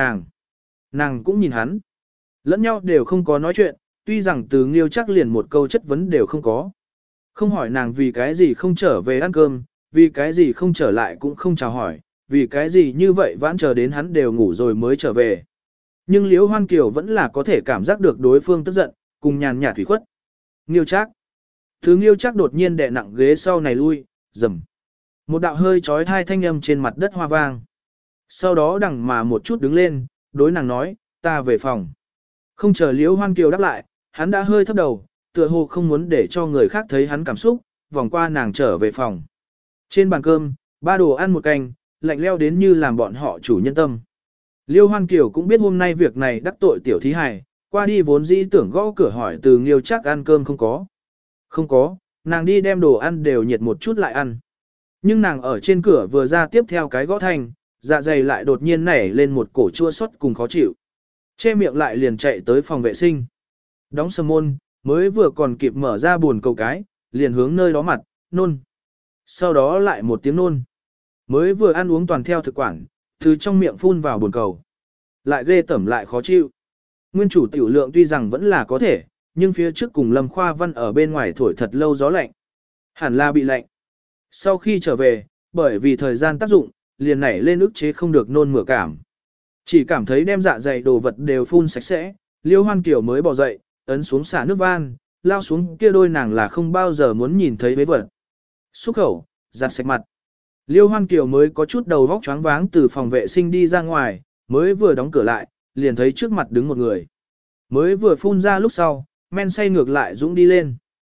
[SPEAKER 1] nàng cũng nhìn hắn. Lẫn nhau đều không có nói chuyện, tuy rằng từ Nghiêu Trác liền một câu chất vấn đều không có. Không hỏi nàng vì cái gì không trở về ăn cơm, vì cái gì không trở lại cũng không chào hỏi, vì cái gì như vậy vãn chờ đến hắn đều ngủ rồi mới trở về. Nhưng Liễu Hoan Kiều vẫn là có thể cảm giác được đối phương tức giận, cùng nhàn nhạt thủy khuất. Nghiêu Trác. Thứ Nghiêu Trác đột nhiên đè nặng ghế sau này lui, rầm. Một đạo hơi chói tai thanh âm trên mặt đất hoa vang. Sau đó đằng mà một chút đứng lên, đối nàng nói, ta về phòng. Không chờ Liễu Hoan Kiều đáp lại, hắn đã hơi thấp đầu, tựa hồ không muốn để cho người khác thấy hắn cảm xúc, vòng qua nàng trở về phòng. Trên bàn cơm, ba đồ ăn một canh, lạnh leo đến như làm bọn họ chủ nhân tâm. Liêu Hoan Kiều cũng biết hôm nay việc này đắc tội tiểu thí hài, qua đi vốn dĩ tưởng gõ cửa hỏi từ Nghiêu Trác ăn cơm không có. Không có, nàng đi đem đồ ăn đều nhiệt một chút lại ăn. Nhưng nàng ở trên cửa vừa ra tiếp theo cái gõ thanh, dạ dày lại đột nhiên nảy lên một cổ chua xót cùng khó chịu. Che miệng lại liền chạy tới phòng vệ sinh. Đóng sầm môn, mới vừa còn kịp mở ra buồn cầu cái, liền hướng nơi đó mặt, nôn. Sau đó lại một tiếng nôn. Mới vừa ăn uống toàn theo thực quản, từ trong miệng phun vào buồn cầu. Lại ghê tẩm lại khó chịu. Nguyên chủ tiểu lượng tuy rằng vẫn là có thể, nhưng phía trước cùng Lâm Khoa Văn ở bên ngoài thổi thật lâu gió lạnh. Hẳn là bị lạnh. Sau khi trở về, bởi vì thời gian tác dụng, liền nảy lên ức chế không được nôn mửa cảm. Chỉ cảm thấy đem dạ dày đồ vật đều phun sạch sẽ, Liêu Hoan Kiều mới bỏ dậy, ấn xuống xả nước van, lao xuống kia đôi nàng là không bao giờ muốn nhìn thấy vế vật. Xúc khẩu, giặt sạch mặt. Liêu Hoan Kiều mới có chút đầu vóc choáng váng từ phòng vệ sinh đi ra ngoài, mới vừa đóng cửa lại, liền thấy trước mặt đứng một người. Mới vừa phun ra lúc sau, men say ngược lại dũng đi lên.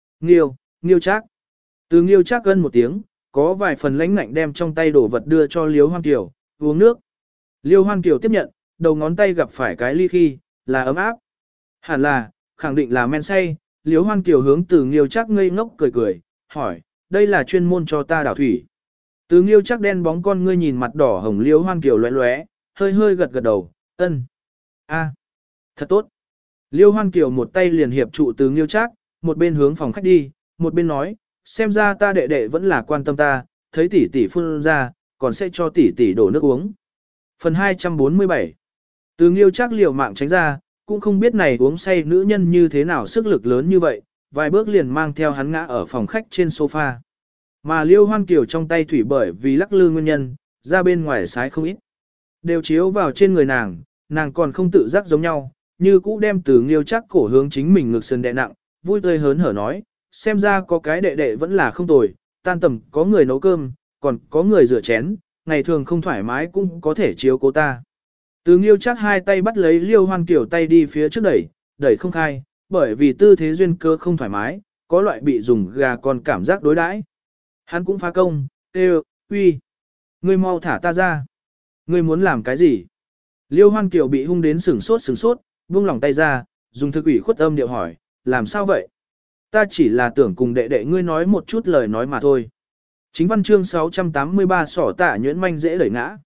[SPEAKER 1] Nghiêu Trác. Từ Nghiêu Trác gân một tiếng, có vài phần lãnh ngạnh đem trong tay đổ vật đưa cho Liêu Hoan Kiều, uống nước. Liêu Hoan Kiều tiếp nhận, đầu ngón tay gặp phải cái ly khi, là ấm áp. Hẳn là, khẳng định là men say, Liêu Hoan Kiều hướng từ Nghiêu Trác ngây ngốc cười cười, hỏi, đây là chuyên môn cho ta đảo thủy. Từ Nghiêu chắc đen bóng con ngươi nhìn mặt đỏ hồng Liêu Hoan Kiều lóe lóe, hơi hơi gật gật đầu, ân. A, thật tốt. Liêu Hoan Kiều một tay liền hiệp trụ Từ Nghiêu chắc, một bên hướng phòng khách đi, một bên nói, xem ra ta đệ đệ vẫn là quan tâm ta, thấy tỷ tỷ phun ra, còn sẽ cho tỷ tỷ đổ nước uống. Phần 247. Từ Nghiêu chắc liều mạng tránh ra, cũng không biết này uống say nữ nhân như thế nào sức lực lớn như vậy, vài bước liền mang theo hắn ngã ở phòng khách trên sofa. Mà Liêu Hoan Kiều trong tay thủy bởi vì lắc lư nguyên nhân, ra bên ngoài sái không ít. Đều chiếu vào trên người nàng còn không tự giác giống nhau, như cũ đem Từ Nghiêu chắc cổ hướng chính mình ngực sườn đè nặng, vui tươi hớn hở nói, xem ra có cái đệ đệ vẫn là không tồi, tan tầm có người nấu cơm, còn có người rửa chén, ngày thường không thoải mái cũng có thể chiếu cố ta. Từ Nghiêu chắc hai tay bắt lấy Liêu Hoan Kiều tay đi phía trước đẩy không khai, bởi vì tư thế duyên cơ không thoải mái, có loại bị dùng gà con cảm giác đối đãi. Hắn cũng phá công, kêu, uy, ngươi mau thả ta ra. Ngươi muốn làm cái gì? Liêu Hoan Kiều bị hung đến sửng sốt, buông lỏng tay ra, dùng thực ủy khuất âm điệu hỏi, làm sao vậy? Ta chỉ là tưởng cùng đệ đệ ngươi nói một chút lời nói mà thôi. Chính văn chương 683 sỏ tả nhuyễn manh dễ đẩy ngã.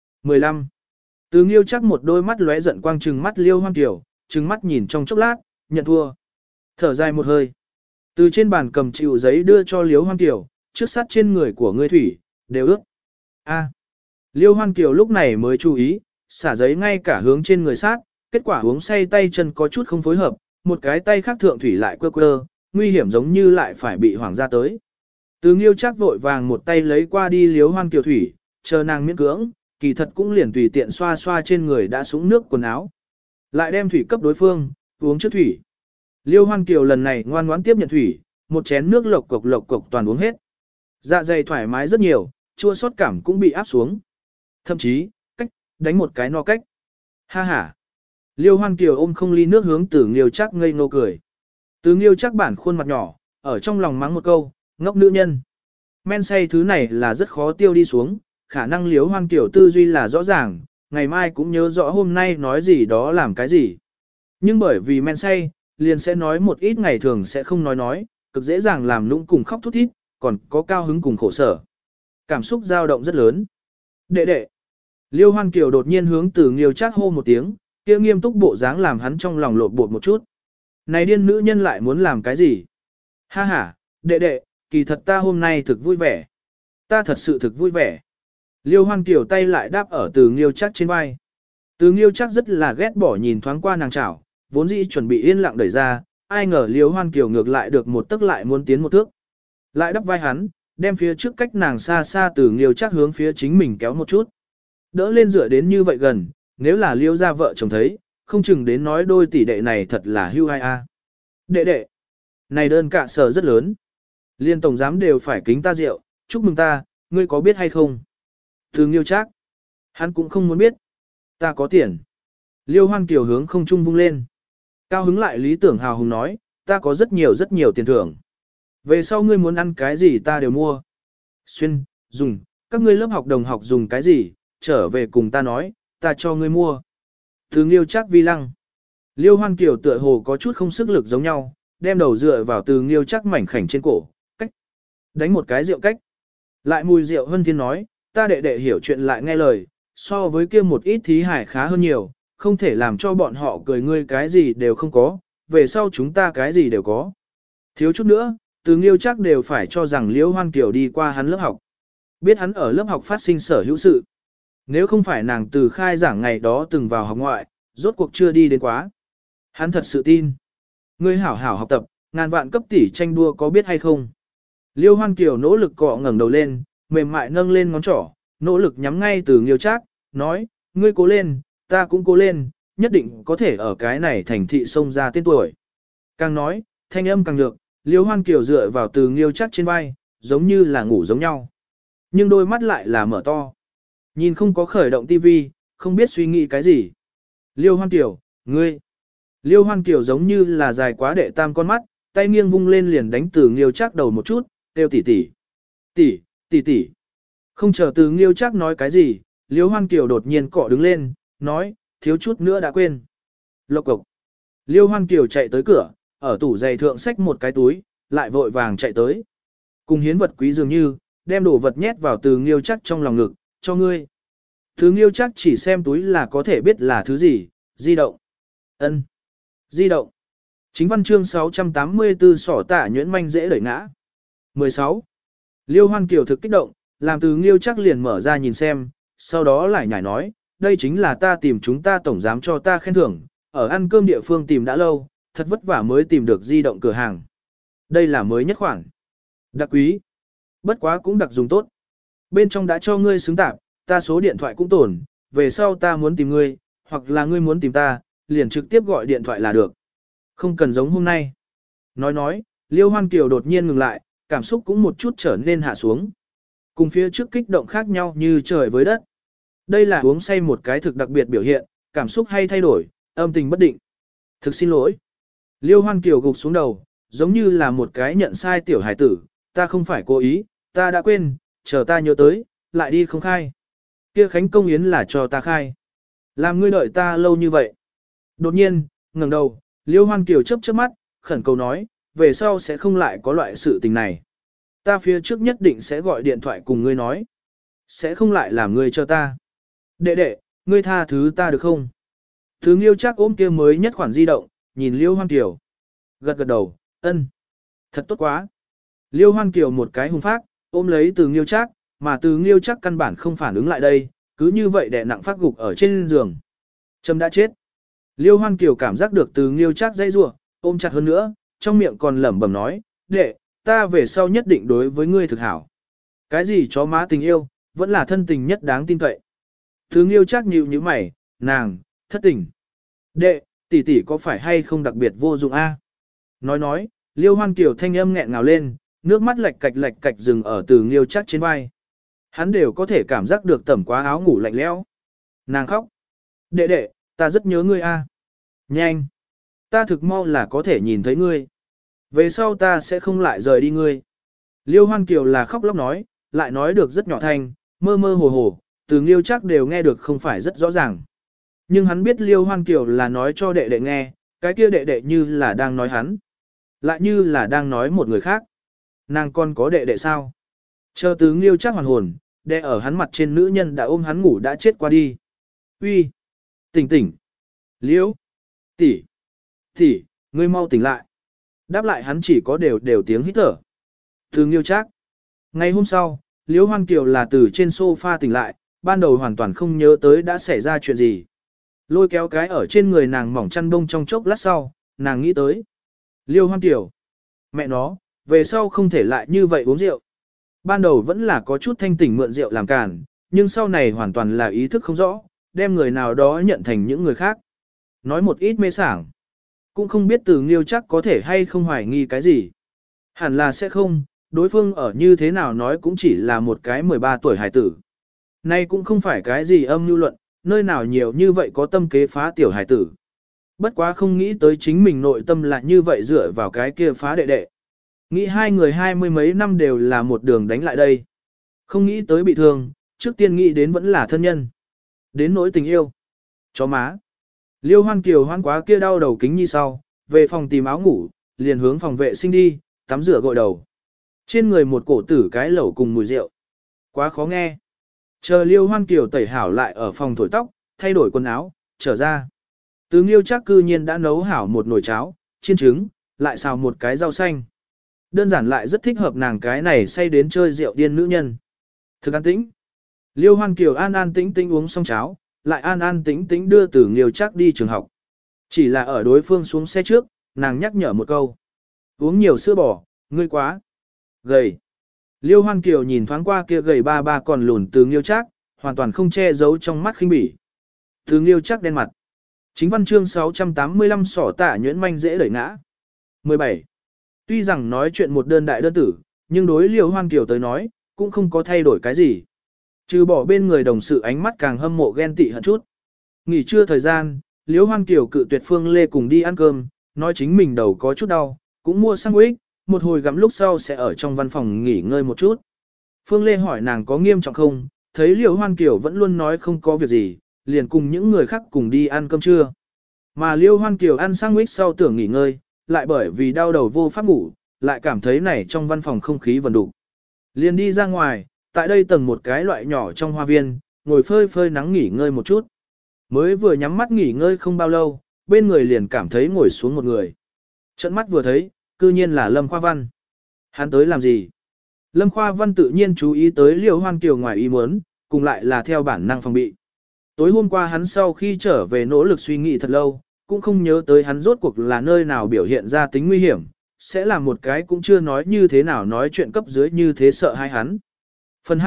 [SPEAKER 1] 15. Từ Nghiêu chắc một đôi mắt lóe giận quang trừng mắt Liêu Hoan Kiều, trừng mắt nhìn trong chốc lát, nhận thua. Thở dài một hơi. Từ trên bàn cầm chịu giấy đưa cho Liêu Hoan Kiều, trước sát trên người của ngươi thủy, đều ướt. A. Liêu Hoan Kiều lúc này mới chú ý, xả giấy ngay cả hướng trên người sát, kết quả uống say tay chân có chút không phối hợp, một cái tay khác thượng thủy lại quơ, nguy hiểm giống như lại phải bị hoảng ra tới. Từ Nghiêu chắc vội vàng một tay lấy qua đi Liêu Hoan Kiều thủy, chờ nàng miễn cưỡng, kỳ thật cũng liền tùy tiện xoa xoa trên người đã sũng nước quần áo. Lại đem thủy cấp đối phương, uống trước thủy. Liêu Hoan Kiều lần này ngoan ngoãn tiếp nhận thủy, một chén nước lộc cộc toàn uống hết. Dạ dày thoải mái rất nhiều, chua xót cảm cũng bị áp xuống. Thậm chí, đánh một cái no cách. Ha ha. Liêu Hoan Kiều ôm không ly nước hướng Từ Nghiêu chắc ngây ngô cười. Từ Nghiêu chắc bản khuôn mặt nhỏ, ở trong lòng mắng một câu, ngốc nữ nhân. Men say thứ này là rất khó tiêu đi xuống, khả năng Liêu Hoan Kiều tư duy là rõ ràng, ngày mai cũng nhớ rõ hôm nay nói gì đó làm cái gì. Nhưng bởi vì men say, liền sẽ nói một ít ngày thường sẽ không nói, cực dễ dàng làm nũng cùng khóc thút thít, còn có cao hứng cùng khổ sở. Cảm xúc dao động rất lớn. Đệ đệ. Liêu Hoan Kiều đột nhiên hướng Từ Nghiêu chắc hô một tiếng, kia nghiêm túc bộ dáng làm hắn trong lòng lộn bột một chút. Này điên nữ nhân lại muốn làm cái gì? Ha ha, đệ đệ, kỳ thật ta hôm nay thực vui vẻ. Ta thật sự thực vui vẻ. Liêu Hoan Kiều tay lại đáp ở Từ Nghiêu chắc trên vai. Từ Nghiêu chắc rất là ghét bỏ nhìn thoáng qua nàng chảo, vốn dĩ chuẩn bị yên lặng đẩy ra, ai ngờ Liêu Hoan Kiều ngược lại được một tức lại muốn tiến một thước. Lại đắp vai hắn, đem phía trước cách nàng xa xa Từ Nghiêu chắc hướng phía chính mình kéo một chút. Đỡ lên dựa đến như vậy gần, nếu là Liêu gia vợ chồng thấy, không chừng đến nói đôi tỷ đệ này thật là hưu ai a. Đệ đệ, này đơn cạ sở rất lớn. Liên tổng giám đều phải kính ta rượu, chúc mừng ta, ngươi có biết hay không? Từ Nghiêu chắc, hắn cũng không muốn biết. Ta có tiền. Liêu Hoan Kiều hướng không trung vung lên. Cao hứng lại lý tưởng hào hùng nói, ta có rất nhiều tiền thưởng. Về sau ngươi muốn ăn cái gì ta đều mua. Xuyên, dùng, các ngươi lớp học đồng học dùng cái gì, trở về cùng ta nói, ta cho ngươi mua. Từ Nghiêu chắc vi lăng. Liêu Hoan Kiều tựa hồ có chút không sức lực giống nhau, đem đầu dựa vào Từ Nghiêu chắc mảnh khảnh trên cổ, cách. Đánh một cái rượu cách. Lại mùi rượu Hân Thiên nói, ta đệ đệ hiểu chuyện lại nghe lời, so với kia một ít thí hải khá hơn nhiều, không thể làm cho bọn họ cười ngươi cái gì đều không có, về sau chúng ta cái gì đều có. Thiếu chút nữa, Từ Nghiêu chắc đều phải cho rằng Liêu Hoan Kiều đi qua hắn lớp học. Biết hắn ở lớp học phát sinh sở hữu sự. Nếu không phải nàng từ khai giảng ngày đó từng vào học ngoại, rốt cuộc chưa đi đến quá. Hắn thật sự tin. Ngươi hảo hảo học tập, ngàn vạn cấp tỷ tranh đua có biết hay không? Liêu Hoan Kiều nỗ lực cọ ngẩng đầu lên, mềm mại nâng lên ngón trỏ, nỗ lực nhắm ngay Từ Nghiêu chắc, nói, ngươi cố lên, ta cũng cố lên, nhất định có thể ở cái này thành thị xông ra tên tuổi. Càng nói, thanh âm càng nhược, Liêu Hoan Kiều dựa vào Từ Nghiêu chắc trên vai, giống như là ngủ giống nhau. Nhưng đôi mắt lại là mở to. Nhìn không có khởi động tivi, không biết suy nghĩ cái gì. Liêu Hoan Kiều, ngươi. Liêu Hoan Kiều giống như là dài quá đệ tam con mắt, tay nghiêng vung lên liền đánh Từ Nghiêu chắc đầu một chút, kêu tỷ tỷ. Tỷ. Không chờ Từ Nghiêu chắc nói cái gì, Liêu Hoan Kiều đột nhiên cọ đứng lên, nói, thiếu chút nữa đã quên. Lộc cộc. Liêu Hoan Kiều chạy tới cửa, ở tủ giày thượng xách một cái túi, lại vội vàng chạy tới. Cùng hiến vật quý dường như, đem đồ vật nhét vào Từ Nghiêu Chắc trong lòng ngực, cho ngươi. Từ Nghiêu Chắc chỉ xem túi là có thể biết là thứ gì, di động. Ân, di động. Chính văn chương 684 sỏ tả nhuyễn manh dễ đẩy ngã. 16. Liêu Hoan Kiều thực kích động, làm Từ Nghiêu Chắc liền mở ra nhìn xem, sau đó lại nhảy nói, đây chính là ta tìm chúng ta tổng giám cho ta khen thưởng, ở ăn cơm địa phương tìm đã lâu, thật vất vả mới tìm được di động cửa hàng. Đây là mới nhất khoản. Đặc quý. Bất quá cũng đặc dùng tốt. Bên trong đã cho ngươi xứng tạp, ta số điện thoại cũng tổn, về sau ta muốn tìm ngươi, hoặc là ngươi muốn tìm ta, liền trực tiếp gọi điện thoại là được. Không cần giống hôm nay. Nói, Liêu Hoan Kiều đột nhiên ngừng lại, cảm xúc cũng một chút trở nên hạ xuống. Cùng phía trước kích động khác nhau như trời với đất. Đây là uống say một cái thực đặc biệt biểu hiện, cảm xúc hay thay đổi, âm tình bất định. Thực xin lỗi. Liêu Hoan Kiều gục xuống đầu, giống như là một cái nhận sai tiểu hải tử, ta không phải cố ý, ta đã quên, chờ ta nhớ tới, lại đi không khai. Kia Khánh Công Yến là cho ta khai. Làm ngươi đợi ta lâu như vậy. Đột nhiên, ngẩng đầu, Liêu Hoan Kiều chớp chớp mắt, khẩn cầu nói, về sau sẽ không lại có loại sự tình này. Ta phía trước nhất định sẽ gọi điện thoại cùng ngươi nói. Sẽ không lại làm ngươi cho ta. Đệ đệ, ngươi tha thứ ta được không? Thứ Nghiêu Chắc ôm kia mới nhất khoản di động, nhìn Liêu Hoan Kiều. Gật gật đầu, ân. Thật tốt quá. Liêu Hoan Kiều một cái hung phác, ôm lấy Từ Nghiêu Chắc, mà Từ Nghiêu Chắc căn bản không phản ứng lại đây, cứ như vậy đè nặng phát gục ở trên giường. Trâm đã chết. Liêu Hoan Kiều cảm giác được Từ Nghiêu Chắc dây rủa, ôm chặt hơn nữa, trong miệng còn lẩm bẩm nói, đệ, ta về sau nhất định đối với ngươi thực hảo. Cái gì chó má tình yêu, vẫn là thân tình nhất đáng tin cậy. Từ Nghiêu Chắc nhíu như mày, nàng, thất tình. Đệ, tỷ tỷ có phải hay không đặc biệt vô dụng a? Nói, Liêu Hoan Kiều thanh âm nghẹn ngào lên, nước mắt lạch cạch dừng ở Từ Nghiêu Chắc trên vai. Hắn đều có thể cảm giác được tẩm quá áo ngủ lạnh lẽo. Nàng khóc. Đệ, ta rất nhớ ngươi a. Nhanh. Ta thực mau là có thể nhìn thấy ngươi. Về sau ta sẽ không lại rời đi ngươi. Liêu Hoan Kiều là khóc lóc nói, lại nói được rất nhỏ thanh, mơ mơ hồ hồ, Từ Nghiêu Chắc đều nghe được không phải rất rõ ràng. Nhưng hắn biết Liêu Hoan Kiều là nói cho đệ đệ nghe, cái kia đệ đệ như là đang nói hắn. Lại như là đang nói một người khác. Nàng còn có đệ đệ sao? Chờ Từ Nghiêu Chắc hoàn hồn, đệ ở hắn mặt trên nữ nhân đã ôm hắn ngủ đã chết qua đi. Uy, tỉnh. Liêu, tỷ, ngươi mau tỉnh lại. Đáp lại hắn chỉ có đều tiếng hít thở. Từ Nghiêu Chắc. Ngày hôm sau, Liêu Hoan Kiều là từ trên sofa tỉnh lại, ban đầu hoàn toàn không nhớ tới đã xảy ra chuyện gì. Lôi kéo cái ở trên người nàng mỏng chăn bông trong chốc lát sau, nàng nghĩ tới. Liêu Hoan Kiều. Mẹ nó, về sau không thể lại như vậy uống rượu. Ban đầu vẫn là có chút thanh tỉnh mượn rượu làm cản, nhưng sau này hoàn toàn là ý thức không rõ, đem người nào đó nhận thành những người khác. Nói một ít mê sảng. Cũng không biết Từ Nghiêu Chắc có thể hay không hoài nghi cái gì. Hẳn là sẽ không, đối phương ở như thế nào nói cũng chỉ là một cái 13 tuổi hải tử. Nay cũng không phải cái gì âm mưu luận, nơi nào nhiều như vậy có tâm kế phá tiểu hải tử. Bất quá không nghĩ tới chính mình nội tâm là như vậy dựa vào cái kia phá đệ đệ. Nghĩ hai người 20 mấy năm đều là một đường đánh lại đây. Không nghĩ tới bị thương, trước tiên nghĩ đến vẫn là thân nhân. Đến nỗi tình yêu. Chó má. Liêu Hoan Kiều hoan quá kia đau đầu kính như sau, về phòng tìm áo ngủ, liền hướng phòng vệ sinh đi, tắm rửa gội đầu. Trên người một cổ tử cái lẩu cùng mùi rượu. Quá khó nghe. Chờ Liêu Hoan Kiều tẩy hảo lại ở phòng thổi tóc, thay đổi quần áo, trở ra. Từ Nghiêu Chắc cư nhiên đã nấu hảo một nồi cháo, chiên trứng, lại xào một cái rau xanh. Đơn giản lại rất thích hợp nàng cái này say đến chơi rượu điên nữ nhân. Thực an tĩnh. Liêu Hoan Kiều an tĩnh uống xong cháo, lại an tĩnh đưa Từ Nghiêu Chắc đi trường học. Chỉ là ở đối phương xuống xe trước, nàng nhắc nhở một câu. Uống nhiều sữa bò, ngươi quá gầy. Liêu Hoan Kiều nhìn thoáng qua kia gầy ba còn lùn Từ Nghiêu Chắc, hoàn toàn không che giấu trong mắt khinh bỉ. Từ Nghiêu Chắc đen mặt. Chính văn chương 685 sỏ tả nhuyễn manh dễ đẩy ngã. 17. Tuy rằng nói chuyện một đơn đại đơn tử, nhưng đối Liêu Hoan Kiều tới nói, cũng không có thay đổi cái gì. Trừ bỏ bên người đồng sự ánh mắt càng hâm mộ ghen tị hận chút. Nghỉ trưa thời gian, Liêu Hoan Kiều cự tuyệt Phương Lê cùng đi ăn cơm, nói chính mình đầu có chút đau, cũng mua sandwich, một hồi gặm lúc sau sẽ ở trong văn phòng nghỉ ngơi một chút. Phương Lê hỏi nàng có nghiêm trọng không, thấy Liêu Hoan Kiều vẫn luôn nói không có việc gì, liền cùng những người khác cùng đi ăn cơm trưa. Mà Liêu Hoan Kiều ăn sandwich sau tưởng nghỉ ngơi, lại bởi vì đau đầu vô pháp ngủ, lại cảm thấy này trong văn phòng không khí vần đủ. Liền đi ra ngoài, tại đây tầng một cái loại nhỏ trong hoa viên, ngồi phơi phơi nắng nghỉ ngơi một chút. Mới vừa nhắm mắt nghỉ ngơi không bao lâu, bên người liền cảm thấy ngồi xuống một người. Trận mắt vừa thấy, cư nhiên là Lâm Khoa Văn. Hắn tới làm gì? Lâm Khoa Văn tự nhiên chú ý tới Liêu Hoan Kiều ngoài ý muốn, cùng lại là theo bản năng phòng bị. Tối hôm qua hắn sau khi trở về nỗ lực suy nghĩ thật lâu, cũng không nhớ tới hắn rốt cuộc là nơi nào biểu hiện ra tính nguy hiểm, sẽ là một cái cũng chưa nói như thế nào nói chuyện cấp dưới như thế sợ hãi hắn. Phần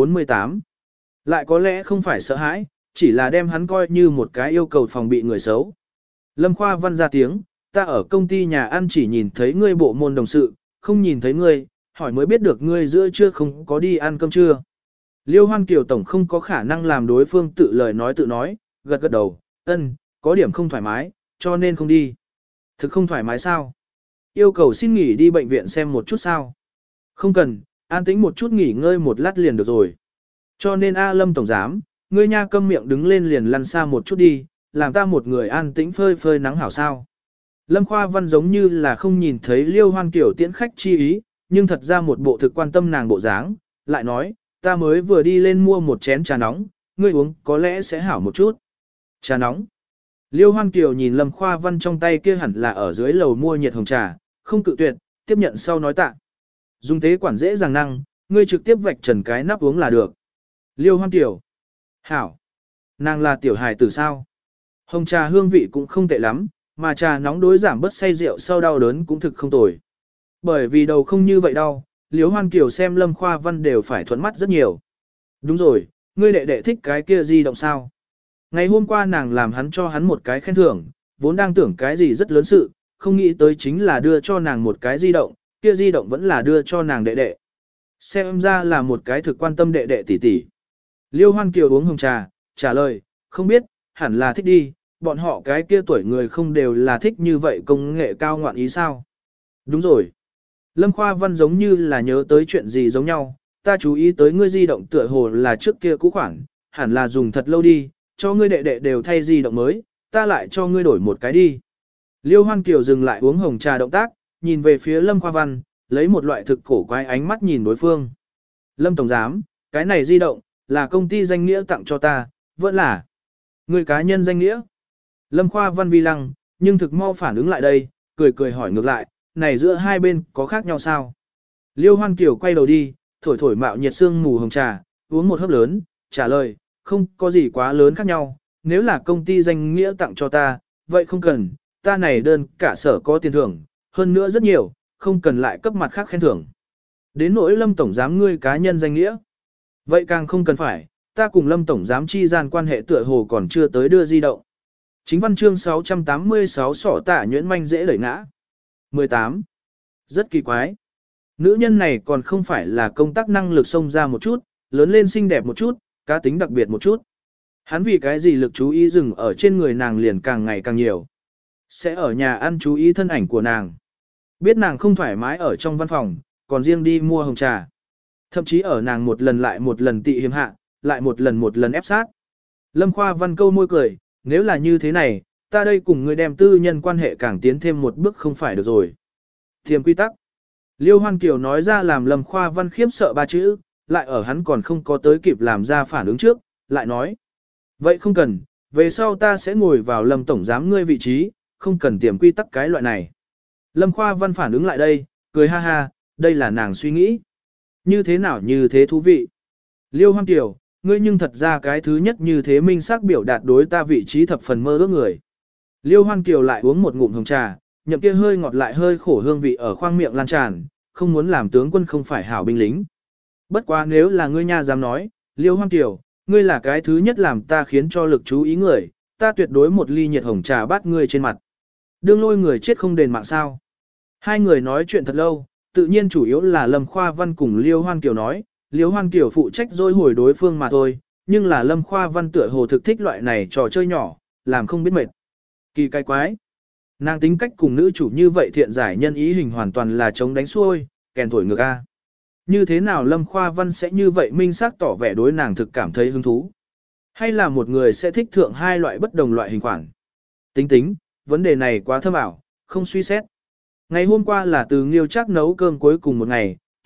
[SPEAKER 1] 248 lại có lẽ không phải sợ hãi, chỉ là đem hắn coi như một cái yêu cầu phòng bị người xấu. Lâm Khoa Văn ra tiếng, ta ở công ty nhà ăn chỉ nhìn thấy ngươi bộ môn đồng sự, không nhìn thấy ngươi, hỏi mới biết được ngươi giữa trưa không có đi ăn cơm trưa. Liêu Hoan Kiều tổng không có khả năng làm đối phương tự lời nói tự nói, gật gật đầu, có điểm không thoải mái, cho nên không đi. Thực không thoải mái sao? Yêu cầu xin nghỉ đi bệnh viện xem một chút sao? Không cần, an tĩnh một chút nghỉ ngơi một lát liền được rồi. Cho nên Lâm Tổng Giám, ngươi nha câm miệng đứng lên liền lăn xa một chút đi, làm ta một người an tĩnh phơi phơi nắng hảo sao. Lâm Khoa Văn giống như là không nhìn thấy Liêu Hoan Kiều tiễn khách chi ý, nhưng thật ra một bộ thực quan tâm nàng bộ dáng, lại nói, ta mới vừa đi lên mua một chén trà nóng, ngươi uống có lẽ sẽ hảo một chút. Trà nóng. Liêu Hoan Kiều nhìn Lâm Khoa Văn trong tay kia hẳn là ở dưới lầu mua nhiệt hồng trà, không cự tuyệt, tiếp nhận sau nói tạ. Dùng tế quản dễ dàng năng, ngươi trực tiếp vạch trần cái nắp uống là được. Liêu Hoan Kiều. Hảo. Nàng là tiểu hài tử sao? Hồng trà hương vị cũng không tệ lắm, mà trà nóng đối giảm bớt say rượu sau đau đớn cũng thực không tồi. Bởi vì đầu không như vậy đau, Liêu Hoan Kiều xem Lâm Khoa Văn đều phải thuận mắt rất nhiều. Đúng rồi, ngươi đệ đệ thích cái kia di động sao? Ngày hôm qua nàng làm hắn cho hắn một cái khen thưởng, vốn đang tưởng cái gì rất lớn sự, không nghĩ tới chính là đưa cho nàng một cái di động, kia di động vẫn là đưa cho nàng đệ đệ. Xem ra là một cái thực quan tâm đệ đệ tỷ tỷ. Liêu Hoan Kiều uống hồng trà, trả lời, không biết, hẳn là thích đi, bọn họ cái kia tuổi người không đều là thích như vậy công nghệ cao ngoạn ý sao. Đúng rồi. Lâm Khoa Văn giống như là nhớ tới chuyện gì giống nhau, ta chú ý tới ngươi di động tựa hồ là trước kia cũ khoản, hẳn là dùng thật lâu đi, cho ngươi đệ đệ đều thay di động mới, ta lại cho ngươi đổi một cái đi. Liêu Hoan Kiều dừng lại uống hồng trà động tác, nhìn về phía Lâm Khoa Văn, lấy một loại thực cổ quái ánh mắt nhìn đối phương. Lâm Tổng Giám, cái này di động, là công ty danh nghĩa tặng cho ta, vẫn là người cá nhân danh nghĩa. Lâm Khoa Văn vi lăng, nhưng thực mau phản ứng lại đây, cười cười hỏi ngược lại, này giữa hai bên có khác nhau sao? Liêu Hoan Kiều quay đầu đi, thổi thổi mạo nhiệt sương mù hồng trà, uống một hớp lớn, trả lời, không có gì quá lớn khác nhau, nếu là công ty danh nghĩa tặng cho ta, vậy không cần, ta này đơn cả sở có tiền thưởng, hơn nữa rất nhiều, không cần lại cấp mặt khác khen thưởng. Đến nỗi Lâm Tổng Giám ngươi cá nhân danh nghĩa. Vậy càng không cần phải, ta cùng Lâm Tổng Giám chi gian quan hệ tựa hồ còn chưa tới đưa di động. Chính văn chương 686 sỏ tả nhuyễn manh dễ đẩy ngã. 18. Rất kỳ quái. Nữ nhân này còn không phải là công tác năng lực xông ra một chút, lớn lên xinh đẹp một chút, cá tính đặc biệt một chút. Hắn vì cái gì lực chú ý dừng ở trên người nàng liền càng ngày càng nhiều. Sẽ ở nhà ăn chú ý thân ảnh của nàng. Biết nàng không thoải mái ở trong văn phòng, còn riêng đi mua hồng trà. Thậm chí ở nàng một lần lại một lần tị hiểm hạ, lại một lần ép sát. Lâm Khoa Văn câu môi cười, nếu là như thế này, ta đây cùng ngươi đem tư nhân quan hệ càng tiến thêm một bước không phải được rồi. Thiềm quy tắc. Liêu Hoan Kiều nói ra làm Lâm Khoa Văn khiếp sợ ba chữ, lại ở hắn còn không có tới kịp làm ra phản ứng trước, lại nói. Vậy không cần, về sau ta sẽ ngồi vào Lâm Tổng Giám ngươi vị trí, không cần tiềm quy tắc cái loại này. Lâm Khoa Văn phản ứng lại đây, cười ha ha, đây là nàng suy nghĩ. Như thế nào như thế thú vị. Liêu Hoan Kiều, ngươi nhưng thật ra cái thứ nhất như thế minh xác biểu đạt đối ta vị trí thập phần mơ ước người. Liêu Hoan Kiều lại uống một ngụm hồng trà, nhậm kia hơi ngọt lại hơi khổ hương vị ở khoang miệng lan tràn, không muốn làm tướng quân không phải hảo binh lính. Bất quá nếu là ngươi nha dám nói, Liêu Hoan Kiều, ngươi là cái thứ nhất làm ta khiến cho lực chú ý người, ta tuyệt đối một ly nhiệt hồng trà bắt ngươi trên mặt. Đương lôi người chết không đền mạng sao. Hai người nói chuyện thật lâu, tự nhiên chủ yếu là Lâm Khoa Văn cùng Liêu Hoan Kiều nói, Liêu Hoan Kiều phụ trách dối hồi đối phương mà thôi, nhưng là Lâm Khoa Văn tựa hồ thực thích loại này trò chơi nhỏ, làm không biết mệt. Kỳ cái quái. Nàng tính cách cùng nữ chủ như vậy thiện giải nhân ý hình hoàn toàn là chống đánh xuôi, kèn thổi ngược A. Như thế nào Lâm Khoa Văn sẽ như vậy minh xác tỏ vẻ đối nàng thực cảm thấy hứng thú? Hay là một người sẽ thích thượng hai loại bất đồng loại hình khoản? Tính, vấn đề này quá thâm ảo, không suy xét. Ngày hôm qua là từ Nghiêu Trác nấu cơm cuối cùng một ngày,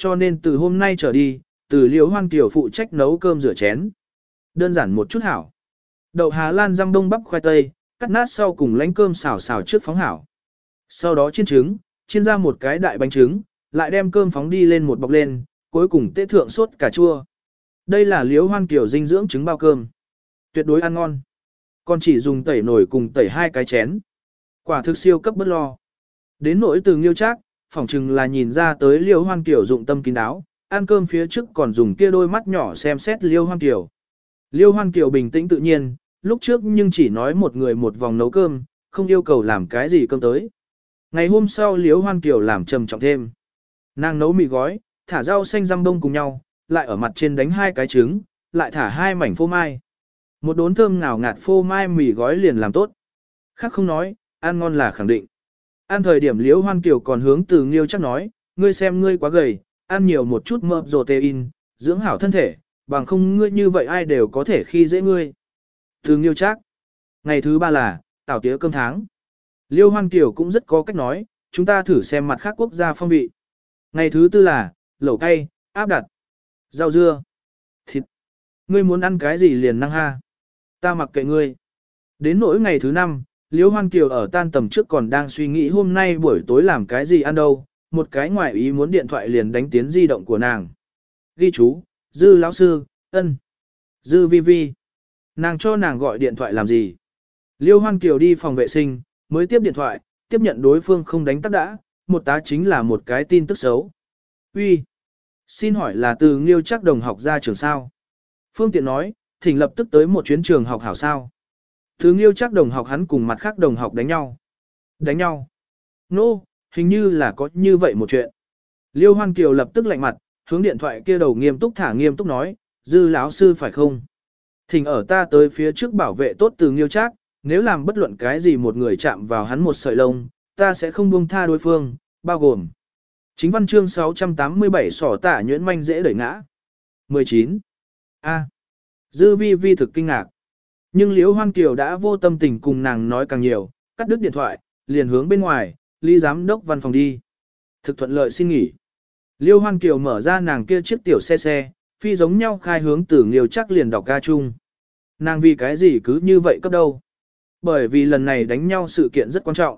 [SPEAKER 1] cho nên từ hôm nay trở đi, từ Liễu Hoan Kiều phụ trách nấu cơm rửa chén. Đơn giản một chút hảo. Đậu Hà Lan răm đông bắp khoai tây, cắt nát sau cùng lánh cơm xào xào trước phóng hảo. Sau đó chiên trứng, chiên ra một cái đại bánh trứng, lại đem cơm phóng đi lên một bọc lên, cuối cùng tế thượng sốt cà chua. Đây là Liễu Hoan Kiều dinh dưỡng trứng bao cơm. Tuyệt đối ăn ngon. Còn chỉ dùng tẩy nổi cùng tẩy 2 cái chén. Quả thực siêu cấp bất lo. Đến nỗi từ Nghiêu Trác, phỏng chừng là nhìn ra tới Liễu Hoan Kiều dụng tâm kín đáo, ăn cơm phía trước còn dùng kia đôi mắt nhỏ xem xét Liễu Hoan Kiều. Liễu Hoan Kiều bình tĩnh tự nhiên, lúc trước nhưng chỉ nói một người một vòng nấu cơm, không yêu cầu làm cái gì cơm tới. Ngày hôm sau Liễu Hoan Kiều làm trầm trọng thêm. Nàng nấu mì gói, thả rau xanh răm bông cùng nhau, lại ở mặt trên đánh 2 cái trứng, lại thả 2 mảnh phô mai. Một đốn thơm ngào ngạt phô mai mì gói liền làm tốt. Khác không nói, ăn ngon là khẳng định. Ăn thời điểm Liễu Hoan Kiều còn hướng từ Nghiêu Trác nói, ngươi xem ngươi quá gầy, ăn nhiều một chút mỡ protein, dưỡng hảo thân thể, bằng không ngươi như vậy ai đều có thể khi dễ ngươi. Từ Nghiêu Trác. Ngày thứ 3 là tảo tía cơm tháng. Liễu Hoan Kiều cũng rất có cách nói, chúng ta thử xem mặt khác quốc gia phong vị. Ngày thứ 4 là lẩu cay, áp đặt, rau dưa, thịt. Ngươi muốn ăn cái gì liền năng ha. Ta mặc kệ ngươi. Đến nỗi ngày thứ 5, Liễu Hoan Kiều ở tan tầm trước còn đang suy nghĩ hôm nay buổi tối làm cái gì ăn đâu, một cái ngoại ý muốn điện thoại liền đánh tiến di động của nàng. Ghi chú, Dư lão sư, ân. Dư vi vi. Nàng cho nàng gọi điện thoại làm gì? Liễu Hoan Kiều đi phòng vệ sinh, mới tiếp điện thoại, tiếp nhận đối phương không đánh tắt đã, một tá chính là một cái tin tức xấu. Uy, xin hỏi là từ Nghiêu Trác đồng học ra trường sao? Phương tiện nói, thỉnh lập tức tới một chuyến trường học hảo sao. Từ Nghiêu Trác đồng học hắn cùng mặt khác đồng học đánh nhau. Đánh nhau? Nô, hình như là có như vậy một chuyện. Liêu Hoan Kiều lập tức lạnh mặt, hướng điện thoại kia đầu nghiêm túc nói, Dư lão sư phải không? Thỉnh ở ta tới phía trước bảo vệ tốt từ Nghiêu Trác, nếu làm bất luận cái gì một người chạm vào hắn một sợi lông, ta sẽ không buông tha đối phương, bao gồm. Chính văn chương 687 sỏ tả nhuyễn manh dễ đẩy ngã. 19. A. Dư vi vi thực kinh ngạc. Nhưng Liễu Hoan Kiều đã vô tâm tình cùng nàng nói càng nhiều, cắt đứt điện thoại, liền hướng bên ngoài, Lý giám đốc văn phòng đi. Thực thuận lợi xin nghỉ. Liễu Hoan Kiều mở ra nàng kia chiếc tiểu xe, phi giống nhau khai hướng từ Nghiêu Trác liền đọc ca chung. Nàng vì cái gì cứ như vậy cấp đâu? Bởi vì lần này đánh nhau sự kiện rất quan trọng.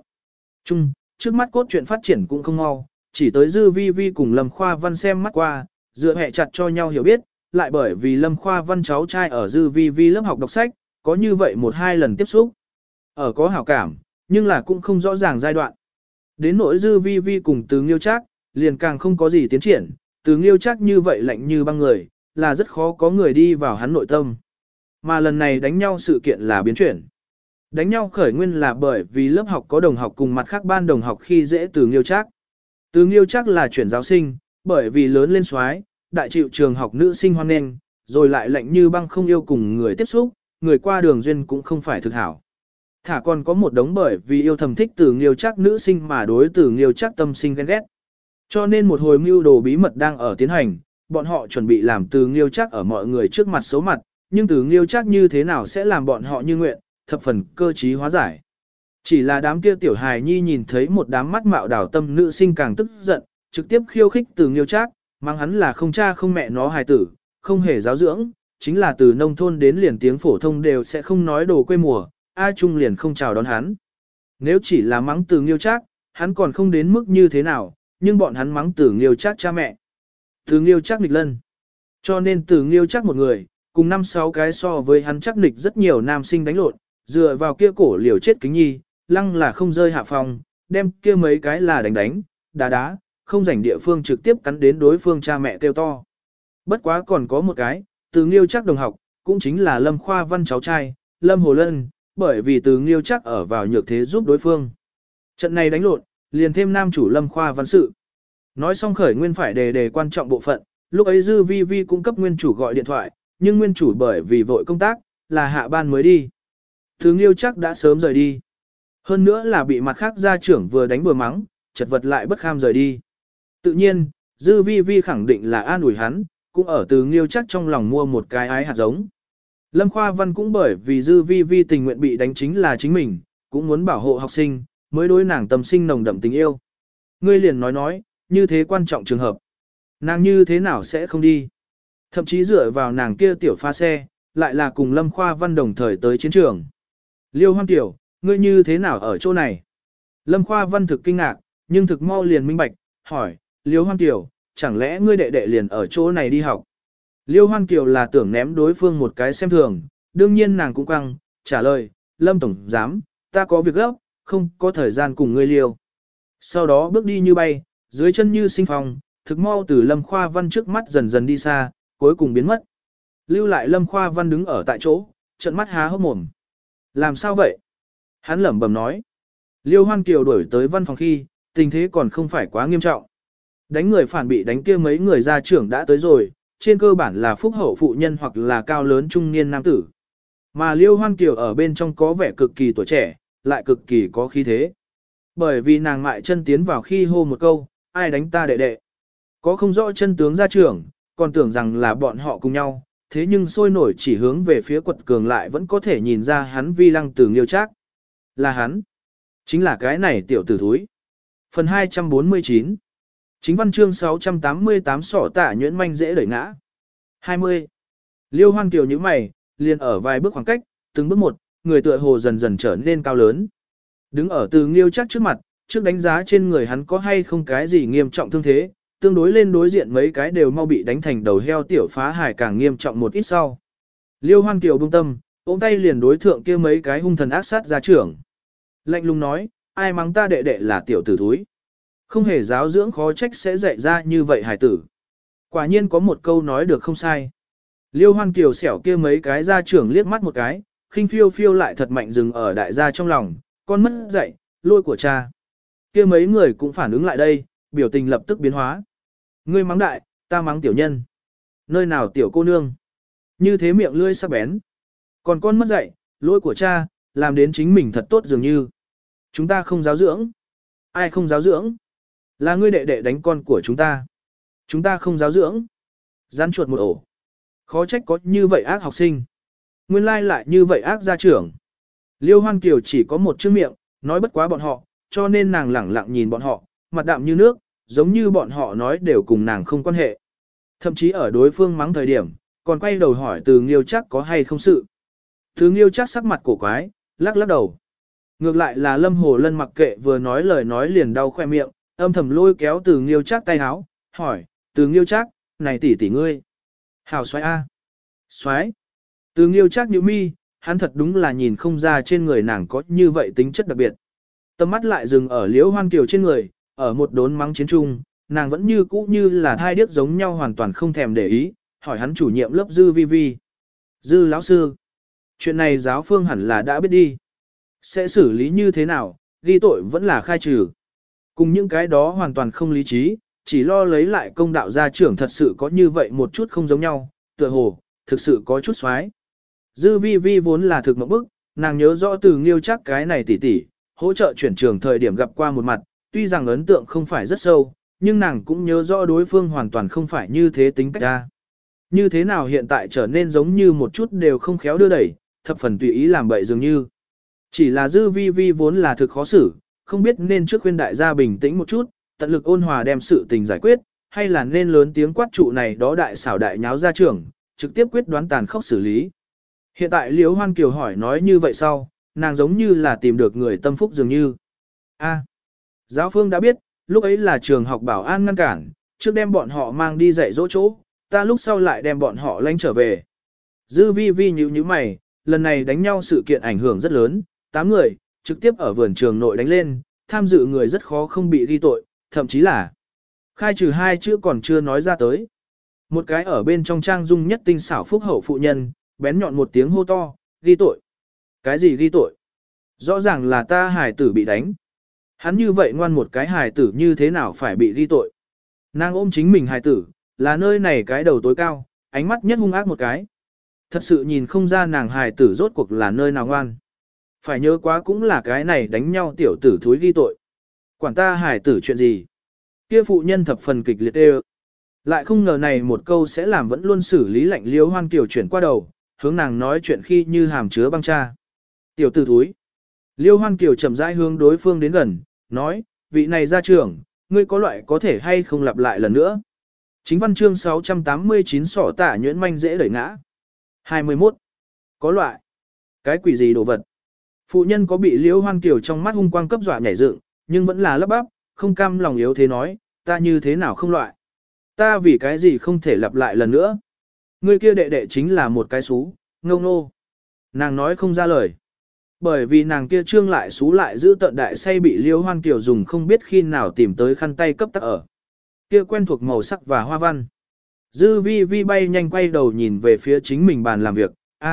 [SPEAKER 1] Trước mắt cốt truyện phát triển cũng không mau, chỉ tới Dư Vi Vi cùng Lâm Khoa Văn xem mắt qua, dựa hệ chặt cho nhau hiểu biết, lại bởi vì Lâm Khoa Văn cháu trai ở Dư Vi Vi lớp học đọc sách, có như vậy 1-2 lần tiếp xúc. Ở có hảo cảm, nhưng là cũng không rõ ràng giai đoạn. Đến nỗi Dư Vi Vi cùng Từ Nghiêu Trác, liền càng không có gì tiến triển, Từ Nghiêu Trác như vậy lạnh như băng người, là rất khó có người đi vào hắn nội tâm. Mà lần này đánh nhau sự kiện là biến chuyển. Đánh nhau khởi nguyên là bởi vì lớp học có đồng học cùng mặt khác ban đồng học khi dễ Từ Nghiêu Trác. Từ Nghiêu Trác là chuyển giáo sinh, bởi vì lớn lên soái, đại chịu trường học nữ sinh hoan nghênh, rồi lại lạnh như băng không yêu cùng người tiếp xúc, người qua đường duyên cũng không phải thực hảo. Thả còn có một đống bởi vì yêu thầm thích Từ Nghiêu Trác nữ sinh mà đối Từ Nghiêu Trác tâm sinh ghen ghét. Cho nên một hồi mưu đồ bí mật đang ở tiến hành, bọn họ chuẩn bị làm Từ Nghiêu Trác ở mọi người trước mặt xấu mặt, nhưng Từ Nghiêu Trác như thế nào sẽ làm bọn họ như nguyện, thập phần cơ trí hóa giải. Chỉ là đám kia tiểu hài nhi nhìn thấy một đám mắt mạo đảo tâm nữ sinh càng tức giận, trực tiếp khiêu khích Từ Nghiêu Trác, mang hắn là không cha không mẹ nó hài tử, không hề giáo dưỡng, chính là từ nông thôn đến liền tiếng phổ thông đều sẽ không nói đồ quê mùa, A Trung liền không chào đón hắn. Nếu chỉ là mắng Từ Nghiêu Trác, hắn còn không đến mức như thế nào, nhưng bọn hắn mắng Từ Nghiêu Trác cha mẹ. Từ Nghiêu Trác nghịch lân. Cho nên Từ Nghiêu Trác một người, cùng 5-6 cái so với hắn chắc nghịch rất nhiều nam sinh đánh lộn, dựa vào kia cổ liều chết kính nhi, lăng là không rơi hạ phòng, đem kia mấy cái là đánh, đá, không rảnh địa phương trực tiếp cắn đến đối phương cha mẹ kêu to. Bất quá còn có một cái, Từ Nghiêu Trác đồng học, cũng chính là Lâm Khoa Văn cháu trai, Lâm Hồ Lân, bởi vì Từ Nghiêu Trác ở vào nhược thế giúp đối phương. Trận này đánh lộn, liền thêm nam chủ Lâm Khoa Văn sự. Nói xong khởi nguyên phải đề quan trọng bộ phận, lúc ấy Dư Vi Vi cung cấp nguyên chủ gọi điện thoại, nhưng nguyên chủ bởi vì vội công tác, là hạ ban mới đi. Từ Nghiêu Trác đã sớm rời đi. Hơn nữa là bị mặt khác gia trưởng vừa đánh vừa mắng, chật vật lại bất kham rời đi. Tự nhiên, Dư Vi Vi khẳng định là an ủi hắn, cũng ở Từ Nghiêu Trác trong lòng mua một cái ái hạt giống. Lâm Khoa Văn cũng bởi vì Dư Vi Vi tình nguyện bị đánh chính là chính mình, cũng muốn bảo hộ học sinh, mới đối nàng tâm sinh nồng đậm tình yêu. Ngươi liền nói, như thế quan trọng trường hợp. Nàng như thế nào sẽ không đi? Thậm chí dựa vào nàng kia tiểu pha xe, lại là cùng Lâm Khoa Văn đồng thời tới chiến trường. Liêu Hoan Tiểu, ngươi như thế nào ở chỗ này? Lâm Khoa Văn thực kinh ngạc, nhưng thực mau liền minh bạch, hỏi, Liêu Hoan Tiểu, chẳng lẽ ngươi đệ đệ liền ở chỗ này đi học? Liêu Hoan Kiều là tưởng ném đối phương một cái xem thường, đương nhiên nàng cũng căng, trả lời, Lâm Tổng Giám, ta có việc gấp, không có thời gian cùng ngươi liêu. Sau đó bước đi như bay, dưới chân như sinh phong, thực mau từ Lâm Khoa Văn trước mắt dần dần đi xa, cuối cùng biến mất. Lưu lại Lâm Khoa Văn đứng ở tại chỗ, trợn mắt há hốc mồm. Làm sao vậy? Hắn lẩm bẩm nói. Liêu Hoan Kiều đuổi tới văn phòng khi, tình thế còn không phải quá nghiêm trọng. Đánh người phản bị đánh kia mấy người gia trưởng đã tới rồi, trên cơ bản là phúc hậu phụ nhân hoặc là cao lớn trung niên nam tử. Mà Liêu Hoan Kiều ở bên trong có vẻ cực kỳ tuổi trẻ, lại cực kỳ có khí thế. Bởi vì nàng mại chân tiến vào khi hô một câu, ai đánh ta đệ đệ. Có không rõ chân tướng gia trưởng, còn tưởng rằng là bọn họ cùng nhau, thế nhưng sôi nổi chỉ hướng về phía quật cường lại vẫn có thể nhìn ra hắn vi lăng tử Nghiêu Trác. Là hắn. Chính là cái này tiểu tử thúi. Phần 249 Chính văn chương 688 sỏ tả nhuyễn manh dễ đẩy ngã. 20. Liêu Hoan Kiều như mày, liền ở vài bước khoảng cách, từng bước một, người tựa hồ dần dần trở nên cao lớn. Đứng ở Từ Nghiêu Trác trước mặt, trước đánh giá trên người hắn có hay không cái gì nghiêm trọng thương thế, tương đối lên đối diện mấy cái đều mau bị đánh thành đầu heo tiểu phá hải càng nghiêm trọng một ít sau. Liêu Hoan Kiều buông tâm, ôm tay liền đối thượng kia mấy cái hung thần ác sát gia trưởng. Lạnh lùng nói, ai mắng ta đệ đệ là tiểu tử thúi. Không hề giáo dưỡng khó trách sẽ dạy ra như vậy hải tử. Quả nhiên có một câu nói được không sai. Liêu Hoan Kiều xẻo kia mấy cái gia trưởng liếc mắt một cái, khinh phiêu phiêu lại thật mạnh dừng ở đại gia trong lòng, con mất dạy, lôi của cha. Kia mấy người cũng phản ứng lại đây, biểu tình lập tức biến hóa. Ngươi mắng đại, ta mắng tiểu nhân. Nơi nào tiểu cô nương? Như thế miệng lươi sắc bén. Còn con mất dạy, lỗi của cha, làm đến chính mình thật tốt dường như. Chúng ta không giáo dưỡng. Ai không giáo dưỡng? Là ngươi đệ đệ đánh con của chúng ta. Chúng ta không giáo dưỡng. Rắn chuột một ổ. Khó trách có như vậy ác học sinh. Nguyên lai lại như vậy ác gia trưởng. Liêu Hoan Kiều chỉ có một chữ miệng, nói bất quá bọn họ, cho nên nàng lẳng lặng nhìn bọn họ, mặt đạm như nước, giống như bọn họ nói đều cùng nàng không quan hệ. Thậm chí ở đối phương mắng thời điểm, còn quay đầu hỏi Từ Nghiêu Trác có hay không sự. Từ Nghiêu Trác sắc mặt cổ quái, lắc lắc đầu. Ngược lại là Lâm Hồ Lân mặc kệ vừa nói lời nói liền đau khoe miệng, âm thầm lôi kéo Từ Nghiêu Trác tay áo, hỏi, Từ Nghiêu Trác, này tỷ tỷ ngươi. Hảo xoái A. Xoái. Từ Nghiêu Trác nhíu mi, hắn thật đúng là nhìn không ra trên người nàng có như vậy tính chất đặc biệt. Tầm mắt lại dừng ở Liễu Hoan Kiều trên người, ở một đốn mắng chiến trung, nàng vẫn như cũ như là thai điếc giống nhau hoàn toàn không thèm để ý, hỏi hắn chủ nhiệm lớp Dư Vi Vi. Dư lão sư. Chuyện này giáo phương hẳn là đã biết đi. Sẽ xử lý như thế nào, ghi tội vẫn là khai trừ. Cùng những cái đó hoàn toàn không lý trí, chỉ lo lấy lại công đạo gia trưởng thật sự có như vậy một chút không giống nhau, tựa hồ, thực sự có chút xoái. Dư Vi Vi vốn là thực mộng bức, nàng nhớ rõ Từ Nghiêu Trác cái này tỉ tỉ, hỗ trợ chuyển trường thời điểm gặp qua một mặt, tuy rằng ấn tượng không phải rất sâu, nhưng nàng cũng nhớ rõ đối phương hoàn toàn không phải như thế tính cách ra. Như thế nào hiện tại trở nên giống như một chút đều không khéo đưa đẩy, thập phần tùy ý làm bậy dường như. Chỉ là Dư Vi Vi vốn là thực khó xử, không biết nên trước khuyên đại gia bình tĩnh một chút, tận lực ôn hòa đem sự tình giải quyết, hay là nên lớn tiếng quát trụ này đó đại xảo đại nháo gia trưởng, trực tiếp quyết đoán tàn khốc xử lý. Hiện tại Liễu Hoan Kiều hỏi nói như vậy sau, nàng giống như là tìm được người tâm phúc dường như. Giáo phương đã biết, lúc ấy là trường học bảo an ngăn cản, trước đem bọn họ mang đi dạy dỗ chỗ, ta lúc sau lại đem bọn họ lánh trở về. Dư Vi Vi nhíu mày, lần này đánh nhau sự kiện ảnh hưởng rất lớn, 8 người, trực tiếp ở vườn trường nội đánh lên, tham dự người rất khó không bị ghi tội, thậm chí là khai trừ 2 chữ còn chưa nói ra tới. Một cái ở bên trong trang dung nhất tinh xảo phúc hậu phụ nhân, bén nhọn một tiếng hô to, ghi tội. Cái gì ghi tội? Rõ ràng là ta hài tử bị đánh. Hắn như vậy ngoan một cái hài tử như thế nào phải bị ghi tội? Nàng ôm chính mình hài tử, là nơi này cái đầu tối cao, ánh mắt nhất hung ác một cái. Thật sự nhìn không ra nàng hài tử rốt cuộc là nơi nào ngoan. Phải nhớ quá cũng là cái này đánh nhau tiểu tử thúi ghi tội. Quản ta hài tử chuyện gì? Kia phụ nhân thập phần kịch liệt ê. Lại không ngờ này một câu sẽ làm vẫn luôn xử lý lạnh Liễu Hoan Kiều chuyển qua đầu, hướng nàng nói chuyện khi như hàm chứa băng cha. Tiểu tử thúi. Liêu Hoan Kiều chậm rãi hướng đối phương đến gần, nói, vị này gia trưởng, ngươi có loại có thể hay không lặp lại lần nữa. Chính văn chương 689 sỏ tả nhuyễn manh dễ đẩy ngã. 21. Có loại. Cái quỷ gì đồ vật? Phụ nhân có bị Liễu Hoan Kiều trong mắt hung quang cấp dọa nhảy dựng, nhưng vẫn là lắp bắp, không cam lòng yếu thế nói, ta như thế nào không loại? Ta vì cái gì không thể lặp lại lần nữa? Người kia đệ đệ chính là một cái xú, ngâu nô. Nàng nói không ra lời. Bởi vì nàng kia trương lại xú lại giữ tận đại say bị Liễu Hoan Kiều dùng không biết khi nào tìm tới khăn tay cấp tắc ở. Kia quen thuộc màu sắc và hoa văn. Dư vi vi bay nhanh quay đầu nhìn về phía chính mình bàn làm việc,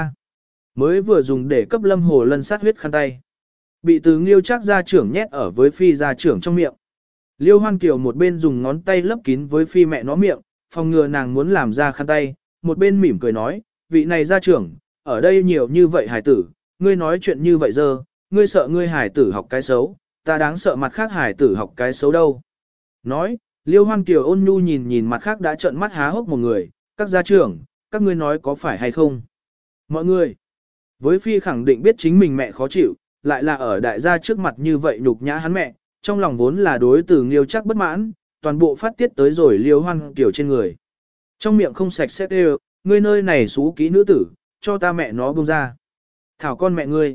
[SPEAKER 1] mới vừa dùng để cấp Lâm Hồ Lân sát huyết khăn tay. Bị từ Nghiêu Trác gia trưởng nhét ở với phi gia trưởng trong miệng. Liêu Hoan Kiều một bên dùng ngón tay lấp kín với phi mẹ nó miệng, phòng ngừa nàng muốn làm ra khăn tay, một bên mỉm cười nói, vị này gia trưởng, ở đây nhiều như vậy hài tử, ngươi nói chuyện như vậy giờ, ngươi sợ ngươi hài tử học cái xấu, ta đáng sợ mặt khác hài tử học cái xấu đâu. Nói, Liêu Hoan Kiều ôn nhu nhìn nhìn mặt khác đã trợn mắt há hốc một người, các gia trưởng, các ngươi nói có phải hay không? Mọi người, với phi khẳng định biết chính mình mẹ khó chịu, lại là ở đại gia trước mặt như vậy nhục nhã hắn mẹ, trong lòng vốn là đối từ Nghiêu Trác bất mãn, toàn bộ phát tiết tới rồi Liêu Hoan Kiều trên người. Trong miệng không sạch sẽ đều, ngươi nơi này xú kỹ nữ tử, cho ta mẹ nó buông ra. Thảo con mẹ ngươi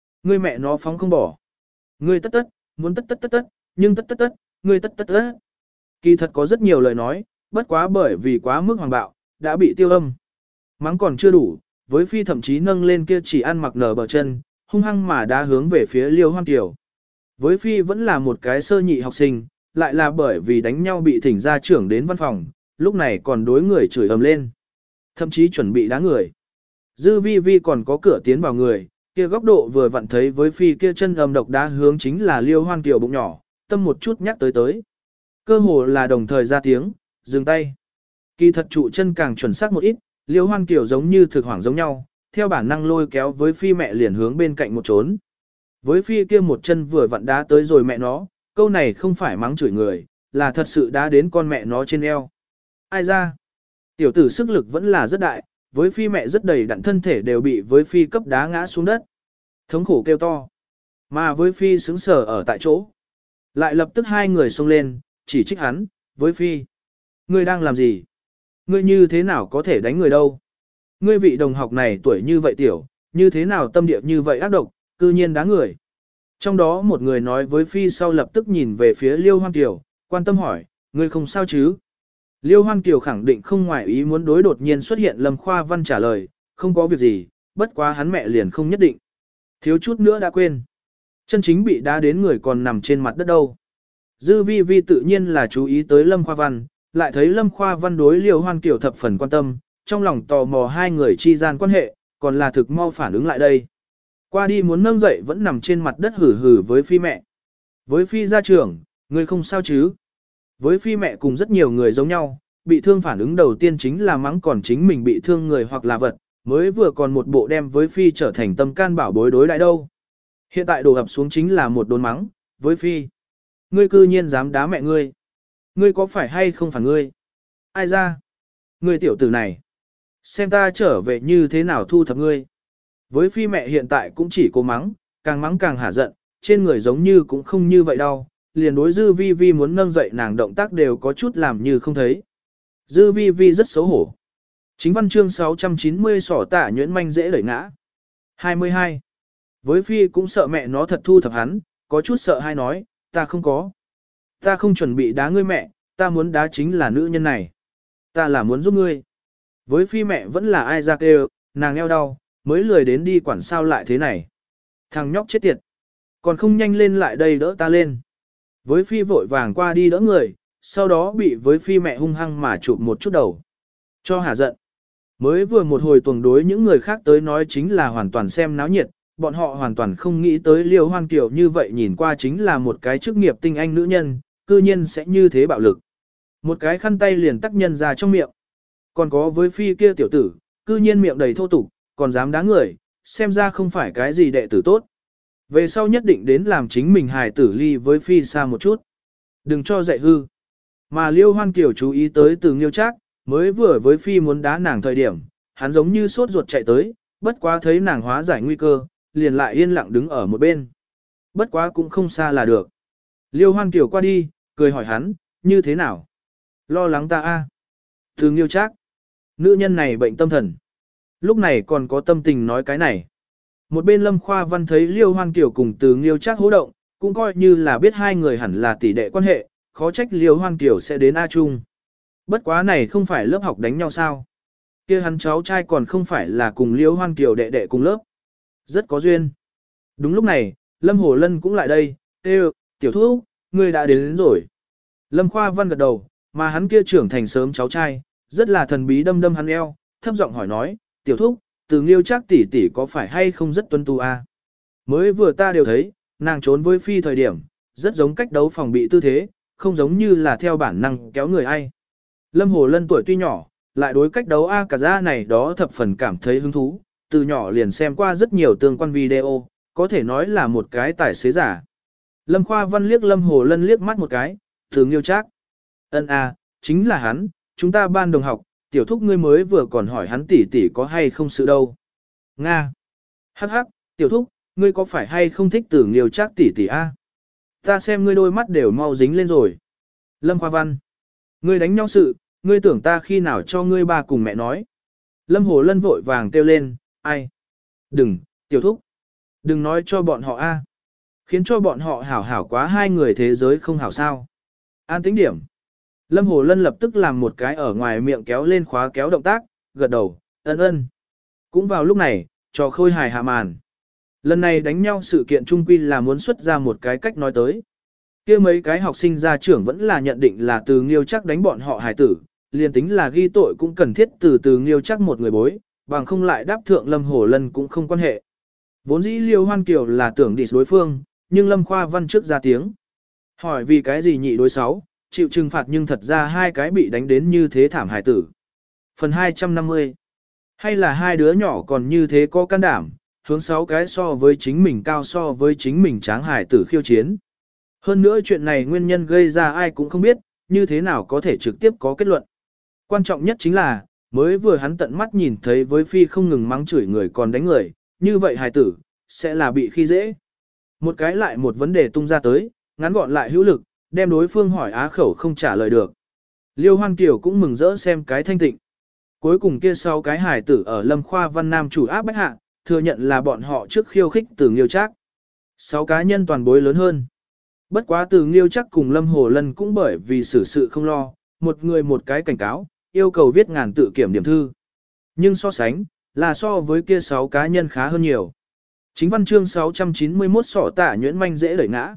[SPEAKER 1] mẹ nó phóng không bỏ. Ngươi tất tất, muốn tất tất tất tất, nhưng tất tất tất, ngươi tất tất tất. Kỳ thật có rất nhiều lời nói, bất quá bởi vì quá mức hoàng bạo, đã bị tiêu âm. Mắng còn chưa đủ, với phi thậm chí nâng lên kia chỉ ăn mặc nở bờ chân, hung hăng mà đã hướng về phía Liêu Hoan Kiều. Với phi vẫn là một cái sơ nhị học sinh, lại là bởi vì đánh nhau bị thỉnh ra trưởng đến văn phòng, lúc này còn đối người chửi ầm lên. Thậm chí chuẩn bị đá người. Dư vi vi còn có cửa tiến vào người, kia góc độ vừa vặn thấy với phi kia chân ầm độc đá hướng chính là Liêu Hoan Kiều bụng nhỏ, tâm một chút nhắc tới. Cơ hồ là đồng thời ra tiếng, dừng tay. Kỳ thật trụ chân càng chuẩn xác một ít, Liêu Hoan Kiều giống như thực hoảng giống nhau, theo bản năng lôi kéo với phi mẹ liền hướng bên cạnh một trốn. Với phi kia một chân vừa vặn đá tới rồi mẹ nó, câu này không phải mắng chửi người, là thật sự đá đến con mẹ nó trên eo. Ai ra? Tiểu tử sức lực vẫn là rất đại, với phi mẹ rất đầy đặn thân thể đều bị với phi cấp đá ngã xuống đất. Thống khổ kêu to. Mà với phi sững sờ ở tại chỗ. Lại lập tức hai người xông lên, chỉ trích hắn, với phi. Ngươi đang làm gì? Ngươi như thế nào có thể đánh người đâu? Ngươi vị đồng học này tuổi như vậy tiểu, như thế nào tâm địa như vậy ác độc, cư nhiên đá người. Trong đó một người nói với phi sau lập tức nhìn về phía Liêu Hoan Kiều, quan tâm hỏi, ngươi không sao chứ? Liêu Hoan Kiều khẳng định không ngoài ý muốn đối đột nhiên xuất hiện Lâm Khoa Văn trả lời, không có việc gì, bất quá hắn mẹ liền không nhất định. Thiếu chút nữa đã quên. Chân chính bị đá đến người còn nằm trên mặt đất đâu. Dư vi vi tự nhiên là chú ý tới Lâm Khoa Văn, lại thấy Lâm Khoa Văn đối Liêu Hoan Kiều thập phần quan tâm, trong lòng tò mò hai người chi gian quan hệ, còn là thực mau phản ứng lại đây. Qua đi muốn nâng dậy vẫn nằm trên mặt đất hử hử với phi mẹ. Với phi gia trưởng, người không sao chứ? Với phi mẹ cùng rất nhiều người giống nhau, bị thương phản ứng đầu tiên chính là mắng còn chính mình bị thương người hoặc là vật, mới vừa còn một bộ đem với phi trở thành tâm can bảo bối đối đại đâu. Hiện tại đổ ập xuống chính là một đốn mắng, với phi. Ngươi cư nhiên dám đá mẹ ngươi. Ngươi có phải hay không phản ngươi? Ai ra? Ngươi tiểu tử này. Xem ta trở về như thế nào thu thập ngươi. Với phi mẹ hiện tại cũng chỉ cố mắng càng hả giận, trên người giống như cũng không như vậy đâu, liền đối dư vi vi muốn nâng dậy nàng động tác đều có chút làm như không thấy. Dư vi vi rất xấu hổ. Chính văn chương 690 sỏ tả nhuyễn manh dễ đẩy ngã. 22. Với phi cũng sợ mẹ nó thật thu thập hắn, có chút sợ hay nói, ta không có. Ta không chuẩn bị đá ngươi mẹ, ta muốn đá chính là nữ nhân này. Ta là muốn giúp ngươi. Với phi mẹ vẫn là ai ra kêu, nàng eo đau, mới lười đến đi quản sao lại thế này. Thằng nhóc chết tiệt. Còn không nhanh lên lại đây đỡ ta lên. Với phi vội vàng qua đi đỡ người, sau đó bị với phi mẹ hung hăng mà chụp một chút đầu. Cho hả giận. Mới vừa một hồi tuần đối những người khác tới nói chính là hoàn toàn xem náo nhiệt, bọn họ hoàn toàn không nghĩ tới Liêu Hoan Kiều như vậy nhìn qua chính là một cái chức nghiệp tinh anh nữ nhân, cư nhiên sẽ như thế bạo lực. Một cái khăn tay liền tắc nhân ra trong miệng. Còn có với phi kia tiểu tử, cư nhiên miệng đầy thô tục, còn dám đá người, xem ra không phải cái gì đệ tử tốt. Về sau nhất định đến làm chính mình hài tử ly với phi xa một chút. Đừng cho dạy hư. Mà Liêu Hoan Kiều chú ý tới từ Nghiêu Trác, mới vừa với phi muốn đá nàng thời điểm, hắn giống như sốt ruột chạy tới, bất quá thấy nàng hóa giải nguy cơ, liền lại yên lặng đứng ở một bên. Bất quá cũng không xa là được. Liêu Hoan Kiều qua đi, cười hỏi hắn, như thế nào? Lo lắng ta a? Từ Nghiêu Trác. Nữ nhân này bệnh tâm thần. Lúc này còn có tâm tình nói cái này. Một bên Lâm Khoa Văn thấy Liêu Hoan Kiều cùng Từ Nghiêu Trác hô động, cũng coi như là biết hai người hẳn là tỷ đệ quan hệ, khó trách Liêu Hoan Kiều sẽ đến A Trung. Bất quá này không phải lớp học đánh nhau sao? Kia hắn cháu trai còn không phải là cùng Liêu Hoan Kiều đệ đệ cùng lớp. Rất có duyên. Đúng lúc này, Lâm Hồ Lân cũng lại đây, kêu, tiểu thúc, ngươi đã đến rồi. Lâm Khoa Văn gật đầu, mà hắn kia trưởng thành sớm cháu trai, rất là thần bí đâm đâm hắn eo, thấp giọng hỏi nói, tiểu thúc, Từ Nghiêu Trác tỷ tỷ có phải hay không rất tuân tu a? Mới vừa ta đều thấy, nàng trốn với phi thời điểm, rất giống cách đấu phòng bị tư thế, không giống như là theo bản năng kéo người ai. Lâm Hồ Lân tuổi tuy nhỏ, lại đối cách đấu A cả ra này đó thập phần cảm thấy hứng thú, từ nhỏ liền xem qua rất nhiều tương quan video, có thể nói là một cái tài xế giả. Lâm Khoa Văn liếc Lâm Hồ Lân liếc mắt một cái, Từ Nghiêu Trác. Ân a, chính là hắn, chúng ta ban đồng học, tiểu thúc ngươi mới vừa còn hỏi hắn tỷ tỷ có hay không sự đâu. Nga. Hắc hắc, tiểu thúc, ngươi có phải hay không thích Từ Nghiêu Trác tỷ tỷ a? Ta xem ngươi đôi mắt đều mau dính lên rồi. Lâm Khoa Văn. Ngươi đánh nhau sự, ngươi tưởng ta khi nào cho ngươi ba cùng mẹ nói. Lâm Hồ Lân vội vàng kêu lên, ai? Đừng, tiểu thúc. Đừng nói cho bọn họ a, khiến cho bọn họ hảo hảo quá hai người thế giới không hảo sao. An tính điểm. Lâm Hồ Lân lập tức làm một cái ở ngoài miệng kéo lên khóa kéo động tác, gật đầu, ân ân. Cũng vào lúc này, trò khôi hài hạ màn. Lần này đánh nhau sự kiện trung quy là muốn xuất ra một cái cách nói tới. Kia mấy cái học sinh gia trưởng vẫn là nhận định là Từ Nghiêu Trác đánh bọn họ hài tử, liền tính là ghi tội cũng cần thiết từ Nghiêu Trác một người bối, bằng không lại đáp thượng Lâm Hồ Lân cũng không quan hệ. Vốn dĩ Liêu Hoan Kiều là tưởng địch đối phương, nhưng Lâm Khoa Văn trước ra tiếng. Hỏi vì cái gì nhị đối sáu, chịu trừng phạt nhưng thật ra hai cái bị đánh đến như thế thảm hài tử. Phần 250. Hay là hai đứa nhỏ còn như thế có can đảm, hướng sáu cái so với chính mình cao so với chính mình tráng hài tử khiêu chiến. Hơn nữa chuyện này nguyên nhân gây ra ai cũng không biết, như thế nào có thể trực tiếp có kết luận. Quan trọng nhất chính là, mới vừa hắn tận mắt nhìn thấy với phi không ngừng mắng chửi người còn đánh người, như vậy hài tử, sẽ là bị khi dễ. Một cái lại một vấn đề tung ra tới, ngắn gọn lại hữu lực, đem đối phương hỏi á khẩu không trả lời được. Liêu Hoan Kiều cũng mừng rỡ xem cái thanh tịnh. Cuối cùng kia sau cái hài tử ở Lâm Khoa Văn Nam chủ áp bách hạ, thừa nhận là bọn họ trước khiêu khích Từ Nghiêu Trác. 6 cá nhân toàn bối lớn hơn. Bất quá Từ Nghiêu Trác cùng Lâm Hồ Lân cũng bởi vì xử sự không lo, một người một cái cảnh cáo, yêu cầu viết ngàn tự kiểm điểm thư. Nhưng so sánh, là so với kia 6 cá nhân khá hơn nhiều. Chính văn chương 691 sọ tả nhuyễn manh dễ đẩy ngã.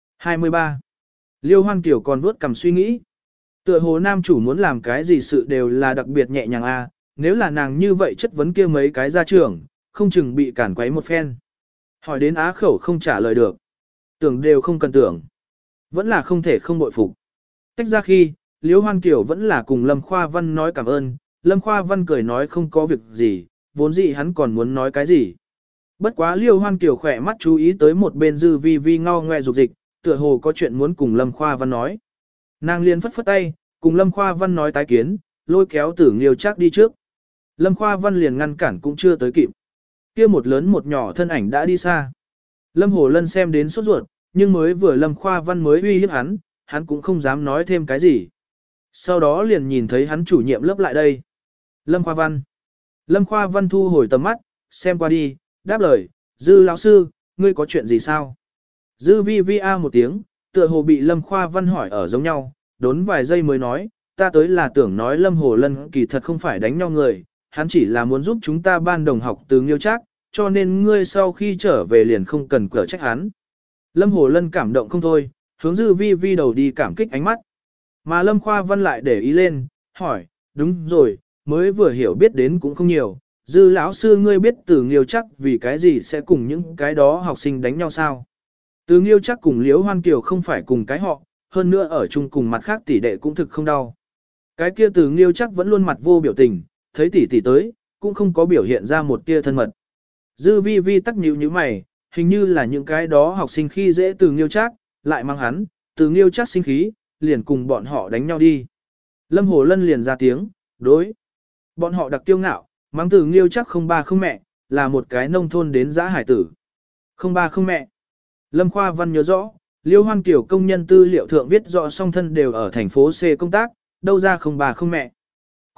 [SPEAKER 1] 23. Liêu Hoan Kiều còn vuốt cầm suy nghĩ. Tựa hồ nam chủ muốn làm cái gì sự đều là đặc biệt nhẹ nhàng a, nếu là nàng như vậy chất vấn kia mấy cái gia trưởng, không chừng bị cản quấy một phen. Hỏi đến á khẩu không trả lời được. Tưởng đều không cần tưởng. Vẫn là không thể không bội phục. Tách ra khi, Liêu Hoan Kiều vẫn là cùng Lâm Khoa Văn nói cảm ơn, Lâm Khoa Văn cười nói không có việc gì, vốn dĩ hắn còn muốn nói cái gì. Bất quá Liêu Hoan Kiều khỏe mắt chú ý tới một bên Dư Vi Vi ngao ngoe dục dịch, tựa hồ có chuyện muốn cùng Lâm Khoa Văn nói. Nàng liền phất phất tay, cùng Lâm Khoa Văn nói tái kiến, lôi kéo Từ Nghiêu Trác đi trước. Lâm Khoa Văn liền ngăn cản cũng chưa tới kịp. Kia một lớn một nhỏ thân ảnh đã đi xa. Lâm Hồ Lân xem đến sốt ruột, nhưng mới vừa Lâm Khoa Văn mới uy hiếp hắn cũng không dám nói thêm cái gì. Sau đó liền nhìn thấy hắn chủ nhiệm lớp lại đây. Lâm Khoa Văn. Lâm Khoa Văn thu hồi tầm mắt, xem qua đi, đáp lời, Dư lão sư, ngươi có chuyện gì sao? Dư vi vi a một tiếng, tựa hồ bị Lâm Khoa Văn hỏi ở giống nhau, đốn vài giây mới nói, ta tới là tưởng nói Lâm Hồ Lân kỳ thật không phải đánh nhau người, hắn chỉ là muốn giúp chúng ta ban đồng học Từ Nghiêu Trác, cho nên ngươi sau khi trở về liền không cần cở trách hắn. Lâm Hồ Lân cảm động không thôi, hướng Dư vi vi đầu đi cảm kích ánh mắt. Mà Lâm Khoa Văn lại để ý lên, hỏi, đúng rồi, mới vừa hiểu biết đến cũng không nhiều, Dư lão sư ngươi biết Từ Nghiêu Trác vì cái gì sẽ cùng những cái đó học sinh đánh nhau sao? Từ Nghiêu Trác cùng Liễu Hoan Kiều không phải cùng cái họ, hơn nữa ở chung cùng mặt khác tỷ đệ cũng thực không đau. Cái kia Từ Nghiêu Trác vẫn luôn mặt vô biểu tình, thấy tỷ tỷ tới, cũng không có biểu hiện ra một tia thân mật. Dư vi vi tắc nhíu như mày, hình như là những cái đó học sinh khi dễ Từ Nghiêu Trác, lại mang hắn, Từ Nghiêu Trác sinh khí, liền cùng bọn họ đánh nhau đi. Lâm Hồ Lân liền ra tiếng, đối. Bọn họ đặc tiêu ngạo, mắng Từ Nghiêu Trác không ba không mẹ, là một cái nông thôn đến dã hải tử. Không ba không mẹ. Lâm Khoa Văn nhớ rõ, Liêu Hoan Kiều công nhân tư liệu thượng viết rõ song thân đều ở thành phố C công tác, đâu ra không bà không mẹ.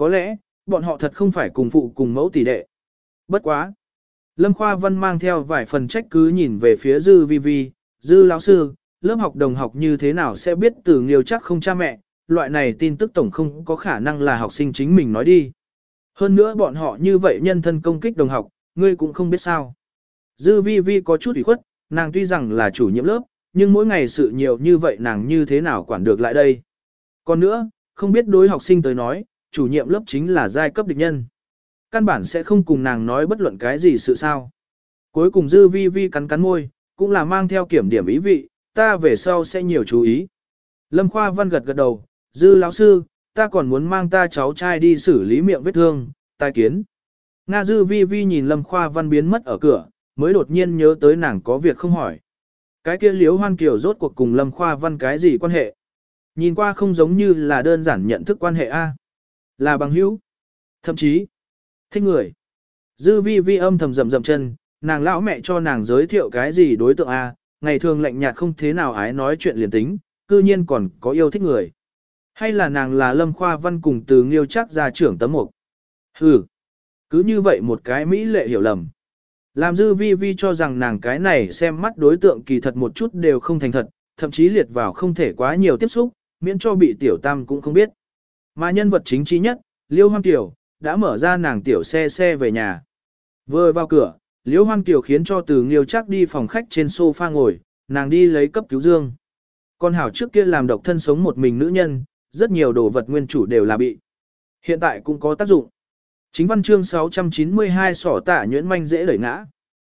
[SPEAKER 1] Có lẽ, bọn họ thật không phải cùng phụ cùng mẫu tỷ đệ. Bất quá. Lâm Khoa Văn mang theo vài phần trách cứ nhìn về phía Dư Vi Vi, Dư lão sư, lớp học đồng học như thế nào sẽ biết Từ Nghiêu chắc không cha mẹ, loại này tin tức tổng không có khả năng là học sinh chính mình nói đi. Hơn nữa bọn họ như vậy nhân thân công kích đồng học, ngươi cũng không biết sao. Dư Vi Vi có chút ủy khuất, nàng tuy rằng là chủ nhiệm lớp, nhưng mỗi ngày sự nhiều như vậy nàng như thế nào quản được lại đây. Còn nữa, không biết đối học sinh tới nói, chủ nhiệm lớp chính là giai cấp địch nhân. Căn bản sẽ không cùng nàng nói bất luận cái gì sự sao. Cuối cùng Dư Vi Vi cắn cắn môi, cũng là mang theo kiểm điểm ý vị, ta về sau sẽ nhiều chú ý. Lâm Khoa Văn gật gật đầu, Dư lão sư, ta còn muốn mang ta cháu trai đi xử lý miệng vết thương, tai kiến. Nga Dư Vi Vi nhìn Lâm Khoa Văn biến mất ở cửa, mới đột nhiên nhớ tới nàng có việc không hỏi. Cái kia Liễu Hoan Kiều rốt cuộc cùng Lâm Khoa Văn cái gì quan hệ? Nhìn qua không giống như là đơn giản nhận thức quan hệ A. Là bằng hữu. Thậm chí, thích người. Dư Vi Vi âm thầm rầm chân, nàng lão mẹ cho nàng giới thiệu cái gì đối tượng A, ngày thường lạnh nhạt không thế nào ái nói chuyện liền tính, cư nhiên còn có yêu thích người. Hay là nàng là Lâm Khoa Văn cùng Từ Nghiêu chắc gia trưởng tấm mục. Hừ, cứ như vậy một cái mỹ lệ hiểu lầm. Làm Dư Vi Vi cho rằng nàng cái này xem mắt đối tượng kỳ thật một chút đều không thành thật, thậm chí liệt vào không thể quá nhiều tiếp xúc, miễn cho bị tiểu tam cũng không biết. Mà nhân vật chính trí nhất, Liêu Hoan Kiều, đã mở ra nàng tiểu xe về nhà. Vừa vào cửa, Liêu Hoan Kiều khiến cho Từ Nghiêu chắc đi phòng khách trên sofa ngồi, nàng đi lấy cấp cứu dương. Con hảo trước kia làm độc thân sống một mình nữ nhân, rất nhiều đồ vật nguyên chủ đều là bị. Hiện tại cũng có tác dụng. Chính văn chương 692 sỏ tả nhuyễn manh dễ đẩy ngã.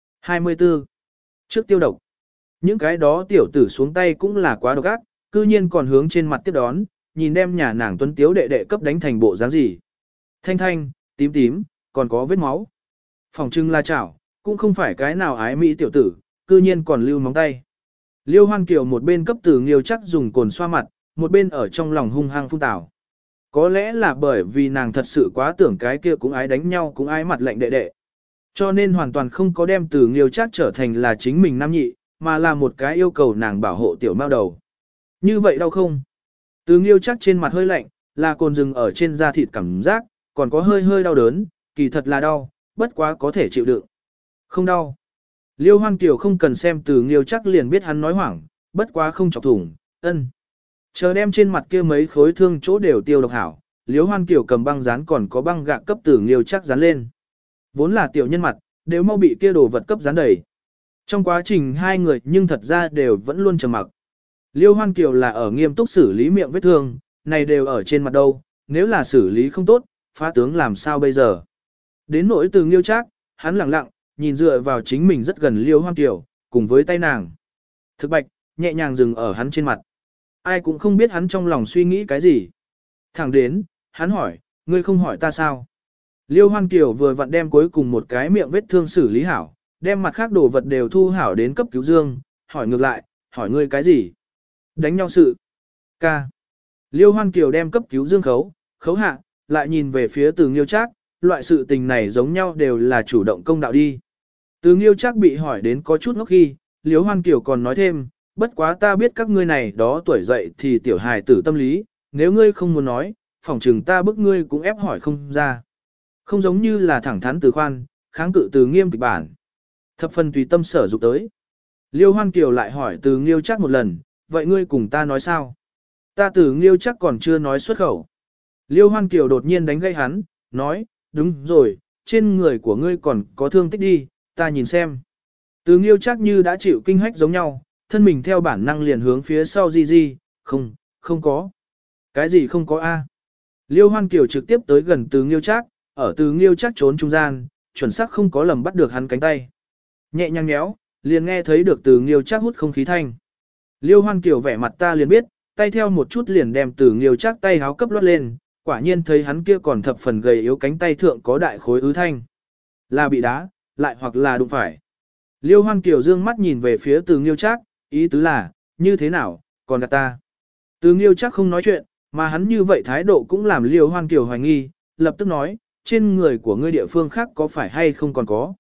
[SPEAKER 1] 24. Trước tiêu độc. Những cái đó tiểu tử xuống tay cũng là quá độc ác, cư nhiên còn hướng trên mặt tiếp đón, nhìn đem nhà nàng tuấn tiếu đệ đệ cấp đánh thành bộ dáng gì. Thanh thanh, tím tím, còn có vết máu. Phòng trưng là chảo, cũng không phải cái nào ái mỹ tiểu tử, cư nhiên còn lưu móng tay. Liêu Hoan Kiều một bên cấp Từ Nghiêu chắc dùng cồn xoa mặt, một bên ở trong lòng hung hăng phun tảo. Có lẽ là bởi vì nàng thật sự quá tưởng cái kia cũng ái đánh nhau cũng ái mặt lạnh đệ đệ. Cho nên hoàn toàn không có đem Từ Nghiêu chắc trở thành là chính mình nam nhị, mà là một cái yêu cầu nàng bảo hộ tiểu mao đầu. Như vậy đau không? Từ Nghiêu chắc trên mặt hơi lạnh, là cồn rừng ở trên da thịt cảm giác, còn có hơi hơi đau đớn, kỳ thật là đau, bất quá có thể chịu đựng. Không đau. Liêu Hoan Kiều không cần xem Từ Nghiêu chắc liền biết hắn nói hoảng, bất quá không chọc thủng, ân. Chờ đem trên mặt kia mấy khối thương chỗ đều tiêu độc hảo, Liêu Hoan Kiều cầm băng dán còn có băng gạc cấp Từ Nghiêu chắc dán lên. Vốn là tiểu nhân mặt, đều mau bị kia đồ vật cấp dán đầy. Trong quá trình hai người nhưng thật ra đều vẫn luôn trầm mặc. Liêu Hoan Kiều là ở nghiêm túc xử lý miệng vết thương, này đều ở trên mặt đâu, nếu là xử lý không tốt, phá tướng làm sao bây giờ. Đến nỗi Từ Nghiêu chắc, hắn lặng lặng, nhìn dựa vào chính mình rất gần Liêu Hoan Kiều, cùng với tay nàng. Thực bạch, nhẹ nhàng dừng ở hắn trên mặt. Ai cũng không biết hắn trong lòng suy nghĩ cái gì. Thẳng đến, hắn hỏi, ngươi không hỏi ta sao? Liêu Hoan Kiều vừa vặn đem cuối cùng một cái miệng vết thương xử lý hảo, đem mặt khác đồ vật đều thu hảo đến cấp cứu dương, hỏi ngược lại, hỏi ngươi cái gì? Đánh nhau sự. Ca. Liêu Hoan Kiều đem cấp cứu dương khấu hạ, lại nhìn về phía Từ Nghiêu Trác, loại sự tình này giống nhau đều là chủ động công đạo đi. Từ Nghiêu Trác bị hỏi đến có chút ngốc khi, Liêu Hoan Kiều còn nói thêm, bất quá ta biết các ngươi này đó tuổi dậy thì tiểu hài tử tâm lý, nếu ngươi không muốn nói, phỏng chừng ta bức ngươi cũng ép hỏi không ra. Không giống như là thẳng thắn từ khoan, kháng cự từ nghiêm kịch bản. Thập phần tùy tâm sở dục tới. Liêu Hoan Kiều lại hỏi Từ Nghiêu Trác một lần, vậy ngươi cùng ta nói sao? Ta Từ Nghiêu Trác còn chưa nói xuất khẩu. Liêu Hoan Kiều đột nhiên đánh gây hắn, nói, đúng rồi, trên người của ngươi còn có thương tích đi, ta nhìn xem. Từ Nghiêu Trác như đã chịu kinh hách giống nhau, thân mình theo bản năng liền hướng phía sau di, không có. Cái gì không có a? Liêu Hoan Kiều trực tiếp tới gần Từ Nghiêu Trác, ở Từ Nghiêu Trác trốn trung gian, chuẩn xác không có lầm bắt được hắn cánh tay. Nhẹ nhàng nhéo, liền nghe thấy được Từ Nghiêu Trác hút không khí thanh. Liêu Hoan Kiều vẻ mặt ta liền biết, tay theo một chút liền đem Từ Nghiêu Trác tay háo cấp lót lên, quả nhiên thấy hắn kia còn thập phần gầy yếu cánh tay thượng có đại khối ứ thanh. Là bị đá, lại hoặc là đụng phải. Liêu Hoan Kiều dương mắt nhìn về phía Từ Nghiêu Trác, ý tứ là, như thế nào, còn gạt ta. Từ Nghiêu Trác không nói chuyện, mà hắn như vậy thái độ cũng làm Liêu Hoan Kiều hoài nghi, lập tức nói, trên người của ngươi địa phương khác có phải hay không còn có?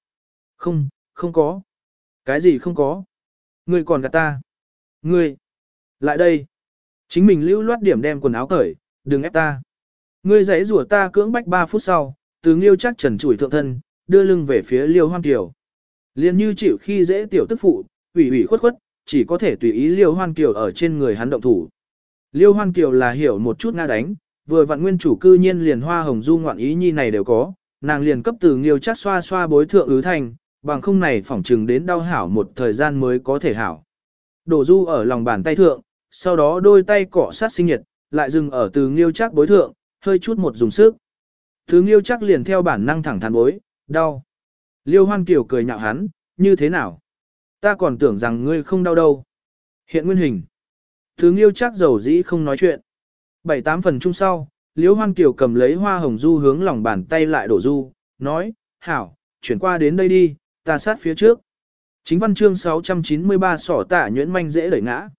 [SPEAKER 1] Không có. Cái gì không có? Ngươi còn gạt ta. Ngươi, lại đây. Chính mình lưu loát điểm đem quần áo cởi, đừng ép ta. Ngươi giãy rủa ta cưỡng bách 3 phút sau, Từ Nghiêu chắc trần trụi thượng thân, đưa lưng về phía Liêu Hoan Kiều. Liên như chịu khi dễ tiểu tức phụ, ủy khuất khuất, chỉ có thể tùy ý Liêu Hoan Kiều ở trên người hắn động thủ. Liêu Hoan Kiều là hiểu một chút nga đánh, vừa vặn nguyên chủ cư nhiên liền hoa hồng du ngoạn ý nhi này đều có, nàng liền cấp Từ Nghiêu chắc xoa xoa bối thượng ứ thành, bằng không này phỏng trừng đến đau hảo một thời gian mới có thể hảo. Đổ du ở lòng bàn tay thượng, sau đó đôi tay cọ sát sinh nhiệt, lại dừng ở Từ Nghiêu chắc bối thượng, hơi chút một dùng sức. Từ Nghiêu chắc liền theo bản năng thẳng thắn bối, đau. Liêu Hoan Kiều cười nhạo hắn, như thế nào? Ta còn tưởng rằng ngươi không đau đâu. Hiện nguyên hình. Từ Nghiêu chắc dầu dĩ không nói chuyện. 7-8 phần chung sau, Liêu Hoan Kiều cầm lấy hoa hồng du hướng lòng bàn tay lại đổ du, nói, hảo, chuyển qua đến đây đi, ta sát phía trước. Chính văn chương 693 sỏ tả nhuyễn manh dễ đẩy ngã.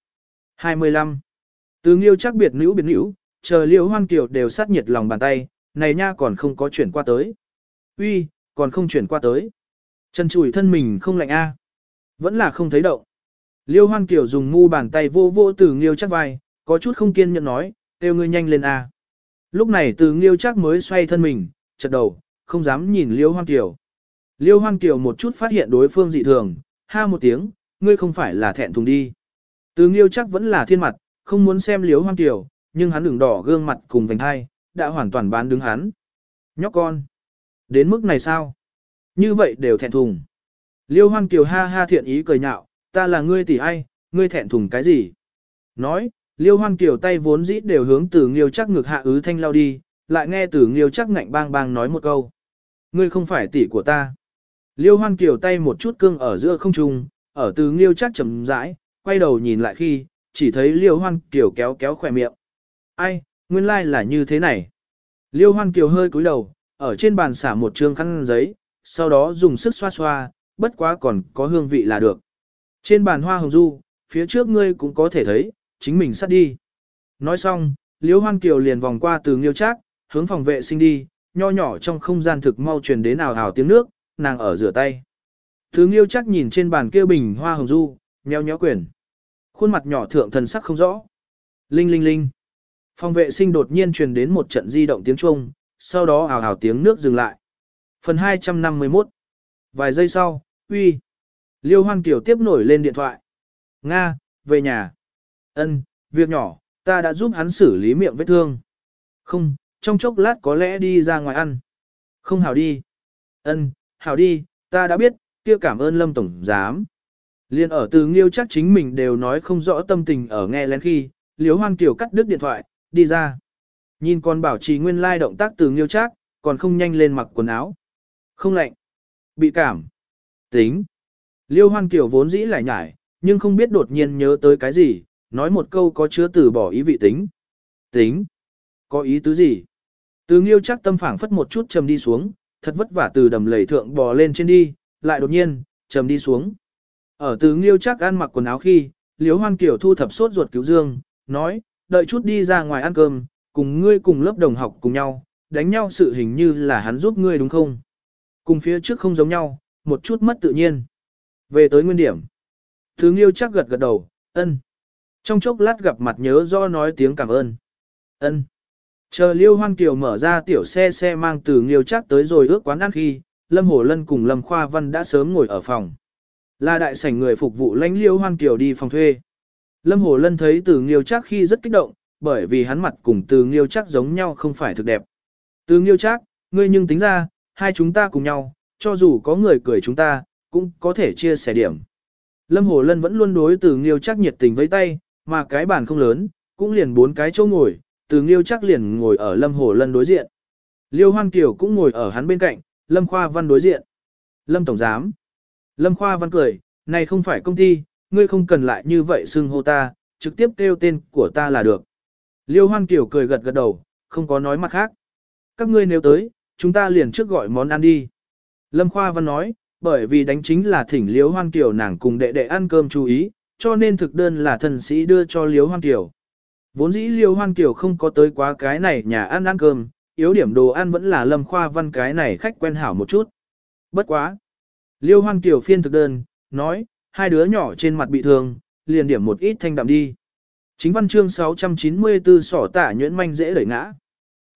[SPEAKER 1] 25. Từ Nghiêu chắc biệt nữ, chờ Liêu Hoan Kiều đều sát nhiệt lòng bàn tay, này nha còn không có chuyển qua tới. Uy, còn không chuyển qua tới. Chân chùi thân mình không lạnh a, vẫn là không thấy động. Liêu Hoan Kiều dùng mu bàn tay vô vô Từ Nghiêu chắc vai, có chút không kiên nhẫn nói, kêu ngươi nhanh lên a. Lúc này Từ Nghiêu chắc mới xoay thân mình, chật đầu, không dám nhìn Liêu Hoan Kiều. Liêu Hoan Kiều một chút phát hiện đối phương dị thường, ha một tiếng, ngươi không phải là thẹn thùng đi. Từ Nghiêu chắc vẫn là thiên mặt, không muốn xem Liêu Hoan Kiều, nhưng hắn ửng đỏ gương mặt cùng vành hai, đã hoàn toàn bán đứng hắn. Nhóc con, đến mức này sao? Như vậy đều thẹn thùng. Liêu Hoan Kiều ha ha thiện ý cười nhạo, ta là ngươi tỷ ai, ngươi thẹn thùng cái gì? Nói, Liêu Hoan Kiều tay vốn dĩ đều hướng Từ Nghiêu chắc ngực hạ ứ thanh lao đi, lại nghe Từ Nghiêu chắc ngạnh bang bang nói một câu. Ngươi không phải tỷ của ta. Liêu Hoan Kiều tay một chút cương ở giữa không trung, ở Từ Nghiêu chắc chậm rãi, quay đầu nhìn lại khi, chỉ thấy Liêu Hoan Kiều kéo kéo khỏe miệng. Ai, nguyên lai là như thế này. Liêu Hoan Kiều hơi cúi đầu, ở trên bàn xả một trương khăn giấy, sau đó dùng sức xoa xoa, bất quá còn có hương vị là được. Trên bàn hoa hồng du, phía trước ngươi cũng có thể thấy, chính mình sát đi. Nói xong, Liêu Hoan Kiều liền vòng qua Từ Nghiêu Trác, hướng phòng vệ sinh đi, nho nhỏ trong không gian thực mau truyền đến ào ào tiếng nước, nàng ở rửa tay. Từ Nghiêu Trác nhìn trên bàn kia bình hoa hồng du, nheo nhó quyền. Khuôn mặt nhỏ thượng thần sắc không rõ. Linh linh linh. Phòng vệ sinh đột nhiên truyền đến một trận di động tiếng chuông, sau đó ào ào tiếng nước dừng lại. Phần 251. Vài giây sau, uy. Liêu Hoan Kiều tiếp nổi lên điện thoại. Nga, về nhà. Ân, việc nhỏ, ta đã giúp hắn xử lý miệng vết thương. Không, trong chốc lát có lẽ đi ra ngoài ăn. Không hảo đi. Ân, hảo đi, ta đã biết, kia cảm ơn Lâm Tổng Giám. Liên ở Từ Nghiêu chắc chính mình đều nói không rõ tâm tình ở nghe lén khi, Liêu Hoan Kiều cắt đứt điện thoại, đi ra. Nhìn con bảo trì nguyên lai động tác Từ Nghiêu chắc, còn không nhanh lên mặc quần áo. Không lạnh. Bị cảm. Tính. Liêu Hoan Kiều vốn dĩ lại nhải, nhưng không biết đột nhiên nhớ tới cái gì, nói một câu có chứa từ bỏ ý vị tính. Tính. Có ý tứ gì? Từ Nghiêu chắc tâm phảng phất một chút trầm đi xuống, thật vất vả từ đầm lầy thượng bò lên trên đi, lại đột nhiên, trầm đi xuống. Ở Từ Nghiêu chắc ăn mặc quần áo khi, Liêu Hoan Kiều thu thập sốt ruột cứu dương, nói, đợi chút đi ra ngoài ăn cơm, cùng ngươi cùng lớp đồng học cùng nhau, đánh nhau sự hình như là hắn giúp ngươi đúng không? Cùng phía trước không giống nhau, một chút mất tự nhiên. Về tới nguyên điểm. Từ Nghiêu chắc gật gật đầu, ân. Trong chốc lát gặp mặt nhớ do nói tiếng cảm ơn. Ân. Chờ Liêu Hoan Kiều mở ra tiểu xe mang Từ Nghiêu chắc tới rồi ước quán ăn khi, Lâm Hổ Lân cùng Lâm Khoa Văn đã sớm ngồi ở phòng. Là đại sảnh người phục vụ lãnh Liêu Hoan Kiều đi phòng thuê. Lâm Hổ Lân thấy Từ Nghiêu chắc khi rất kích động, bởi vì hắn mặt cùng Từ Nghiêu chắc giống nhau không phải thực đẹp. Từ Nghiêu chắc, ngươi nhưng tính ra, hai chúng ta cùng nhau, cho dù có người cười chúng ta, cũng có thể chia sẻ điểm. Lâm Hổ Lân vẫn luôn đối Từ Nghiêu chắc nhiệt tình với tay, mà cái bàn không lớn, cũng liền 4 cái chỗ ngồi, Từ Nghiêu chắc liền ngồi ở Lâm Hổ Lân đối diện. Liêu Hoan Kiều cũng ngồi ở hắn bên cạnh, Lâm Khoa Văn đối diện. Lâm Tổng Giám. Lâm Khoa Văn cười, này không phải công ty, ngươi không cần lại như vậy xưng hô ta, trực tiếp kêu tên của ta là được. Liêu Hoan Kiều cười gật gật đầu, không có nói mặt khác. Các ngươi nếu tới, chúng ta liền trước gọi món ăn đi. Lâm Khoa Văn nói, bởi vì đánh chính là thỉnh Liêu Hoan Kiều nàng cùng đệ đệ ăn cơm chú ý, cho nên thực đơn là thần sĩ đưa cho Liêu Hoan Kiều. Vốn dĩ Liêu Hoan Kiều không có tới quá cái này nhà ăn cơm, yếu điểm đồ ăn vẫn là Lâm Khoa Văn cái này khách quen hảo một chút. Bất quá. Liêu Hoan Kiều phiên thực đơn, nói, hai đứa nhỏ trên mặt bị thương, liền điểm một ít thanh đạm đi. Chính văn chương 694 sỏ tả nhuyễn manh dễ đẩy ngã.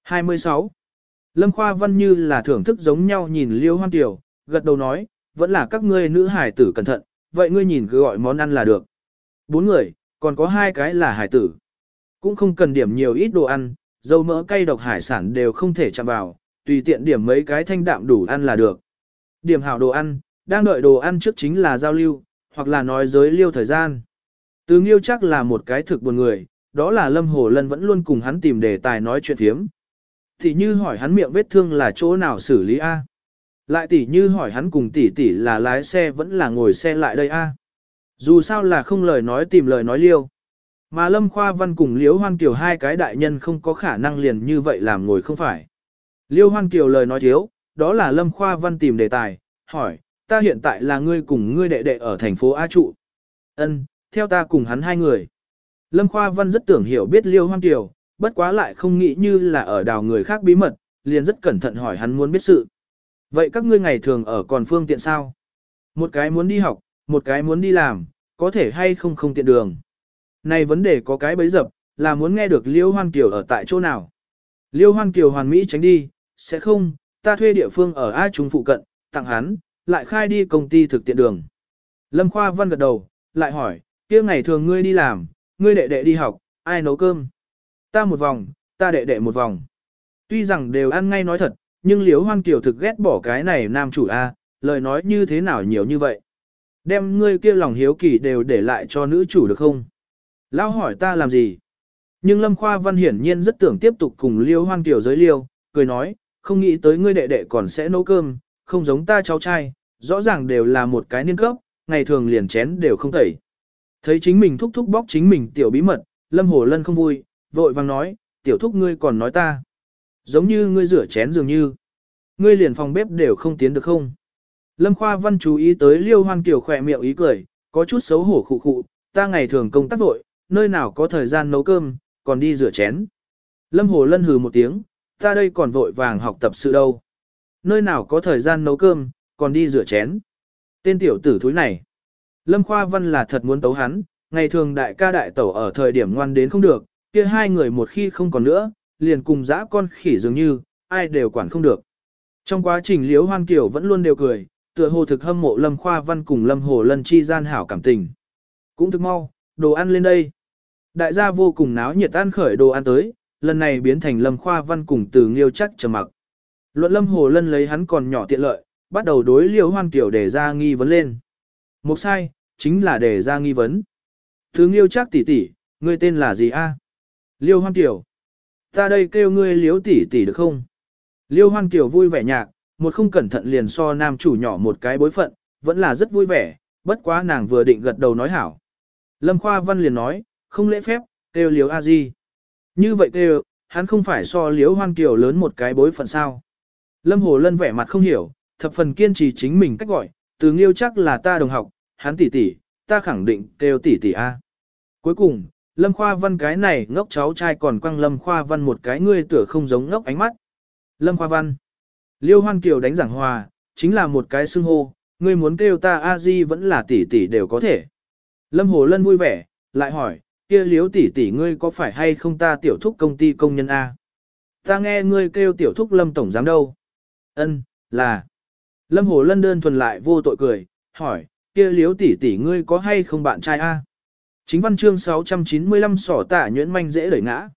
[SPEAKER 1] 26. Lâm Khoa Văn như là thưởng thức giống nhau nhìn Liêu Hoan Kiều, gật đầu nói, vẫn là các ngươi nữ hải tử cẩn thận, vậy ngươi nhìn cứ gọi món ăn là được. 4 người, còn có 2 cái là hải tử. Cũng không cần điểm nhiều ít đồ ăn, dầu mỡ cay độc hải sản đều không thể chạm vào, tùy tiện điểm mấy cái thanh đạm đủ ăn là được. Điểm hảo đồ ăn, đang đợi đồ ăn trước chính là giao lưu, hoặc là nói giới liêu thời gian. Từ Nghiêu chắc là một cái thực buồn người, đó là Lâm Hồ Lân vẫn luôn cùng hắn tìm đề tài nói chuyện phiếm. Thì như hỏi hắn miệng vết thương là chỗ nào xử lý A. Lại tỉ như hỏi hắn cùng tỷ tỷ là lái xe vẫn là ngồi xe lại đây A. Dù sao là không lời nói tìm lời nói liêu. Mà Lâm Khoa Văn cùng Liễu Hoan Kiều hai cái đại nhân không có khả năng liền như vậy làm ngồi không phải. Liễu Hoan Kiều lời nói thiếu, đó là Lâm Khoa Văn tìm đề tài, hỏi, ta hiện tại là ngươi cùng ngươi đệ đệ ở thành phố A trụ. Ân, theo ta cùng hắn 2 người. Lâm Khoa Văn rất tưởng hiểu biết Liễu Hoan Kiều, bất quá lại không nghĩ như là ở đào người khác bí mật, liền rất cẩn thận hỏi hắn muốn biết sự. Vậy các ngươi ngày thường ở còn phương tiện sao? Một cái muốn đi học, một cái muốn đi làm, có thể hay không không tiện đường. Này vấn đề có cái bấy dập, là muốn nghe được Liêu Hoan Kiều ở tại chỗ nào. Liêu Hoan Kiều hoàn mỹ tránh đi, sẽ không, ta thuê địa phương ở A Trung phụ cận, tặng hắn, lại khai đi công ty thực tiện đường. Lâm Khoa Văn gật đầu, lại hỏi, kia ngày thường ngươi đi làm, ngươi đệ đệ đi học, ai nấu cơm? Ta một vòng, ta đệ đệ một vòng. Tuy rằng đều ăn ngay nói thật, nhưng Liêu Hoan Kiều thực ghét bỏ cái này nam chủ A, lời nói như thế nào nhiều như vậy. Đem ngươi kia lòng hiếu kỳ đều để lại cho nữ chủ được không? Lão hỏi ta làm gì? Nhưng Lâm Khoa Văn hiển nhiên rất tưởng tiếp tục cùng Liêu Hoan Kiều giới liêu, cười nói, không nghĩ tới ngươi đệ đệ còn sẽ nấu cơm, không giống ta cháu trai, rõ ràng đều là một cái niên cấp, ngày thường liền chén đều không tẩy. Thấy chính mình thúc thúc bóc chính mình tiểu bí mật, Lâm Hồ Lân không vui, vội vàng nói, tiểu thúc ngươi còn nói ta. Giống như ngươi rửa chén dường như. Ngươi liền phòng bếp đều không tiến được không? Lâm Khoa Văn chú ý tới Liêu Hoan Kiều khỏe miệng ý cười, có chút xấu hổ khụ khụ, ta ngày thường công tác vội, nơi nào có thời gian nấu cơm, còn đi rửa chén. Lâm Hồ Lân hừ một tiếng, ta đây còn vội vàng học tập sự đâu. Nơi nào có thời gian nấu cơm, còn đi rửa chén. Tên tiểu tử thúi này. Lâm Khoa Văn là thật muốn tấu hắn, ngày thường đại ca đại tẩu ở thời điểm ngoan đến không được, kia 2 người một khi không còn nữa, liền cùng dã con khỉ dường như, ai đều quản không được. Trong quá trình Liễu Hoan Kiều vẫn luôn đều cười, tựa hồ thực hâm mộ Lâm Khoa Văn cùng Lâm Hồ Lân chi gian hảo cảm tình. Cũng thực mau, đồ ăn lên đây. Đại gia vô cùng náo nhiệt ăn khởi đồ ăn tới, lần này biến thành Lâm Khoa Văn cùng Từ Nghiêu chắc trầm mặc. Luận Lâm Hồ Lân lấy hắn còn nhỏ tiện lợi, bắt đầu đối Liễu Hoan Kiều để ra nghi vấn lên. Một sai, chính là để ra nghi vấn. Từ Nghiêu chắc tỷ tỷ, ngươi tên là gì a? Liễu Hoan Kiều. Ta đây kêu ngươi Liễu tỷ tỷ được không? Liễu Hoan Kiều vui vẻ nhạc, một không cẩn thận liền so nam chủ nhỏ một cái bối phận, vẫn là rất vui vẻ, bất quá nàng vừa định gật đầu nói hảo. Lâm Khoa Văn liền nói, không lễ phép, kêu Liễu a di. Như vậy kêu, hắn không phải so Liễu Hoan Kiều lớn một cái bối phận sao. Lâm Hồ Lân vẻ mặt không hiểu, thập phần kiên trì chính mình cách gọi, Từ Nghiêu chắc là ta đồng học, hắn tỷ tỷ, ta khẳng định kêu tỷ tỷ a. Cuối cùng, Lâm Khoa Văn cái này ngốc cháu trai còn quăng Lâm Khoa Văn một cái ngươi tựa không giống ngốc ánh mắt. Lâm Khoa Văn. Liêu Hoan Kiều đánh giảng hòa, chính là một cái xưng hô, ngươi muốn kêu ta a di vẫn là tỷ tỷ đều có thể. Lâm Hồ Lân vui vẻ, lại hỏi, kia Liếu tỷ tỷ ngươi có phải hay không ta tiểu thúc công ty công nhân a? Ta nghe ngươi kêu tiểu thúc Lâm tổng giám đâu? Ân, là. Lâm Hồ Lân đơn thuần lại vô tội cười, hỏi, kia Liếu tỷ tỷ ngươi có hay không bạn trai a? Chính văn chương 695 sỏ tả nhuyễn manh dễ đẩy ngã.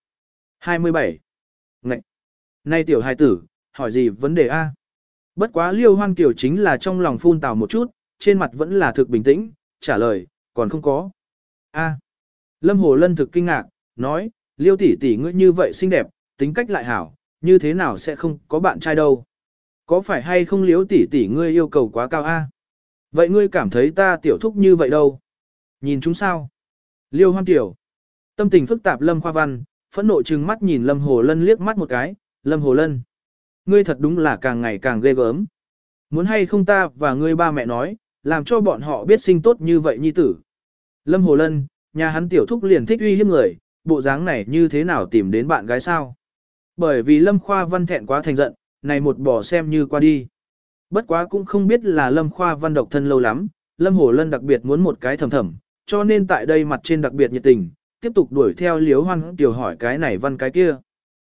[SPEAKER 1] 27. Ngậy. Này tiểu hài tử, hỏi gì vấn đề a? Bất quá Liêu Hoan Kiều chính là trong lòng phun tào một chút, trên mặt vẫn là thực bình tĩnh, trả lời, còn không có. A. Lâm Hồ Lân thực kinh ngạc, nói, Liêu tỷ tỷ ngươi như vậy xinh đẹp, tính cách lại hảo, như thế nào sẽ không có bạn trai đâu? Có phải hay không Liêu tỷ tỷ ngươi yêu cầu quá cao a? Vậy ngươi cảm thấy ta tiểu thúc như vậy đâu? Nhìn chúng sao? Liêu Hoan Kiều. Tâm tình phức tạp Lâm Khoa Văn, phẫn nộ trừng mắt nhìn Lâm Hồ Lân liếc mắt một cái, Lâm Hồ Lân. Ngươi thật đúng là càng ngày càng ghê gớm. Muốn hay không ta và ngươi ba mẹ nói, làm cho bọn họ biết sinh tốt như vậy nhi tử. Lâm Hồ Lân, nhà hắn tiểu thúc liền thích uy hiếp người, bộ dáng này như thế nào tìm đến bạn gái sao? Bởi vì Lâm Khoa Văn thẹn quá thành giận, này một bỏ xem như qua đi. Bất quá cũng không biết là Lâm Khoa Văn độc thân lâu lắm, Lâm Hồ Lân đặc biệt muốn một cái thầm thầm, cho nên tại đây mặt trên đặc biệt nhiệt tình, tiếp tục đuổi theo Liếu Hoan Kiều hỏi cái này văn cái kia.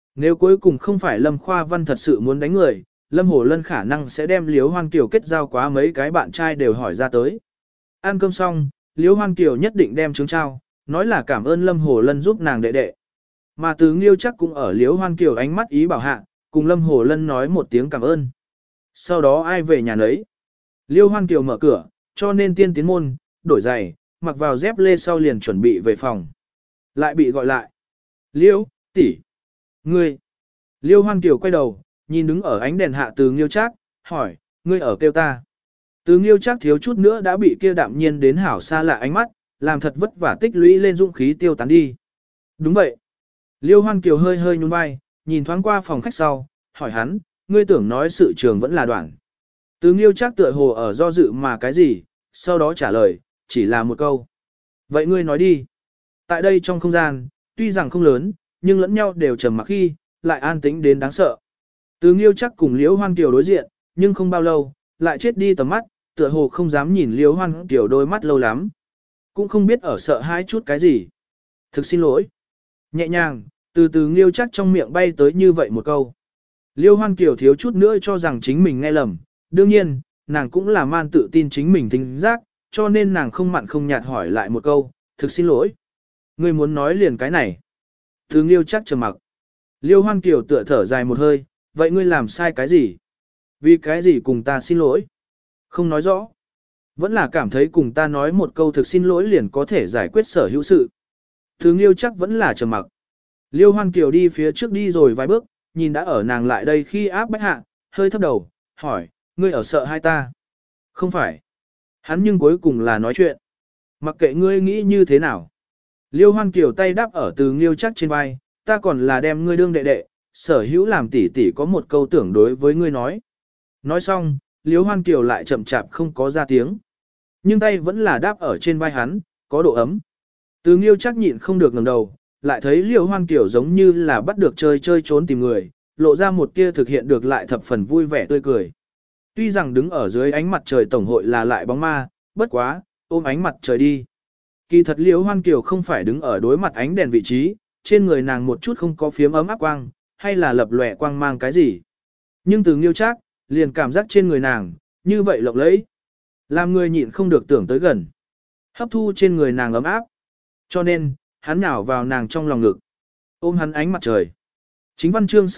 [SPEAKER 1] Nếu cuối cùng không phải Lâm Khoa Văn thật sự muốn đánh người, Lâm Hồ Lân khả năng sẽ đem Liễu Hoan Kiều kết giao quá mấy cái bạn trai đều hỏi ra tới. Ăn cơm xong, Liễu Hoan Kiều nhất định đem trứng trao, nói là cảm ơn Lâm Hồ Lân giúp nàng đệ đệ. Mà Từ Nghiêu chắc cũng ở Liễu Hoan Kiều ánh mắt ý bảo hạ, cùng Lâm Hồ Lân nói một tiếng cảm ơn. Sau đó ai về nhà nấy. Liễu Hoan Kiều mở cửa, cho nên tiên tiến môn, đổi giày, mặc vào dép lê sau liền chuẩn bị về phòng. Lại bị gọi lại. Liễu, tỷ, ngươi. Liễu Hoan Kiều quay đầu, nhìn đứng ở ánh đèn hạ Từ Nghiêu Trác, hỏi, ngươi ở kêu ta. Từ Nghiêu Trác thiếu chút nữa đã bị kia đạm nhiên đến hảo xa lạ ánh mắt, làm thật vất vả tích lũy lên dũng khí tiêu tán đi. Đúng vậy. Liễu Hoan Kiều hơi hơi nhún vai, nhìn thoáng qua phòng khách sau, hỏi hắn, ngươi tưởng nói sự trường vẫn là đoạn. Từ Nghiêu Trác tựa hồ ở do dự mà cái gì, sau đó trả lời, chỉ là một câu. Vậy ngươi nói đi. Tại đây trong không gian, tuy rằng không lớn, nhưng lẫn nhau đều trầm mặc khi, lại an tĩnh đến đáng sợ. Từ Nghiêu chắc cùng Liễu Hoan Kiều đối diện, nhưng không bao lâu, lại chết đi tầm mắt, tựa hồ không dám nhìn Liễu Hoan Kiều đôi mắt lâu lắm. Cũng không biết ở sợ hãi chút cái gì. Thực xin lỗi. Nhẹ nhàng, từ từ Nghiêu chắc trong miệng bay tới như vậy một câu. Liễu Hoan Kiều thiếu chút nữa cho rằng chính mình nghe lầm. Đương nhiên, nàng cũng là man tự tin chính mình thính giác, cho nên nàng không mặn không nhạt hỏi lại một câu, thực xin lỗi. Ngươi muốn nói liền cái này. Từ Nghiêu chắc trầm mặc. Liễu Hoan Kiều tựa thở dài một hơi, vậy ngươi làm sai cái gì? Vì cái gì cùng ta xin lỗi? Không nói rõ. Vẫn là cảm thấy cùng ta nói một câu thực xin lỗi liền có thể giải quyết sở hữu sự. Từ Nghiêu chắc vẫn là trầm mặc. Liễu Hoan Kiều đi phía trước đi rồi vài bước, nhìn đã ở nàng lại đây khi áp bách hạ, hơi thấp đầu, hỏi, ngươi ở sợ hai ta? Không phải. Hắn nhưng cuối cùng là nói chuyện. Mặc kệ ngươi nghĩ như thế nào. Liễu Hoan Kiều tay đáp ở Từ Nghiêu chắc trên vai, ta còn là đem ngươi đương đệ đệ, sở hữu làm tỷ tỷ có một câu tưởng đối với ngươi nói. Nói xong, Liễu Hoan Kiều lại chậm chạp không có ra tiếng. Nhưng tay vẫn là đáp ở trên vai hắn, có độ ấm. Từ Nghiêu chắc nhịn không được ngẩng đầu, lại thấy Liễu Hoan Kiều giống như là bắt được chơi trốn tìm người, lộ ra một tia thực hiện được lại thập phần vui vẻ tươi cười. Tuy rằng đứng ở dưới ánh mặt trời tổng hội là lại bóng ma, bất quá, ôm ánh mặt trời đi. Kỳ thật Liễu Hoan Kiều không phải đứng ở đối mặt ánh đèn vị trí, trên người nàng một chút không có phiếm ấm áp quang, hay là lập lòe quang mang cái gì. Nhưng Từ Nghiêu Trác liền cảm giác trên người nàng, như vậy lộng lẫy. Làm người nhịn không được tưởng tới gần. Hấp thu trên người nàng ấm áp. Cho nên, hắn nhào vào nàng trong lòng ngực. Ôm hắn ánh mặt trời. Chính văn chương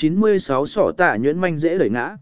[SPEAKER 1] 696 sỏ tạ nhuyễn manh dễ đẩy ngã.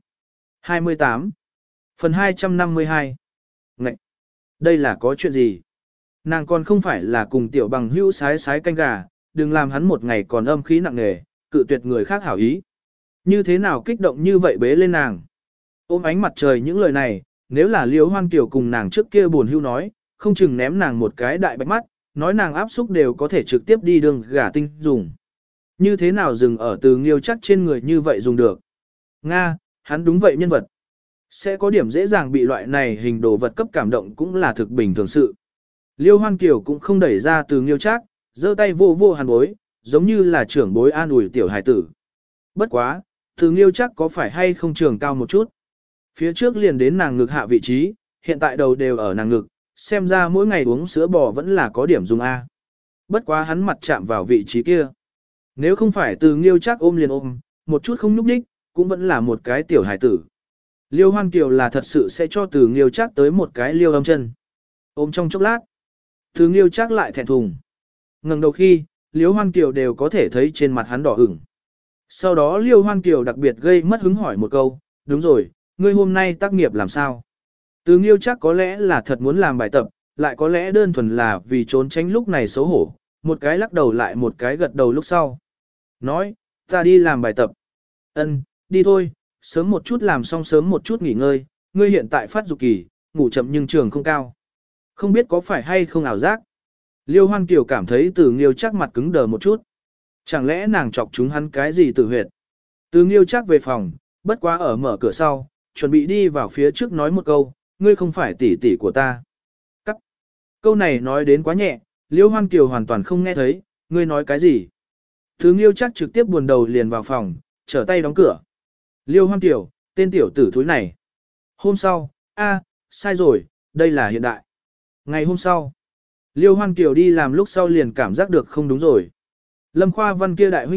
[SPEAKER 1] 28. Phần 252. Ngậy! Đây là có chuyện gì? Nàng còn không phải là cùng tiểu bằng hữu sái sái canh gà, đừng làm hắn một ngày còn âm khí nặng nề, cự tuyệt người khác hảo ý. Như thế nào kích động như vậy bế lên nàng? Ôm ánh mặt trời những lời này, nếu là Liễu Hoan Kiều cùng nàng trước kia buồn hưu nói, không chừng ném nàng một cái đại bạch mắt, nói nàng áp xúc đều có thể trực tiếp đi đường gà tinh dùng. Như thế nào dừng ở Từ Nghiêu chắc trên người như vậy dùng được? Nga, hắn đúng vậy nhân vật. Sẽ có điểm dễ dàng bị loại này hình đồ vật cấp cảm động cũng là thực bình thường sự. Liêu Hoan Kiều cũng không đẩy ra Từ Nghiêu Trác, giơ tay vô vô hàn bối, giống như là trưởng bối an ủi tiểu hài tử. Bất quá, Từ Nghiêu Trác có phải hay không trường cao một chút? Phía trước liền đến nàng ngực hạ vị trí, hiện tại đầu đều ở nàng ngực, xem ra mỗi ngày uống sữa bò vẫn là có điểm dùng A. Bất quá hắn mặt chạm vào vị trí kia. Nếu không phải Từ Nghiêu Trác ôm liền ôm, một chút không nhúc nhích, cũng vẫn là một cái tiểu hài tử. Liêu Hoan Kiều là thật sự sẽ cho Từ Nghiêu Trác tới một cái liêu âm chân. Ôm trong chốc lát. Từ Nghiêu chắc lại thẹn thùng. Ngẩng đầu khi, Liễu Hoan Kiều đều có thể thấy trên mặt hắn đỏ ửng. Sau đó Liễu Hoan Kiều đặc biệt gây mất hứng hỏi một câu, đúng rồi, ngươi hôm nay tác nghiệp làm sao? Từ Nghiêu chắc có lẽ là thật muốn làm bài tập, lại có lẽ đơn thuần là vì trốn tránh lúc này xấu hổ, một cái lắc đầu lại một cái gật đầu lúc sau. Nói, ta đi làm bài tập. Ân, đi thôi, sớm một chút làm xong sớm một chút nghỉ ngơi, ngươi hiện tại phát dục kỳ, ngủ chậm nhưng trường không cao. Không biết có phải hay không ảo giác. Liêu Hoan Kiều cảm thấy Từ Nghiêu chắc mặt cứng đờ một chút. Chẳng lẽ nàng chọc chúng hắn cái gì tử huyệt. Từ Nghiêu chắc về phòng, bất quá ở mở cửa sau, chuẩn bị đi vào phía trước nói một câu, ngươi không phải tỷ tỷ của ta. Cắt. Câu này nói đến quá nhẹ, Liêu Hoan Kiều hoàn toàn không nghe thấy, ngươi nói cái gì. Từ Nghiêu chắc trực tiếp buồn đầu liền vào phòng, trở tay đóng cửa. Liêu Hoan Kiều, tên tiểu tử thúi này. Hôm sau, sai rồi, đây là hiện đại. Ngày hôm sau, Liêu Hoan Kiều đi làm lúc sau liền cảm giác được không đúng rồi. Lâm Khoa Văn kia đại huynh đệ,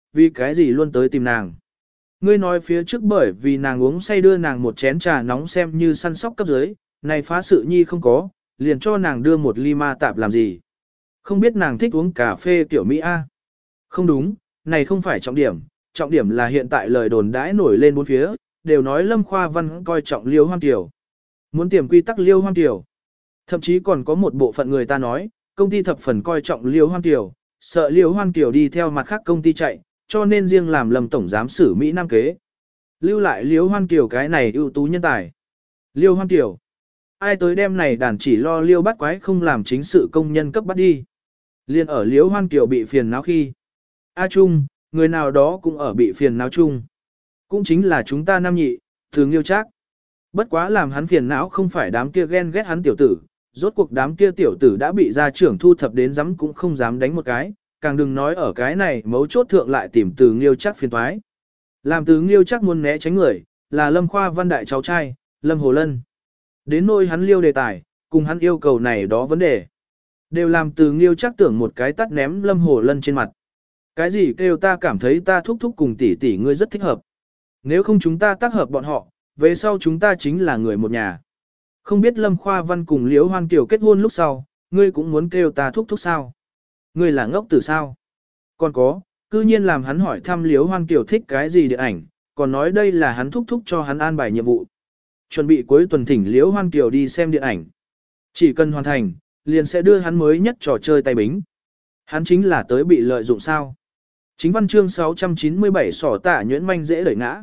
[SPEAKER 1] vì cái gì luôn tới tìm nàng. Ngươi nói phía trước bởi vì nàng uống say đưa nàng một chén trà nóng xem như săn sóc cấp dưới, này phá sự nhi không có, liền cho nàng đưa một ly ma tạp làm gì. Không biết nàng thích uống cà phê kiểu Mỹ A. Không đúng, này không phải trọng điểm là hiện tại lời đồn đãi nổi lên bốn phía, đều nói Lâm Khoa Văn coi trọng Liêu Hoang Tiểu. Muốn tiềm quy tắc Liêu Hoang Tiểu. Thậm chí còn có một bộ phận người ta nói, công ty thập phần coi trọng Liêu Hoang Tiểu, sợ Liêu Hoang Tiểu đi theo mặt khác công ty chạy, cho nên riêng làm Lâm tổng giám xử Mỹ Nam kế. Lưu lại Liêu Hoang Tiểu cái này ưu tú nhân tài. Liêu Hoang Tiểu. Ai tới đêm này đàn chỉ lo Liêu bắt quái không làm chính sự công nhân cấp bắt đi. Liên ở Liêu Hoang Tiểu bị phiền não khi. A Trung, người nào đó cũng ở bị phiền não chung. Cũng chính là chúng ta nam nhị, thường yêu chắc. Bất quá làm hắn phiền não không phải đám kia ghen ghét hắn tiểu tử, rốt cuộc đám kia tiểu tử đã bị gia trưởng thu thập đến dám cũng không dám đánh một cái, càng đừng nói ở cái này mấu chốt thượng lại tìm từ nghiêu chắc phiền toái. Làm từ nghiêu chắc muốn né tránh người, là Lâm Khoa Văn đại cháu trai, Lâm Hồ Lân. Đến nôi hắn liêu đề tài, cùng hắn yêu cầu này đó vấn đề. Đều làm từ nghiêu chắc tưởng một cái tắt ném Lâm Hồ Lân trên mặt. Cái gì kêu ta cảm thấy ta thúc thúc cùng tỷ tỷ ngươi rất thích hợp. Nếu không chúng ta tác hợp bọn họ, về sau chúng ta chính là người một nhà. Không biết Lâm Khoa Văn cùng Liễu Hoan Kiều kết hôn lúc sau, ngươi cũng muốn kêu ta thúc thúc sao? Ngươi là ngốc tử sao? Còn có, cư nhiên làm hắn hỏi thăm Liễu Hoan Kiều thích cái gì điện ảnh, còn nói đây là hắn thúc thúc cho hắn an bài nhiệm vụ. Chuẩn bị cuối tuần thỉnh Liễu Hoan Kiều đi xem điện ảnh. Chỉ cần hoàn thành, liền sẽ đưa hắn mới nhất trò chơi tay bính. Hắn chính là tới bị lợi dụng sao? Chính văn chương 697 sỏ tả nhuyễn manh dễ đẩy ngã.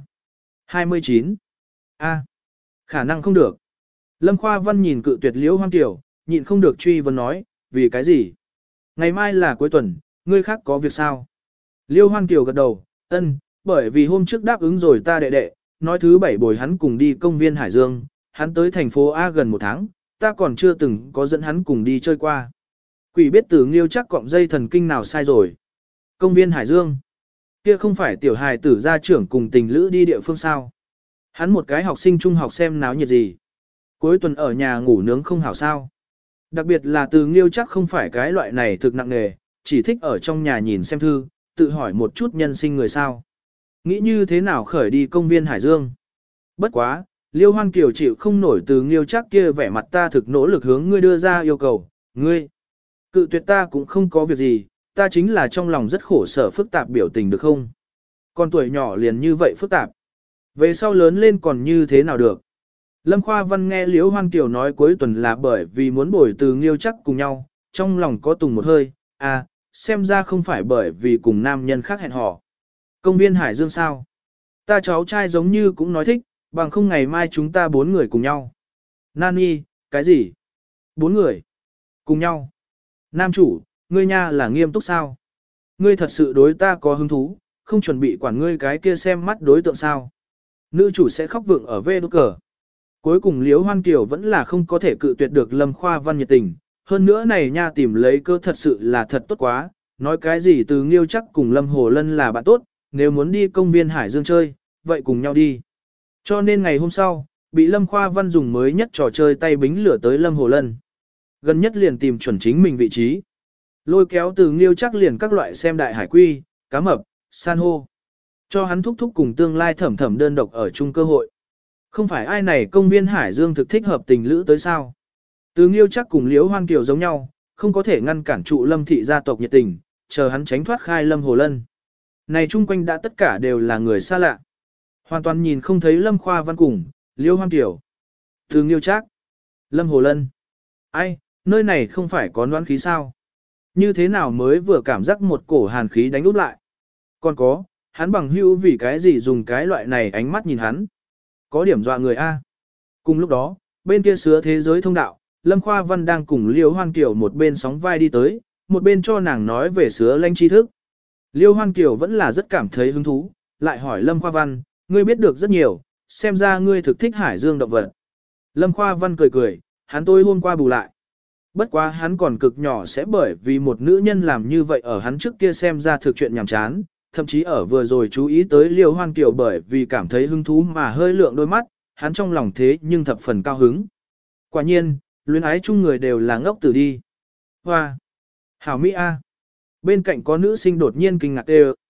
[SPEAKER 1] 29. A. Khả năng không được. Lâm Khoa Văn nhìn cự tuyệt Liễu Hoan Kiều, nhịn không được truy vấn nói, vì cái gì? Ngày mai là cuối tuần, ngươi khác có việc sao? Liễu Hoan Kiều gật đầu, ân, bởi vì hôm trước đáp ứng rồi ta đệ đệ, nói thứ bảy bồi hắn cùng đi công viên Hải Dương, hắn tới thành phố A gần một tháng, ta còn chưa từng có dẫn hắn cùng đi chơi qua. Quỷ biết từ nghiêu chắc cọng dây thần kinh nào sai rồi. Công viên Hải Dương. Kia không phải tiểu hài tử gia trưởng cùng tình lữ đi địa phương sao. Hắn một cái học sinh trung học xem náo nhiệt gì. Cuối tuần ở nhà ngủ nướng không hảo sao. Đặc biệt là từ nghiêu chắc không phải cái loại này thực nặng nề, chỉ thích ở trong nhà nhìn xem thư, tự hỏi một chút nhân sinh người sao. Nghĩ như thế nào khởi đi công viên Hải Dương. Bất quá, Liêu Hoan Kiều chịu không nổi từ nghiêu chắc kia vẻ mặt ta thực nỗ lực hướng ngươi đưa ra yêu cầu, ngươi. Cự tuyệt ta cũng không có việc gì, ta chính là trong lòng rất khổ sở phức tạp biểu tình được không? Con tuổi nhỏ liền như vậy phức tạp. Về sau lớn lên còn như thế nào được? Lâm Khoa Văn nghe Liễu Hoan Kiều nói cuối tuần là bởi vì muốn bồi từ nghiêu chắc cùng nhau, trong lòng có tùng một hơi, à, xem ra không phải bởi vì cùng nam nhân khác hẹn hò. Công viên Hải Dương sao? Ta cháu trai giống như cũng nói thích, bằng không ngày mai chúng ta 4 người cùng nhau. Nani, cái gì? 4 người? Cùng nhau? Nam chủ, ngươi nha là nghiêm túc sao? Ngươi thật sự đối ta có hứng thú, không chuẩn bị quản ngươi cái kia xem mắt đối tượng sao? Nữ chủ sẽ khóc vượng ở vê đốt cờ. Cuối cùng Liễu Hoan Kiều vẫn là không có thể cự tuyệt được Lâm Khoa Văn nhiệt tình. Hơn nữa này nha tìm lấy cơ thật sự là thật tốt quá, nói cái gì từ nghiêu chắc cùng Lâm Hồ Lân là bạn tốt, nếu muốn đi công viên Hải Dương chơi, vậy cùng nhau đi. Cho nên ngày hôm sau, bị Lâm Khoa Văn dùng mới nhất trò chơi tay bính lửa tới Lâm Hồ Lân. Gần nhất liền tìm chuẩn chính mình vị trí. Lôi kéo từ nghiêu chắc liền các loại xem đại hải quy, cá mập, san hô. Cho hắn thúc thúc cùng tương lai thẩm thẩm đơn độc ở chung cơ hội. Không phải ai này công viên Hải Dương thực thích hợp tình lữ tới sao. Từ nghiêu chắc cùng Liễu Hoan Kiều giống nhau, không có thể ngăn cản trụ Lâm thị gia tộc nhiệt tình, chờ hắn tránh thoát khai Lâm Hồ Lân. Này chung quanh đã tất cả đều là người xa lạ. Hoàn toàn nhìn không thấy Lâm Khoa Văn cùng, Liễu Hoan Kiều. Từ nghiêu chắc, Lâm Hồ Lân. Ai, nơi này không phải có noãn khí sao? Như thế nào mới vừa cảm giác một cổ hàn khí đánh úp lại? Còn có, hắn bằng hữu vì cái gì dùng cái loại này ánh mắt nhìn hắn? Có điểm dọa người A. Cùng lúc đó, bên kia sứa thế giới thông đạo, Lâm Khoa Văn đang cùng Liêu Hoan Kiều một bên sóng vai đi tới, một bên cho nàng nói về sứa lanh tri thức. Liêu Hoan Kiều vẫn là rất cảm thấy hứng thú, lại hỏi Lâm Khoa Văn, ngươi biết được rất nhiều, xem ra ngươi thực thích hải dương động vật. Lâm Khoa Văn cười cười, hắn tôi hôm qua bù lại. Bất quá hắn còn cực nhỏ sẽ bởi vì một nữ nhân làm như vậy ở hắn trước kia xem ra thực chuyện nhàm chán, thậm chí ở vừa rồi chú ý tới Liêu Hoan Kiều bởi vì cảm thấy hứng thú mà hơi lượng đôi mắt, hắn trong lòng thế nhưng thập phần cao hứng. Quả nhiên, luyến ái chung người đều là ngốc tử đi. Hoa! Hảo Mỹ A! Bên cạnh có nữ sinh đột nhiên kinh ngạc đều.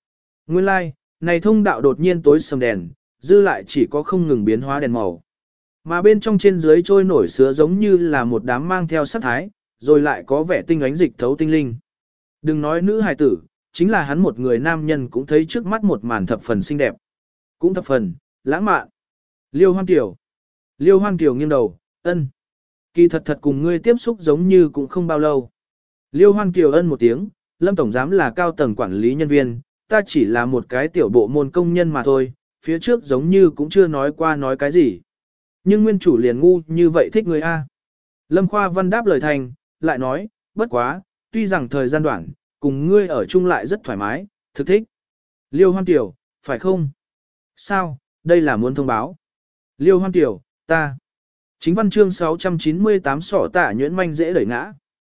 [SPEAKER 1] Nguyên lai, này thông đạo đột nhiên tối sầm đèn, dư lại chỉ có không ngừng biến hóa đèn màu. Mà bên trong trên dưới trôi nổi sứa giống như là một đám mang theo sắc thái, rồi lại có vẻ tinh ánh dịch thấu tinh linh. Đừng nói nữ hài tử, chính là hắn một người nam nhân cũng thấy trước mắt một màn thập phần xinh đẹp. Cũng thập phần, lãng mạn. Liêu Hoan Kiều. Liêu Hoan Kiều nghiêng đầu, ân. Kỳ thật thật cùng ngươi tiếp xúc giống như cũng không bao lâu. Liêu Hoan Kiều ân một tiếng, Lâm Tổng Giám là cao tầng quản lý nhân viên, ta chỉ là một cái tiểu bộ môn công nhân mà thôi, phía trước giống như cũng chưa nói qua nói cái gì. Nhưng nguyên chủ liền ngu như vậy thích người A. Lâm Khoa Văn đáp lời thành, lại nói, bất quá, tuy rằng thời gian đoạn, cùng ngươi ở chung lại rất thoải mái, thực thích. Liêu Hoan Kiều, phải không? Sao, đây là muốn thông báo. Liêu Hoan Kiều, ta. Chính văn chương 698 sỏ tạ nhuyễn manh dễ đẩy ngã.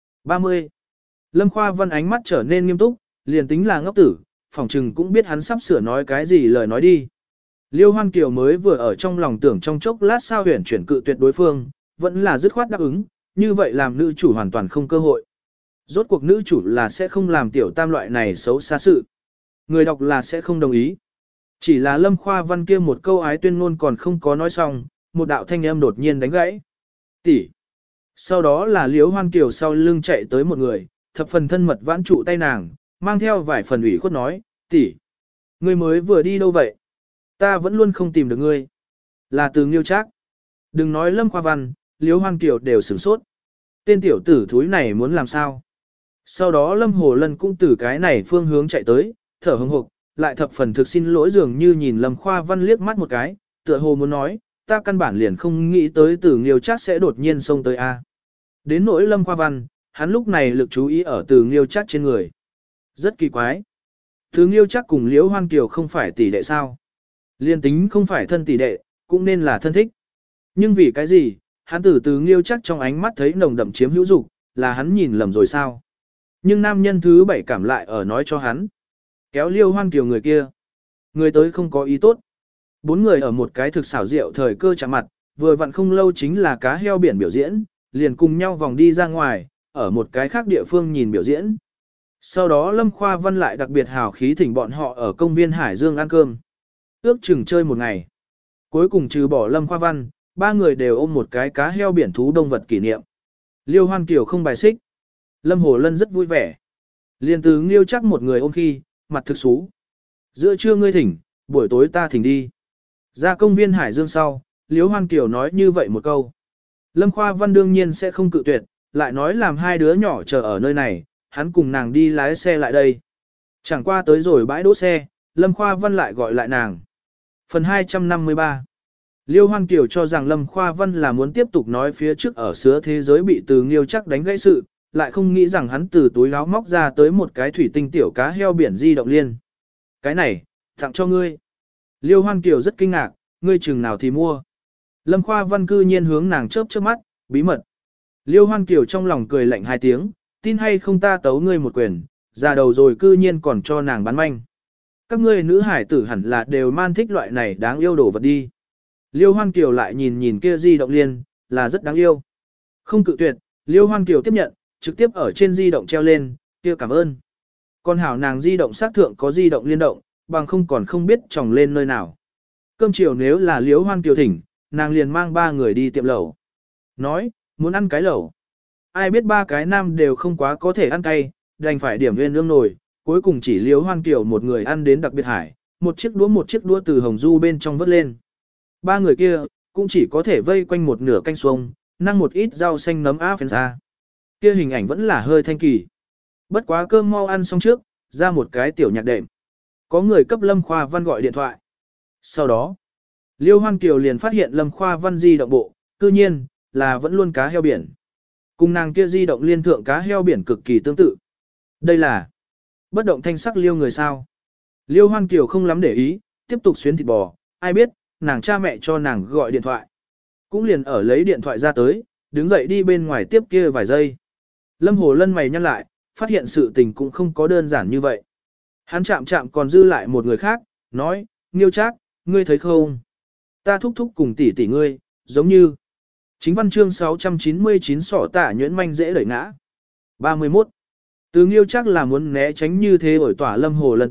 [SPEAKER 1] 30. Lâm Khoa Văn ánh mắt trở nên nghiêm túc, liền tính là ngốc tử, phỏng trừng cũng biết hắn sắp sửa nói cái gì lời nói đi. Liêu Hoan Kiều mới vừa ở trong lòng tưởng trong chốc lát sao huyền chuyển cự tuyệt đối phương, vẫn là dứt khoát đáp ứng, như vậy làm nữ chủ hoàn toàn không cơ hội. Rốt cuộc nữ chủ là sẽ không làm tiểu tam loại này xấu xa sự. Người đọc là sẽ không đồng ý. Chỉ là Lâm Khoa Văn kia một câu ái tuyên ngôn còn không có nói xong, một đạo thanh âm đột nhiên đánh gãy. Tỷ. Sau đó là Liêu Hoan Kiều sau lưng chạy tới một người, thập phần thân mật vãn trụ tay nàng, mang theo vài phần ủy khuất nói, tỷ, ngươi mới vừa đi đâu vậy? Ta vẫn luôn không tìm được ngươi. Là Từ Nghiêu Trác. Đừng nói Lâm Khoa Văn, Liêu Hoan Kiều đều sửng sốt. Tên tiểu tử thúi này muốn làm sao? Sau đó Lâm Hồ Lân cũng từ cái này phương hướng chạy tới, thở hững hộc, lại thập phần thực xin lỗi dường như nhìn Lâm Khoa Văn liếc mắt một cái, tựa hồ muốn nói, ta căn bản liền không nghĩ tới Từ Nghiêu Trác sẽ đột nhiên xông tới a. Đến nỗi Lâm Khoa Văn, hắn lúc này lực chú ý ở Từ Nghiêu Trác trên người. Rất kỳ quái. Từ Nghiêu Trác cùng Liễu Hoan Kiều không phải tỷ đệ sao? Liên tính không phải thân tỷ đệ, cũng nên là thân thích. Nhưng vì cái gì, hắn Từ Nghiêu Trác trong ánh mắt thấy nồng đậm chiếm hữu dục, là hắn nhìn lầm rồi sao? Nhưng nam nhân thứ bảy cảm lại ở nói cho hắn. Kéo Liêu Hoan Kiều người kia. Người tới không có ý tốt. Bốn người ở một cái thực xảo diệu thời cơ chạm mặt, vừa vặn không lâu chính là cá heo biển biểu diễn, liền cùng nhau vòng đi ra ngoài, ở một cái khác địa phương nhìn biểu diễn. Sau đó Lâm Khoa Văn lại đặc biệt hào khí thỉnh bọn họ ở công viên Hải Dương ăn cơm. Ước chừng chơi một ngày. Cuối cùng trừ bỏ Lâm Khoa Văn, ba người đều ôm một cái cá heo biển thú đông vật kỷ niệm. Liêu Hoan Kiều không bài xích. Lâm Hồ Lân rất vui vẻ. Liền Từ Nghiêu Trác một người ôm khi, mặt thực xú. Giữa trưa ngươi thỉnh, buổi tối ta thỉnh đi. Ra công viên Hải Dương sau, Liêu Hoan Kiều nói như vậy một câu. Lâm Khoa Văn đương nhiên sẽ không cự tuyệt, lại nói làm hai đứa nhỏ chờ ở nơi này, hắn cùng nàng đi lái xe lại đây. Chẳng qua tới rồi bãi đỗ xe, Lâm Khoa Văn lại gọi lại nàng. Phần 253. Liêu Hoan Kiều cho rằng Lâm Khoa Văn là muốn tiếp tục nói phía trước ở sứa thế giới bị Từ Nghiêu Trác đánh gãy sự, lại không nghĩ rằng hắn từ túi áo móc ra tới một cái thủy tinh tiểu cá heo biển di động liên. Cái này, tặng cho ngươi. Liêu Hoan Kiều rất kinh ngạc, ngươi chừng nào thì mua. Lâm Khoa Văn cư nhiên hướng nàng chớp chớp mắt, bí mật. Liêu Hoan Kiều trong lòng cười lạnh hai tiếng, tin hay không ta tấu ngươi một quyền, già đầu rồi cư nhiên còn cho nàng bán manh. Các ngươi nữ hải tử hẳn là đều man thích loại này đáng yêu đồ vật đi. Liêu Hoan Kiều lại nhìn nhìn kia di động liên, là rất đáng yêu. Không cự tuyệt, Liêu Hoan Kiều tiếp nhận, trực tiếp ở trên di động treo lên, kia cảm ơn. Còn hảo nàng di động xác thượng có di động liên động, bằng không còn không biết tròng lên nơi nào. Cơm chiều nếu là Liêu Hoan Kiều thỉnh, nàng liền mang ba người đi tiệm lẩu. Nói, muốn ăn cái lẩu. Ai biết ba cái nam đều không quá có thể ăn cay, đành phải điểm nguyên lương nồi, cuối cùng chỉ Liêu Hoan Kiều một người ăn đến đặc biệt hải, một chiếc đũa từ hồng du bên trong vớt lên. Ba người kia, cũng chỉ có thể vây quanh một nửa canh xuông, năng một ít rau xanh nấm áp phèn ra. Kia hình ảnh vẫn là hơi thanh kỳ. Bất quá cơm mau ăn xong trước, ra một cái tiểu nhạc đệm. Có người cấp Lâm Khoa Văn gọi điện thoại. Sau đó, Liêu Hoan Kiều liền phát hiện Lâm Khoa Văn di động bộ, cư nhiên, là vẫn luôn cá heo biển. Cùng nàng kia di động liên thượng cá heo biển cực kỳ tương tự. Đây là bất động thanh sắc liêu người sao. Liêu Hoan Kiều không lắm để ý, tiếp tục xuyến thịt bò, ai biết, nàng cha mẹ cho nàng gọi điện thoại. Cũng liền ở lấy điện thoại ra tới, đứng dậy đi bên ngoài tiếp kia vài giây. Lâm Hồ Lân mày nhăn lại, phát hiện sự tình cũng không có đơn giản như vậy. Hắn chạm còn dư lại một người khác, nói, Nghiêu Trác, ngươi thấy không? Ta thúc thúc cùng tỷ tỷ ngươi, giống như. Chính văn chương 699 sỏ tả nhuyễn manh dễ đẩy ngã. 31. Từ Nghiêu Trác là muốn né tránh như thế ổi tỏa Lâm Hồ Lân tới,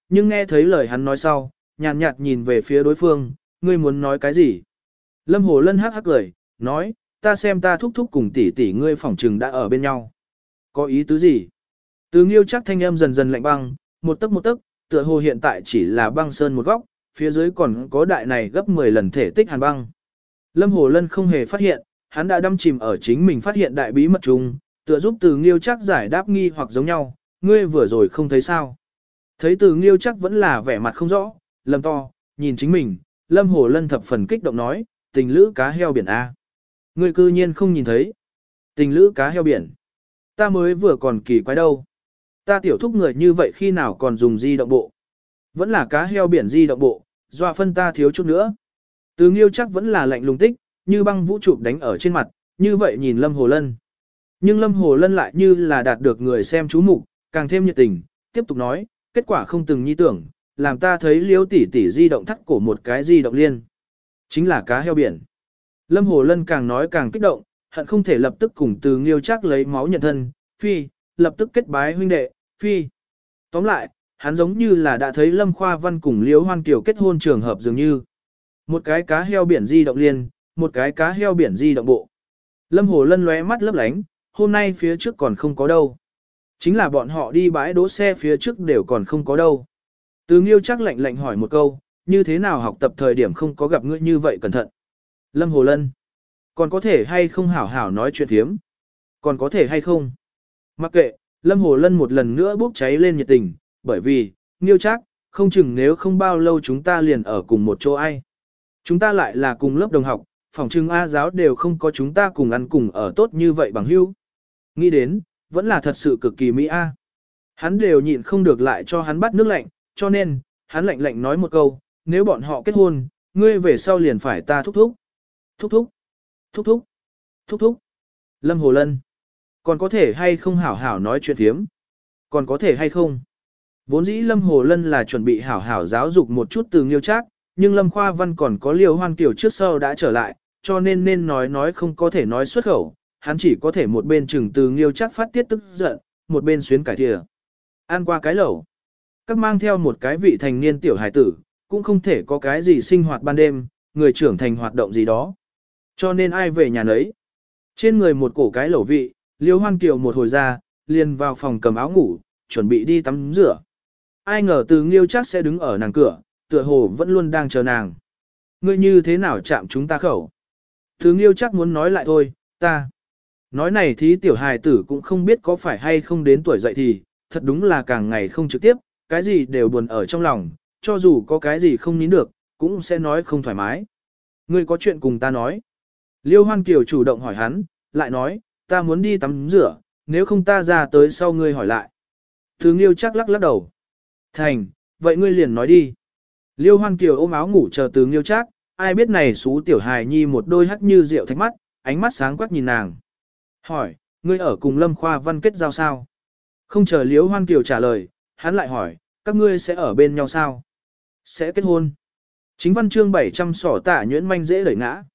[SPEAKER 1] nhưng nghe thấy lời hắn nói sau, nhàn nhạt nhìn về phía đối phương, ngươi muốn nói cái gì? Lâm Hồ Lân hắc hắc cười, nói, ta xem ta thúc thúc cùng tỷ tỷ ngươi phỏng trừng đã ở bên nhau. Có ý tứ gì? Từ Nghiêu chắc thanh âm dần dần lạnh băng, một tấc, tựa hồ hiện tại chỉ là băng sơn một góc, phía dưới còn có đại này gấp 10 lần thể tích hàn băng. Lâm Hồ Lân không hề phát hiện, hắn đã đâm chìm ở chính mình phát hiện đại bí mật chung, tựa giúp Từ Nghiêu chắc giải đáp nghi hoặc giống nhau, ngươi vừa rồi không thấy sao? Thấy Từ Nghiêu chắc vẫn là vẻ mặt không rõ, lầm to, nhìn chính mình, Lâm Hồ Lân thập phần kích động nói, tình lữ cá heo biển A. Ngươi cư nhiên không nhìn thấy. Tình lữ cá heo biển. Ta mới vừa còn kỳ quái đâu. Ta tiểu thúc người như vậy khi nào còn dùng di động bộ. Vẫn là cá heo biển di động bộ, dọa phân ta thiếu chút nữa. Từ Nghiêu chắc vẫn là lạnh lùng tích, như băng vũ trụ đánh ở trên mặt, như vậy nhìn Lâm Hồ Lân. Nhưng Lâm Hồ Lân lại như là đạt được người xem chú mục, càng thêm nhiệt tình, tiếp tục nói, kết quả không từng nhi tưởng, làm ta thấy Liêu tỷ tỷ di động thắt cổ một cái di động liên. Chính là cá heo biển. Lâm Hồ Lân càng nói càng kích động, hận không thể lập tức cùng Từ Nghiêu chắc lấy máu nhận thân, phi, lập tức kết bái huynh đệ, phi. Tóm lại, hắn giống như là đã thấy Lâm Khoa Văn cùng Liễu Hoan Kiều kết hôn trường hợp dường như. Một cái cá heo biển di động liên, một cái cá heo biển di động bộ. Lâm Hồ Lân lóe mắt lấp lánh, hôm nay phía trước còn không có đâu. Chính là bọn họ đi bãi đỗ xe phía trước đều còn không có đâu. Từ Nghiêu chắc lạnh lạnh hỏi một câu, như thế nào học tập thời điểm không có gặp ngươi như vậy cẩn thận. Lâm Hồ Lân, còn có thể hay không hảo hảo nói chuyện thiếm? Còn có thể hay không? Mặc kệ, Lâm Hồ Lân một lần nữa bốc cháy lên nhiệt tình, bởi vì, Nghiêu chắc, không chừng nếu không bao lâu chúng ta liền ở cùng một chỗ ai. Chúng ta lại là cùng lớp đồng học, phòng trưng A giáo đều không có chúng ta cùng ăn cùng ở tốt như vậy bằng hữu. Nghĩ đến, vẫn là thật sự cực kỳ mỹ A. Hắn đều nhịn không được lại cho hắn bắt nước lạnh, cho nên, hắn lạnh lạnh nói một câu, nếu bọn họ kết hôn, ngươi về sau liền phải ta thúc thúc. Thúc thúc, thúc thúc, thúc thúc. Lâm Hồ Lân, còn có thể hay không hảo hảo nói chuyện thiếm? Còn có thể hay không? Vốn dĩ Lâm Hồ Lân là chuẩn bị hảo hảo giáo dục một chút Từ Nghiêu chắc, nhưng Lâm Khoa Văn còn có Liêu Hoan Kiều trước sau đã trở lại, cho nên nói không có thể nói xuất khẩu, hắn chỉ có thể một bên chừng Từ Nghiêu chắc phát tiết tức giận, một bên xuyến cải thìa. Ăn qua cái lẩu, các mang theo một cái vị thành niên tiểu hải tử, cũng không thể có cái gì sinh hoạt ban đêm, người trưởng thành hoạt động gì đó. Cho nên ai về nhà nấy. Trên người một cổ cái lẩu vị, Liêu Hoan Kiều một hồi ra, liền vào phòng cầm áo ngủ, chuẩn bị đi tắm rửa. Ai ngờ Từ Nghiêu chắc sẽ đứng ở nàng cửa, tựa hồ vẫn luôn đang chờ nàng. Ngươi như thế nào chạm chúng ta khẩu? Từ Nghiêu chắc muốn nói lại thôi, ta. Nói này thì tiểu hài tử cũng không biết có phải hay không đến tuổi dậy thì, thật đúng là càng ngày không trực tiếp, cái gì đều buồn ở trong lòng, cho dù có cái gì không nín được, cũng sẽ nói không thoải mái. Ngươi có chuyện cùng ta nói. Liêu Hoan Kiều chủ động hỏi hắn, lại nói, ta muốn đi tắm rửa, nếu không ta ra tới sau ngươi hỏi lại. Từ Nghiêu chắc lắc lắc đầu. Thành, vậy ngươi liền nói đi. Liêu Hoan Kiều ôm áo ngủ chờ Từ Nghiêu chắc, ai biết này xú tiểu hài nhi một đôi hắt như rượu thạch mắt, ánh mắt sáng quắc nhìn nàng. Hỏi, ngươi ở cùng Lâm Khoa Văn kết giao sao? Không chờ Liêu Hoan Kiều trả lời, hắn lại hỏi, các ngươi sẽ ở bên nhau sao? Sẽ kết hôn. Chính văn chương 700 sỏ tả nhuyễn manh dễ đẩy ngã.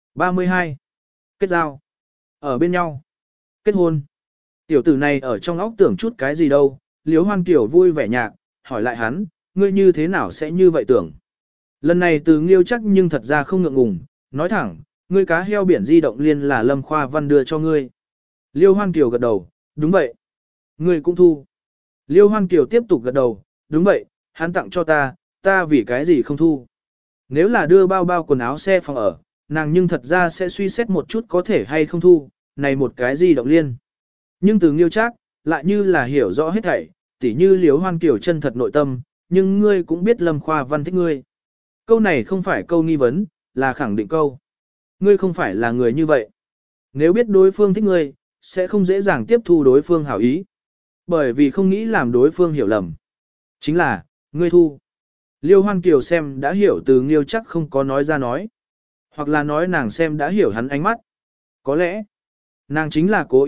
[SPEAKER 1] 32. Kết giao. Ở bên nhau. Kết hôn. Tiểu tử này ở trong óc tưởng chút cái gì đâu, Liêu Hoan Kiều vui vẻ nhạc, hỏi lại hắn, ngươi như thế nào sẽ như vậy tưởng? Lần này Từ Nghiêu chắc nhưng thật ra không ngượng ngùng, nói thẳng, ngươi cá heo biển di động liên là Lâm Khoa Văn đưa cho ngươi. Liêu Hoan Kiều gật đầu, đúng vậy. Ngươi cũng thu. Liêu Hoan Kiều tiếp tục gật đầu, đúng vậy, hắn tặng cho ta vì cái gì không thu. Nếu là đưa bao bao quần áo xe phòng ở, nàng nhưng thật ra sẽ suy xét một chút có thể hay không thu, này một cái di động liên. Nhưng Từ Nghiêu chắc, lại như là hiểu rõ hết thảy, tỉ như Liêu Hoan Kiều chân thật nội tâm, nhưng ngươi cũng biết Lâm Khoa Văn thích ngươi. Câu này không phải câu nghi vấn, là khẳng định câu. Ngươi không phải là người như vậy. Nếu biết đối phương thích ngươi, sẽ không dễ dàng tiếp thu đối phương hảo ý. Bởi vì không nghĩ làm đối phương hiểu lầm. Chính là, ngươi thu. Liêu Hoan Kiều xem đã hiểu Từ Nghiêu chắc không có nói ra nói. Hoặc là nói nàng xem đã hiểu hắn ánh mắt. Có lẽ, nàng chính là cố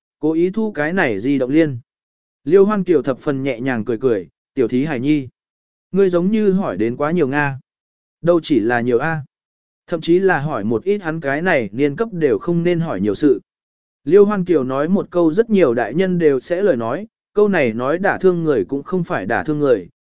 [SPEAKER 1] ý thu cái này di động liên. Liêu Hoan Kiều thập phần nhẹ nhàng cười cười, tiểu thí hải nhi. Ngươi giống như hỏi đến quá nhiều Nga. Đâu chỉ là nhiều A. Thậm chí là hỏi một ít hắn cái này niên cấp đều không nên hỏi nhiều sự. Liêu Hoan Kiều nói một câu rất nhiều đại nhân đều sẽ lời nói, câu này nói đả thương người cũng không phải đả thương người,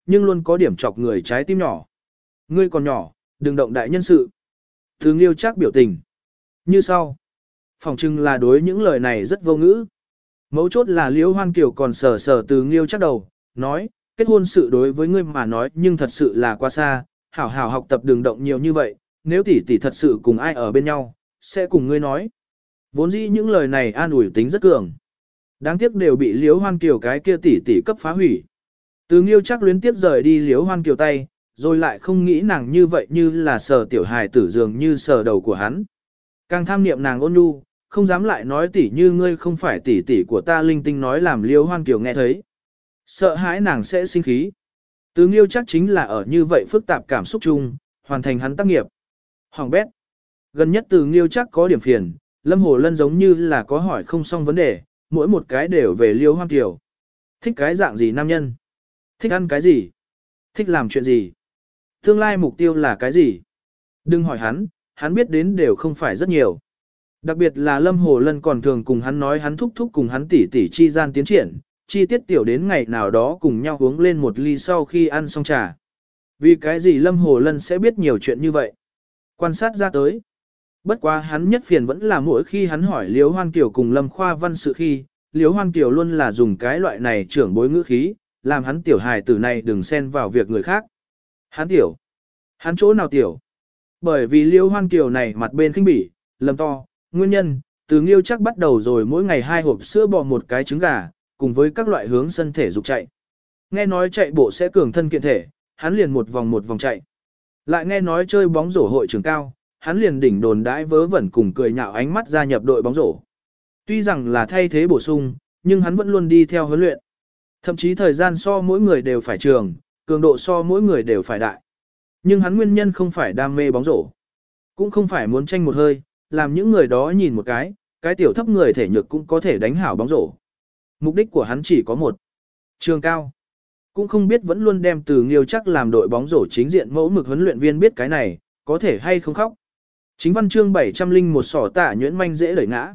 [SPEAKER 1] nhưng luôn có điểm chọc người trái tim nhỏ. Ngươi còn nhỏ, đừng động đại nhân sự. Từ Nghiêu Trác biểu tình. Như sau. Phỏng chừng là đối những lời này rất vô ngữ. Mấu chốt là Liễu Hoan Kiều còn sờ sờ Từ Nghiêu Trác đầu, nói, kết hôn sự đối với ngươi mà nói nhưng thật sự là quá xa, hảo hảo học tập đừng động nhiều như vậy, nếu tỷ tỷ thật sự cùng ai ở bên nhau, sẽ cùng ngươi nói. Vốn dĩ những lời này an ủi tính rất cường. Đáng tiếc đều bị Liễu Hoan Kiều cái kia tỷ tỷ cấp phá hủy. Từ Nghiêu Trác luyến tiếp rời đi Liễu Hoan Kiều tay, rồi lại không nghĩ nàng như vậy như là sờ tiểu hài tử dường như sờ đầu của hắn. Càng tham niệm nàng ôn nhu, không dám lại nói tỷ như ngươi không phải tỷ tỷ của ta, linh tinh nói làm Liễu Hoan Kiều nghe thấy. Sợ hãi nàng sẽ sinh khí. Từ Nghiêu Trác chính là ở như vậy phức tạp cảm xúc chung, hoàn thành hắn tác nghiệp. Hoàng bét. Gần nhất Từ Nghiêu Trác có điểm phiền, Lâm Hồ Lân giống như là có hỏi không xong vấn đề, mỗi một cái đều về Liễu Hoan Kiều. Thích cái dạng gì nam nhân? Thích ăn cái gì? Thích làm chuyện gì? Tương lai mục tiêu là cái gì? Đừng hỏi hắn biết đến đều không phải rất nhiều. Đặc biệt là Lâm Hồ Lân còn thường cùng hắn nói hắn thúc thúc cùng hắn tỷ tỷ chi gian tiến triển, chi tiết tiểu đến ngày nào đó cùng nhau uống lên một ly sau khi ăn xong trà. Vì cái gì Lâm Hồ Lân sẽ biết nhiều chuyện như vậy? Quan sát ra tới. Bất quá hắn nhất phiền vẫn là mỗi khi hắn hỏi Liễu Hoan Kiều cùng Lâm Khoa Văn sự khi, Liễu Hoan Kiều luôn là dùng cái loại này trưởng bối ngữ khí, làm hắn tiểu hài tử này đừng xen vào việc người khác. Hắn tiểu. Hắn chỗ nào tiểu? Bởi vì Liễu Hoan Kiều này mặt bên khinh bỉ, lầm to, nguyên nhân, Từ Nghiêu Trác bắt đầu rồi mỗi ngày 2 hộp sữa bò một cái trứng gà, cùng với các loại hướng sân thể dục chạy. Nghe nói chạy bộ sẽ cường thân kiện thể, hắn liền một vòng chạy. Lại nghe nói chơi bóng rổ hội trường cao, hắn liền đỉnh đồn đãi vớ vẩn cùng cười nhạo ánh mắt gia nhập đội bóng rổ. Tuy rằng là thay thế bổ sung, nhưng hắn vẫn luôn đi theo huấn luyện. Thậm chí thời gian so mỗi người đều phải trường, cường độ so mỗi người đều phải đại. Nhưng hắn nguyên nhân không phải đam mê bóng rổ, cũng không phải muốn tranh một hơi, làm những người đó nhìn một cái tiểu thấp người thể nhược cũng có thể đánh hảo bóng rổ. Mục đích của hắn chỉ có một, trường cao. Cũng không biết vẫn luôn đem Từ Nghiêu Trác làm đội bóng rổ chính diện mẫu mực huấn luyện viên biết cái này, có thể hay không khóc. Chính văn chương 701 sỏ tạ nhuyễn manh dễ đẩy ngã.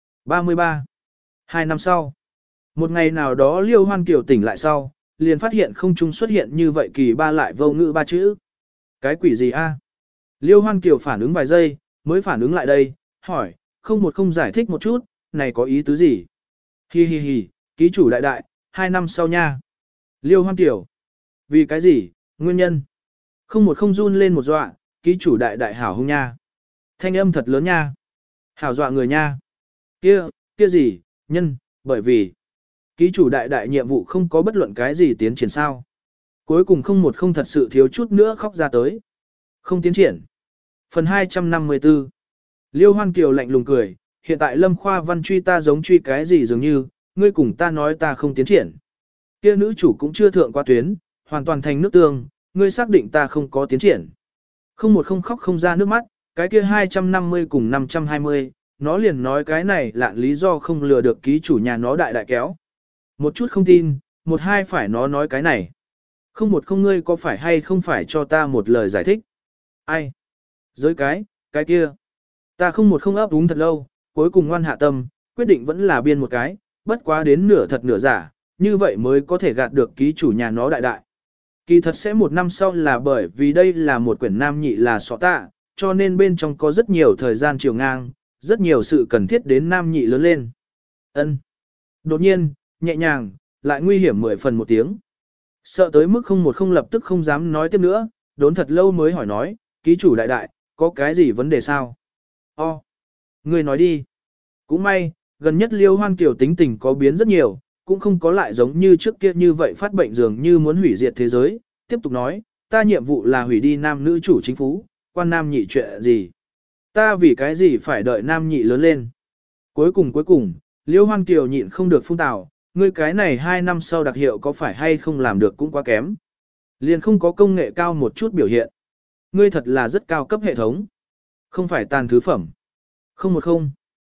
[SPEAKER 1] 33. 2 năm sau, một ngày nào đó Liêu Hoan Kiều tỉnh lại sau, liền phát hiện không trung xuất hiện như vậy kỳ ba lại vô ngữ ba chữ. Cái quỷ gì a? Liêu Hoan Kiều phản ứng vài giây, mới phản ứng lại đây, hỏi, không giải thích một chút, này có ý tứ gì? Hi hi hi, ký chủ đại đại, 2 năm sau nha. Liêu Hoan Kiều. Vì cái gì, nguyên nhân? Không run lên một dọa, ký chủ đại đại hảo hung nha. Thanh âm thật lớn nha. Hảo dọa người nha. Kia gì, nhân, bởi vì ký chủ đại đại nhiệm vụ không có bất luận cái gì tiến triển sao. Cuối cùng không thật sự thiếu chút nữa khóc ra tới. Không tiến triển. Phần 254. Liêu Hoan Kiều lạnh lùng cười, hiện tại Lâm Khoa Văn truy ta giống truy cái gì dường như, ngươi cùng ta nói ta không tiến triển. Kia nữ chủ cũng chưa thượng qua tuyến, hoàn toàn thành nước tương, ngươi xác định ta không có tiến triển. Không khóc không ra nước mắt, cái kia 250 cùng 520, nó liền nói cái này lạn lý do không lừa được ký chủ nhà nó đại kéo. Một chút không tin, một hai phải nó nói cái này. Không ngươi có phải hay không phải cho ta một lời giải thích. Ai? Giới cái kia. Ta không ấp úng thật lâu, cuối cùng ngoan hạ tâm, quyết định vẫn là biên một cái, bất quá đến nửa thật nửa giả, như vậy mới có thể gạt được ký chủ nhà nó đại. Kỳ thật sẽ 1 năm sau là bởi vì đây là một quyển nam nhị là sọ tạ, cho nên bên trong có rất nhiều thời gian chiều ngang, rất nhiều sự cần thiết đến nam nhị lớn lên. Ân. Đột nhiên, nhẹ nhàng, lại nguy hiểm 10 phần một tiếng. Sợ tới mức không lập tức không dám nói tiếp nữa, đốn thật lâu mới hỏi nói, ký chủ đại, có cái gì vấn đề sao? Ngươi nói đi. Cũng may, gần nhất Liêu Hoan Kiều tính tình có biến rất nhiều, cũng không có lại giống như trước kia như vậy phát bệnh dường như muốn hủy diệt thế giới. Tiếp tục nói, ta nhiệm vụ là hủy đi nam nữ chủ chính phú, quan nam nhị chuyện gì? Ta vì cái gì phải đợi nam nhị lớn lên? Cuối cùng, Liêu Hoan Kiều nhịn không được phun tào, ngươi cái này 2 năm sau đặc hiệu có phải hay không làm được cũng quá kém. Liền không có công nghệ cao một chút biểu hiện. Ngươi thật là rất cao cấp hệ thống. Không phải tàn thứ phẩm. 010.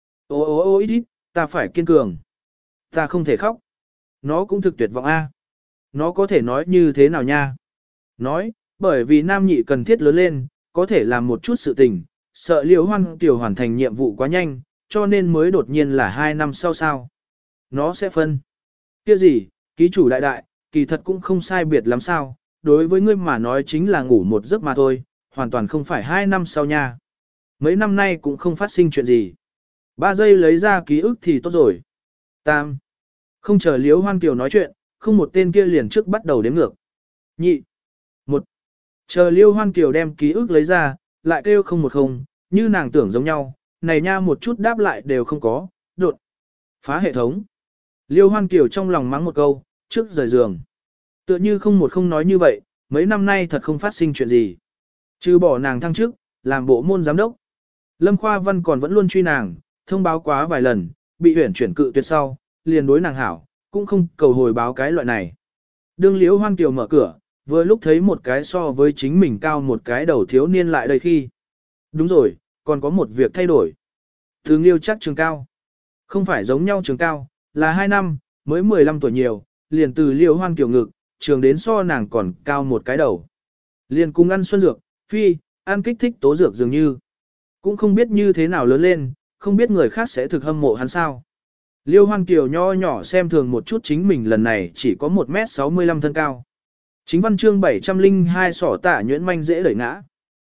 [SPEAKER 1] Ít, ta phải kiên cường. Ta không thể khóc. Nó cũng thực tuyệt vọng a. Nó có thể nói như thế nào nha? Nói, bởi vì nam nhị cần thiết lớn lên, có thể làm một chút sự tình, sợ Liễu Hoan Kiều hoàn thành nhiệm vụ quá nhanh, cho nên mới đột nhiên là 2 năm sau sao. Nó sẽ phân. Kia gì, ký chủ đại, kỳ thật cũng không sai biệt lắm sao, đối với ngươi mà nói chính là ngủ một giấc mà thôi, hoàn toàn không phải 2 năm sau nha. Mấy năm nay cũng không phát sinh chuyện gì. 3 giây lấy ra ký ức thì tốt rồi. Tam. Không chờ Liễu Hoan Kiều nói chuyện, không một tên kia liền trước bắt đầu đếm ngược. Nhị. 1. Chờ Liễu Hoan Kiều đem ký ức lấy ra, lại kêu 010, như nàng tưởng giống nhau, này nha một chút đáp lại đều không có, đột. Phá hệ thống. Liễu Hoan Kiều trong lòng mắng một câu, trước rời giường. Tựa như 010 nói như vậy, mấy năm nay thật không phát sinh chuyện gì. Trừ bỏ nàng thăng chức, làm bộ môn giám đốc. Lâm Khoa Văn còn vẫn luôn truy nàng, thông báo quá vài lần, bị huyển chuyển cự tuyệt sau, liền đối nàng hảo, cũng không cầu hồi báo cái loại này. Đương Liễu Hoan Kiều mở cửa, vừa lúc thấy một cái so với chính mình cao một cái đầu thiếu niên lại đây khi. Đúng rồi, còn có một việc thay đổi. Từ Nghiêu chắc trường cao. Không phải giống nhau trường cao, là 2 năm, mới 15 tuổi nhiều, liền từ Liễu Hoan Kiều ngực, trường đến so nàng còn cao một cái đầu. Liền cùng ăn xuân dược, phi, ăn kích thích tố dược dường như. Cũng không biết như thế nào lớn lên, không biết người khác sẽ thực hâm mộ hắn sao. Liêu Hoan Kiều nho nhỏ xem thường một chút chính mình lần này chỉ có 1m65 thân cao. Chính văn chương 702 sỏ tả nhuyễn manh dễ đẩy ngã.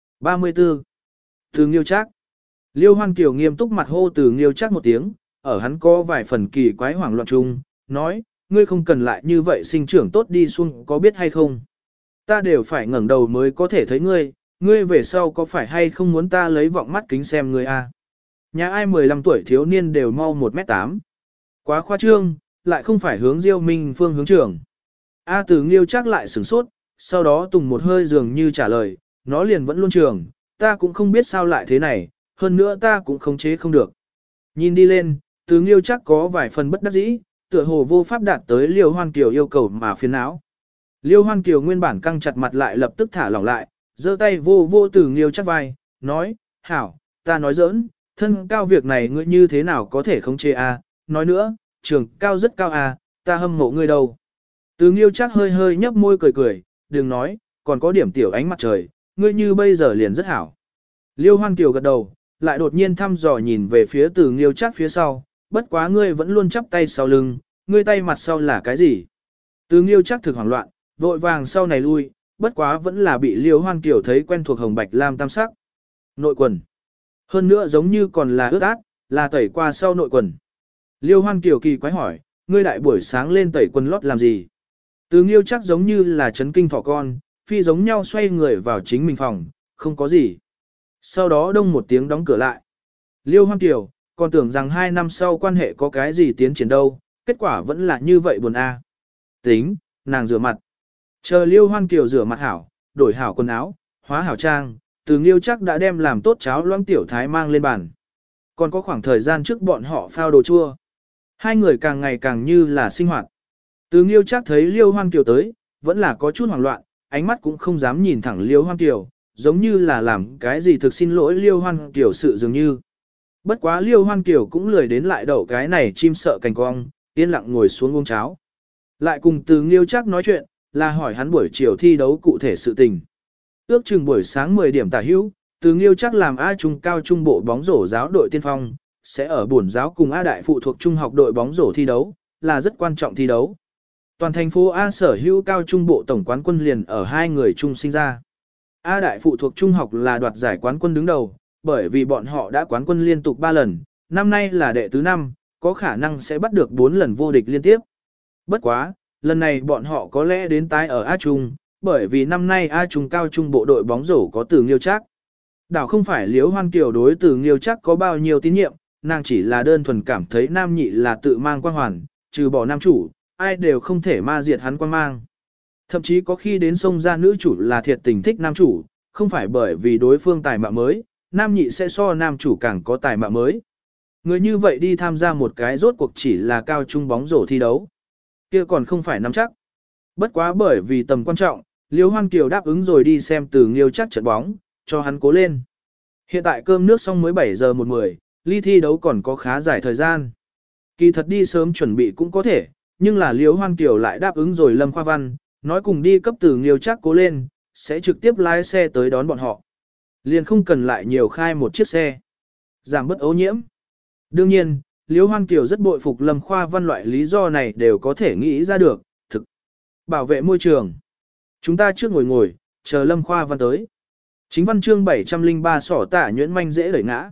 [SPEAKER 1] 34. Từ Nghiêu Trác. Liêu Hoan Kiều nghiêm túc mặt hô Từ Nghiêu Trác một tiếng, ở hắn có vài phần kỳ quái hoảng loạn chung, nói, ngươi không cần lại như vậy sinh trưởng tốt đi xuống có biết hay không. Ta đều phải ngẩng đầu mới có thể thấy ngươi, ngươi về sau có phải hay không muốn ta lấy vọng mắt kính xem ngươi a? Nhà ai 15 tuổi thiếu niên đều mau 1m8. Quá khoa trương, lại không phải hướng Diêu Minh phương hướng trưởng. A Từ Nghiêu chắc lại sửng sốt, sau đó tùng một hơi dường như trả lời, nó liền vẫn luôn trường, ta cũng không biết sao lại thế này, hơn nữa ta cũng khống chế không được. Nhìn đi lên, Từ Nghiêu chắc có vài phần bất đắc dĩ, tựa hồ vô pháp đạt tới Liêu Hoan Kiều yêu cầu mà phiền não. Liêu Hoan Kiều nguyên bản căng chặt mặt lại lập tức thả lỏng lại, giơ tay vô vô Từ Nghiêu chắc vai, nói, hảo, ta nói giỡn, thân cao việc này ngươi như thế nào có thể khống chế a? Nói nữa, trường cao rất cao a, ta hâm mộ ngươi đâu. Từ Nghiêu chắc hơi hơi nhấp môi cười cười, đừng nói, còn có điểm tiểu ánh mặt trời, ngươi như bây giờ liền rất hảo. Liêu Hoan Kiều gật đầu, lại đột nhiên thăm dò nhìn về phía Từ Nghiêu chắc phía sau, bất quá ngươi vẫn luôn chắp tay sau lưng, ngươi tay mặt sau là cái gì? Từ Nghiêu chắc thực hoảng loạn, vội vàng sau này lui, bất quá vẫn là bị Liêu Hoan Kiều thấy quen thuộc hồng bạch lam tam sắc. Nội quần. Hơn nữa giống như còn là ướt át, là tẩy qua sau nội quần. Liêu Hoan Kiều kỳ quái hỏi, ngươi đại buổi sáng lên tẩy quần lót làm gì? Từ Nghiêu chắc giống như là chấn kinh thỏ con, phi giống nhau xoay người vào chính mình phòng, không có gì. Sau đó đông một tiếng đóng cửa lại. Liêu Hoan Kiều, còn tưởng rằng 2 năm sau quan hệ có cái gì tiến triển đâu, kết quả vẫn là như vậy buồn a. Tính, nàng rửa mặt. Chờ Liêu Hoan Kiều rửa mặt hảo, đổi hảo quần áo, hóa hảo trang, Từ Nghiêu chắc đã đem làm tốt cháo loãng tiểu thái mang lên bàn. Còn có khoảng thời gian trước bọn họ phao đồ chua. Hai người càng ngày càng như là sinh hoạt. Từ Nghiêu chắc thấy Liêu Hoan Kiều tới, vẫn là có chút hoảng loạn, ánh mắt cũng không dám nhìn thẳng Liêu Hoan Kiều, giống như là làm cái gì thực xin lỗi Liêu Hoan Kiều sự dường như. Bất quá Liêu Hoan Kiều cũng lười đến lại đậu cái này chim sợ cành cong, yên lặng ngồi xuống uống cháo. Lại cùng Từ Nghiêu chắc nói chuyện, là hỏi hắn buổi chiều thi đấu cụ thể sự tình. Ước chừng buổi sáng 10 điểm tả hữu, Từ Nghiêu chắc làm A trung cao trung bộ bóng rổ giáo đội tiên phong, sẽ ở bổn giáo cùng A đại phụ thuộc trung học đội bóng rổ thi đấu, là rất quan trọng thi đấu. Toàn thành phố A sở hữu cao trung bộ tổng quán quân liền ở 2 người chung sinh ra. A đại phụ thuộc trung học là đoạt giải quán quân đứng đầu, bởi vì bọn họ đã quán quân liên tục 3 lần, năm nay là đệ tứ năm, có khả năng sẽ bắt được 4 lần vô địch liên tiếp. Bất quá, lần này bọn họ có lẽ đến tái ở A trung, bởi vì năm nay A trung cao trung bộ đội bóng rổ có Từ Nghiêu chắc. Đảo không phải Liễu Hoan Kiều đối Từ Nghiêu chắc có bao nhiêu tín nhiệm, nàng chỉ là đơn thuần cảm thấy nam nhị là tự mang quang hoàn, trừ bỏ nam chủ, ai đều không thể ma diệt hắn quang mang. Thậm chí có khi đến sông ra nữ chủ là thiệt tình thích nam chủ, không phải bởi vì đối phương tài mạo mới, nam nhị sẽ so nam chủ càng có tài mạo mới. Người như vậy đi tham gia một cái rốt cuộc chỉ là cao trung bóng rổ thi đấu. Kia còn không phải nắm chắc. Bất quá bởi vì tầm quan trọng, Liễu Hoan Kiều đáp ứng rồi đi xem Từ Nghiêu chắc trận bóng, cho hắn cố lên. Hiện tại cơm nước xong mới 7 giờ 10, ly thi đấu còn có khá dài thời gian. Kỳ thật đi sớm chuẩn bị cũng có thể, nhưng là Liễu Hoan Kiều lại đáp ứng rồi Lâm Khoa Văn, nói cùng đi cấp Từ Nghiêu chắc cố lên, sẽ trực tiếp lái xe tới đón bọn họ. Liền không cần lại nhiều khai một chiếc xe. Giảm bớt ô nhiễm. Đương nhiên, Liễu Hoan Kiều rất bội phục Lâm Khoa Văn loại lý do này đều có thể nghĩ ra được, thực. Bảo vệ môi trường. Chúng ta trước ngồi ngồi, chờ Lâm Khoa Văn tới. Chính văn chương 703 sỏ tả nhuyễn manh dễ đẩy ngã.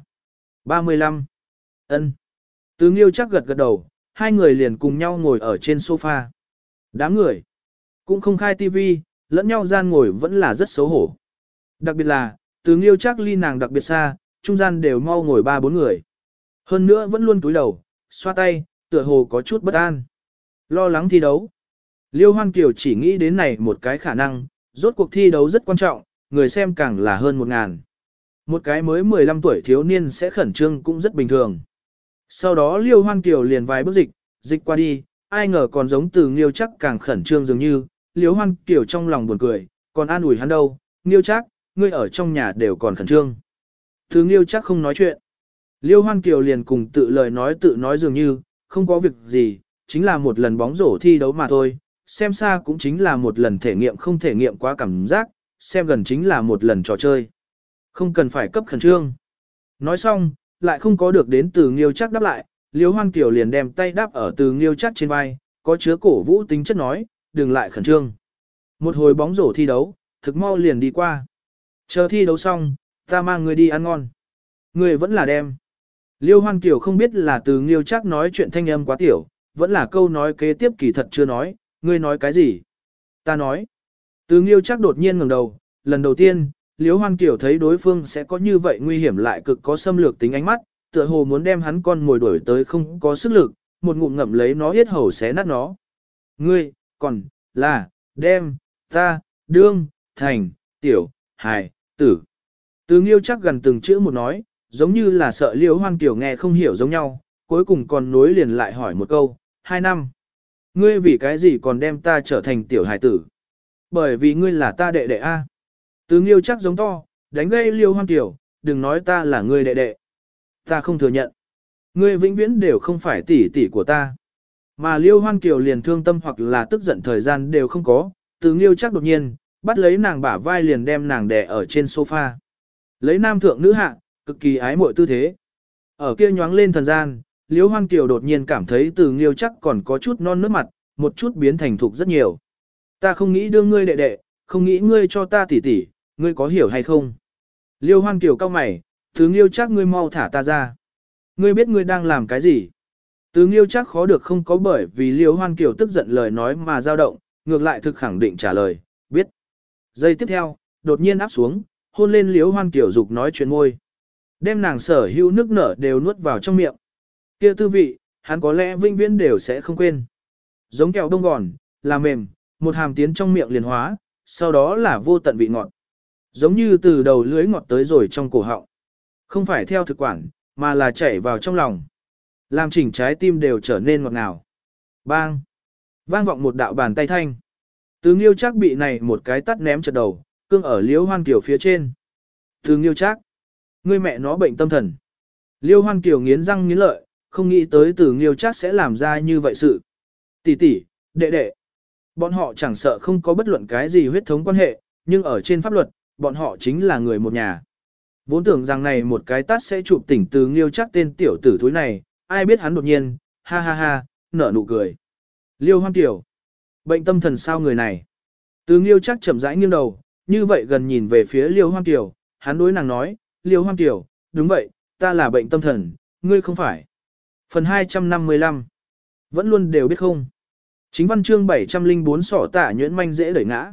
[SPEAKER 1] 35. Ân. Từ Nghiêu chắc gật gật đầu, hai người liền cùng nhau ngồi ở trên sofa. Đám người cũng không khai tivi, lẫn nhau gian ngồi vẫn là rất xấu hổ. Đặc biệt là, Từ Nghiêu chắc ly nàng đặc biệt xa, trung gian đều mau ngồi 3-4 người. Hơn nữa vẫn luôn cúi đầu, xoa tay, tựa hồ có chút bất an. Lo lắng thi đấu. Liêu Hoan Kiều chỉ nghĩ đến này một cái khả năng, rốt cuộc thi đấu rất quan trọng, người xem càng là hơn 1.000. Một cái mới 15 tuổi thiếu niên sẽ khẩn trương cũng rất bình thường. Sau đó Liêu Hoan Kiều liền vài bước dịch qua đi, ai ngờ còn giống Từ Nghiêu chắc càng khẩn trương dường như, Liêu Hoan Kiều trong lòng buồn cười, còn an ủi hắn đâu, Nghiêu chắc, ngươi ở trong nhà đều còn khẩn trương. Từ Nghiêu chắc không nói chuyện. Liêu Hoan Kiều liền cùng tự nói dường như, không có việc gì, chính là một lần bóng rổ thi đấu mà thôi, xem xa cũng chính là một lần thể nghiệm không thể nghiệm quá cảm giác, xem gần chính là một lần trò chơi. Không cần phải cấp khẩn trương. Nói xong, lại không có được đến Từ Nghiêu chắc đáp lại, Liêu Hoan Kiều liền đem tay đáp ở Từ Nghiêu chắc trên vai, có chứa cổ vũ tính chất nói, đừng lại khẩn trương. Một hồi bóng rổ thi đấu, thực mau liền đi qua. Chờ thi đấu xong, ta mang người đi ăn ngon. Người vẫn là đem. Liêu Hoan Kiều không biết là Từ Nghiêu chắc nói chuyện thanh âm quá tiểu, vẫn là câu nói kế tiếp kỳ thật chưa nói, ngươi nói cái gì? Ta nói. Từ Nghiêu chắc đột nhiên ngẩng đầu, lần đầu tiên, Liêu Hoan Kiều thấy đối phương sẽ có như vậy nguy hiểm lại cực có xâm lược tính ánh mắt, tựa hồ muốn đem hắn con mồi đuổi tới không có sức lực, một ngụm ngậm lấy nó yết hầu xé nát nó. Ngươi, còn, là, đem, ta, đương, thành, tiểu, hài, tử. Từ Nghiêu chắc gần từng chữ một nói, giống như là sợ Liêu Hoan Kiều nghe không hiểu giống nhau, cuối cùng còn nối liền lại hỏi một câu, 2 năm. Ngươi vì cái gì còn đem ta trở thành tiểu hài tử? Bởi vì ngươi là ta đệ đệ A. Từ Nghiêu chắc giống to, đánh gây Liêu Hoan Kiều, đừng nói ta là ngươi đệ đệ. Ta không thừa nhận. Ngươi vĩnh viễn đều không phải tỷ tỷ của ta. Mà Liêu Hoan Kiều liền thương tâm hoặc là tức giận thời gian đều không có, Từ Nghiêu chắc đột nhiên, bắt lấy nàng bả vai liền đem nàng đè ở trên sofa. Lấy nam thượng nữ hạ, cực kỳ ái muội tư thế. Ở kia nhoáng lên thần gian, Liêu Hoan Kiều đột nhiên cảm thấy Từ Nghiêu chắc còn có chút non nước mặt, một chút biến thành thục rất nhiều. Ta không nghĩ đưa ngươi đệ đệ, không nghĩ ngươi cho ta tỷ tỷ, ngươi có hiểu hay không? Liêu Hoan Kiều cau mày, Từ Nghiêu chắc ngươi mau thả ta ra. Ngươi biết ngươi đang làm cái gì? Từ Nghiêu chắc khó được không có bởi vì Liêu Hoan Kiều tức giận lời nói mà dao động, ngược lại thực khẳng định trả lời, biết. Giây tiếp theo, đột nhiên áp xuống, hôn lên Liêu Hoan Kiều dục nói chuyện môi. Đem nàng sở hữu nước nở đều nuốt vào trong miệng. Kia tư vị, hắn có lẽ vinh viễn đều sẽ không quên. Giống kẹo đông gòn, là mềm, một hàm tiến trong miệng liền hóa, sau đó là vô tận vị ngọt. Giống như từ đầu lưới ngọt tới rồi trong cổ họng. Không phải theo thực quản, mà là chảy vào trong lòng. Làm chỉnh trái tim đều trở nên ngọt ngào. Bang! Vang vọng một đạo bàn tay thanh. Từ Nghiêu chắc bị này một cái tắt ném chật đầu, cương ở Liêu Hoan Kiều phía trên. Từ Nghiêu chắc! Ngươi mẹ nó bệnh tâm thần. Liêu Hoan Kiều nghiến răng nghiến lợi, không nghĩ tới Từ Nghiêu chắc sẽ làm ra như vậy sự. Tỷ tỷ, đệ đệ. Bọn họ chẳng sợ không có bất luận cái gì huyết thống quan hệ, nhưng ở trên pháp luật, bọn họ chính là người một nhà. Vốn tưởng rằng này một cái tát sẽ chụp tỉnh Từ Nghiêu chắc tên tiểu tử thúi này, ai biết hắn đột nhiên, ha ha ha, nở nụ cười. Liêu Hoan Kiều. Bệnh tâm thần sao người này? Từ Nghiêu chắc chậm rãi nghiêng đầu, như vậy gần nhìn về phía Liêu Hoan Kiều, hắn đối nàng nói, Liêu Hoan Kiều, đúng vậy, ta là bệnh tâm thần, ngươi không phải. Phần 255. Vẫn luôn đều biết không? Chính văn chương 704 sỏ tả nhuyễn manh dễ đẩy ngã.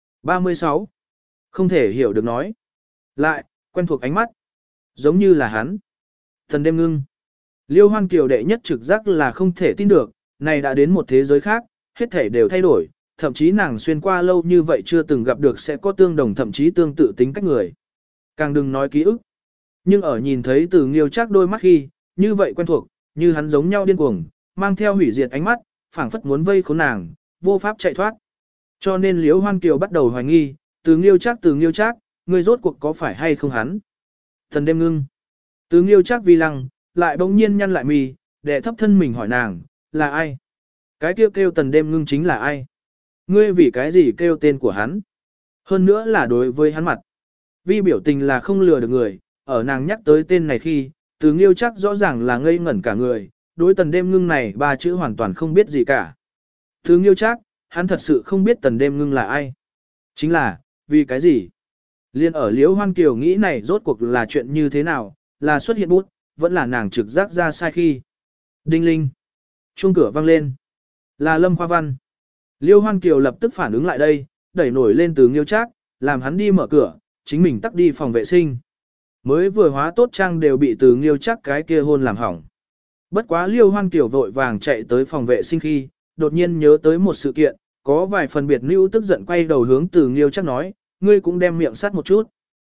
[SPEAKER 1] 36. Không thể hiểu được nói. Lại, quen thuộc ánh mắt. Giống như là hắn. Thần đêm ngưng. Liêu Hoan Kiều đệ nhất trực giác là không thể tin được, này đã đến một thế giới khác, hết thể đều thay đổi, thậm chí nàng xuyên qua lâu như vậy chưa từng gặp được sẽ có tương đồng thậm chí tương tự tính cách người. Càng đừng nói ký ức. Nhưng ở nhìn thấy Từ Nghiêu chắc đôi mắt khi, như vậy quen thuộc, như hắn giống nhau điên cuồng, mang theo hủy diệt ánh mắt, phảng phất muốn vây khốn nàng, vô pháp chạy thoát. Cho nên Liễu Hoan Kiều bắt đầu hoài nghi, Từ Nghiêu chắc, người rốt cuộc có phải hay không hắn. Thần đêm ngưng. Từ Nghiêu chắc vì lăng, lại bỗng nhiên nhăn lại mì, để thấp thân mình hỏi nàng, là ai? Cái kêu tần đêm ngưng chính là ai? Ngươi vì cái gì kêu tên của hắn? Hơn nữa là đối với hắn mặt. Vi biểu tình là không lừa được người, ở nàng nhắc tới tên này khi, Từ Nghiêu chắc rõ ràng là ngây ngẩn cả người, đối tần đêm ngưng này ba chữ hoàn toàn không biết gì cả. Từ Nghiêu chắc, hắn thật sự không biết tần đêm ngưng là ai. Chính là, vì cái gì? Liên ở Liễu Hoan Kiều nghĩ này rốt cuộc là chuyện như thế nào, là xuất hiện bút, vẫn là nàng trực giác ra sai khi. Đinh linh. Chuông cửa vang lên. Là Lâm Khoa Văn. Liễu Hoan Kiều lập tức phản ứng lại đây, đẩy nổi lên Từ Nghiêu Trác, làm hắn đi mở cửa, chính mình tắt đi phòng vệ sinh. Mới vừa hóa tốt trang đều bị Từ Nghiêu Trác cái kia hôn làm hỏng. Bất quá Liễu Hoan Kiều vội vàng chạy tới phòng vệ sinh khi, đột nhiên nhớ tới một sự kiện, có vài phần biệt lưu tức giận quay đầu hướng Từ Nghiêu Trác nói, ngươi cũng đem miệng sát một chút.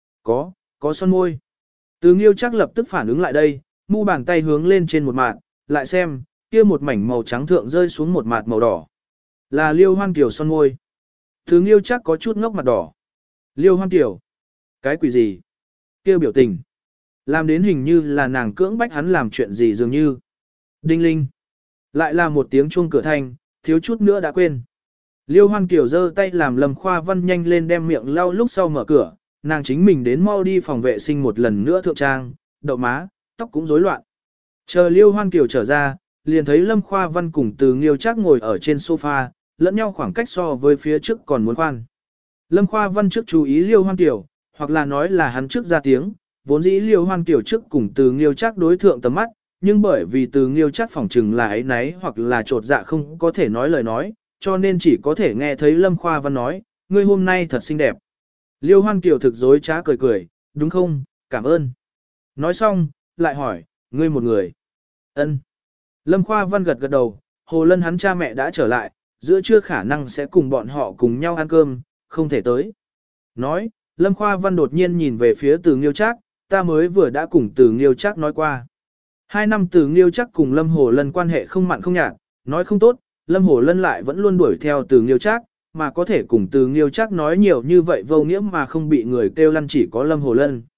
[SPEAKER 1] Có son môi. Từ Nghiêu Trác lập tức phản ứng lại đây, mu bàn tay hướng lên trên một mạt, lại xem, kia một mảnh màu trắng thượng rơi xuống một mạt màu đỏ. Là Liêu Hoan Kiều son môi. Từ Nghiêu Trác có chút ngốc mặt đỏ. Liêu Hoan Kiều. Cái quỷ gì? Kia biểu tình. Làm đến hình như là nàng cưỡng bách hắn làm chuyện gì dường như. Đinh linh. Lại là một tiếng chuông cửa thanh, thiếu chút nữa đã quên. Liêu Hoan Kiều giơ tay làm Lâm Khoa Văn nhanh lên đem miệng lau lúc sau mở cửa, nàng chính mình đến mau đi phòng vệ sinh một lần nữa thượng trang, đậu má, tóc cũng rối loạn. Chờ Liêu Hoan Kiều trở ra, liền thấy Lâm Khoa Văn cùng Từ Nghiêu Trác ngồi ở trên sofa, lẫn nhau khoảng cách so với phía trước còn muốn khoan. Lâm Khoa Văn trước chú ý Liêu Hoan Kiều, hoặc là nói là hắn trước ra tiếng, vốn dĩ Liêu Hoan Kiều trước cùng Từ Nghiêu Trác đối thượng tầm mắt, nhưng bởi vì Từ Nghiêu Trác phỏng chừng là ấy nấy hoặc là trột dạ không có thể nói lời nói, cho nên chỉ có thể nghe thấy Lâm Khoa Văn nói, ngươi hôm nay thật xinh đẹp. Liêu Hoan Kiều thực dối trá cười cười, đúng không, cảm ơn. Nói xong, lại hỏi, ngươi một người. Ân. Lâm Khoa Văn gật gật đầu, Hồ Lân hắn cha mẹ đã trở lại, giữa trưa khả năng sẽ cùng bọn họ cùng nhau ăn cơm, không thể tới. Nói, Lâm Khoa Văn đột nhiên nhìn về phía Từ Nghiêu Trác, ta mới vừa đã cùng Từ Nghiêu Trác nói qua. 2 năm Từ Nghiêu Trác cùng Lâm Hồ Lân quan hệ không mặn không nhạt, nói không tốt, Lâm Hồ Lân lại vẫn luôn đuổi theo Từ Nghiêu Trác, mà có thể cùng Từ Nghiêu Trác nói nhiều như vậy vô nghĩa mà không bị người kêu lăn chỉ có Lâm Hồ Lân.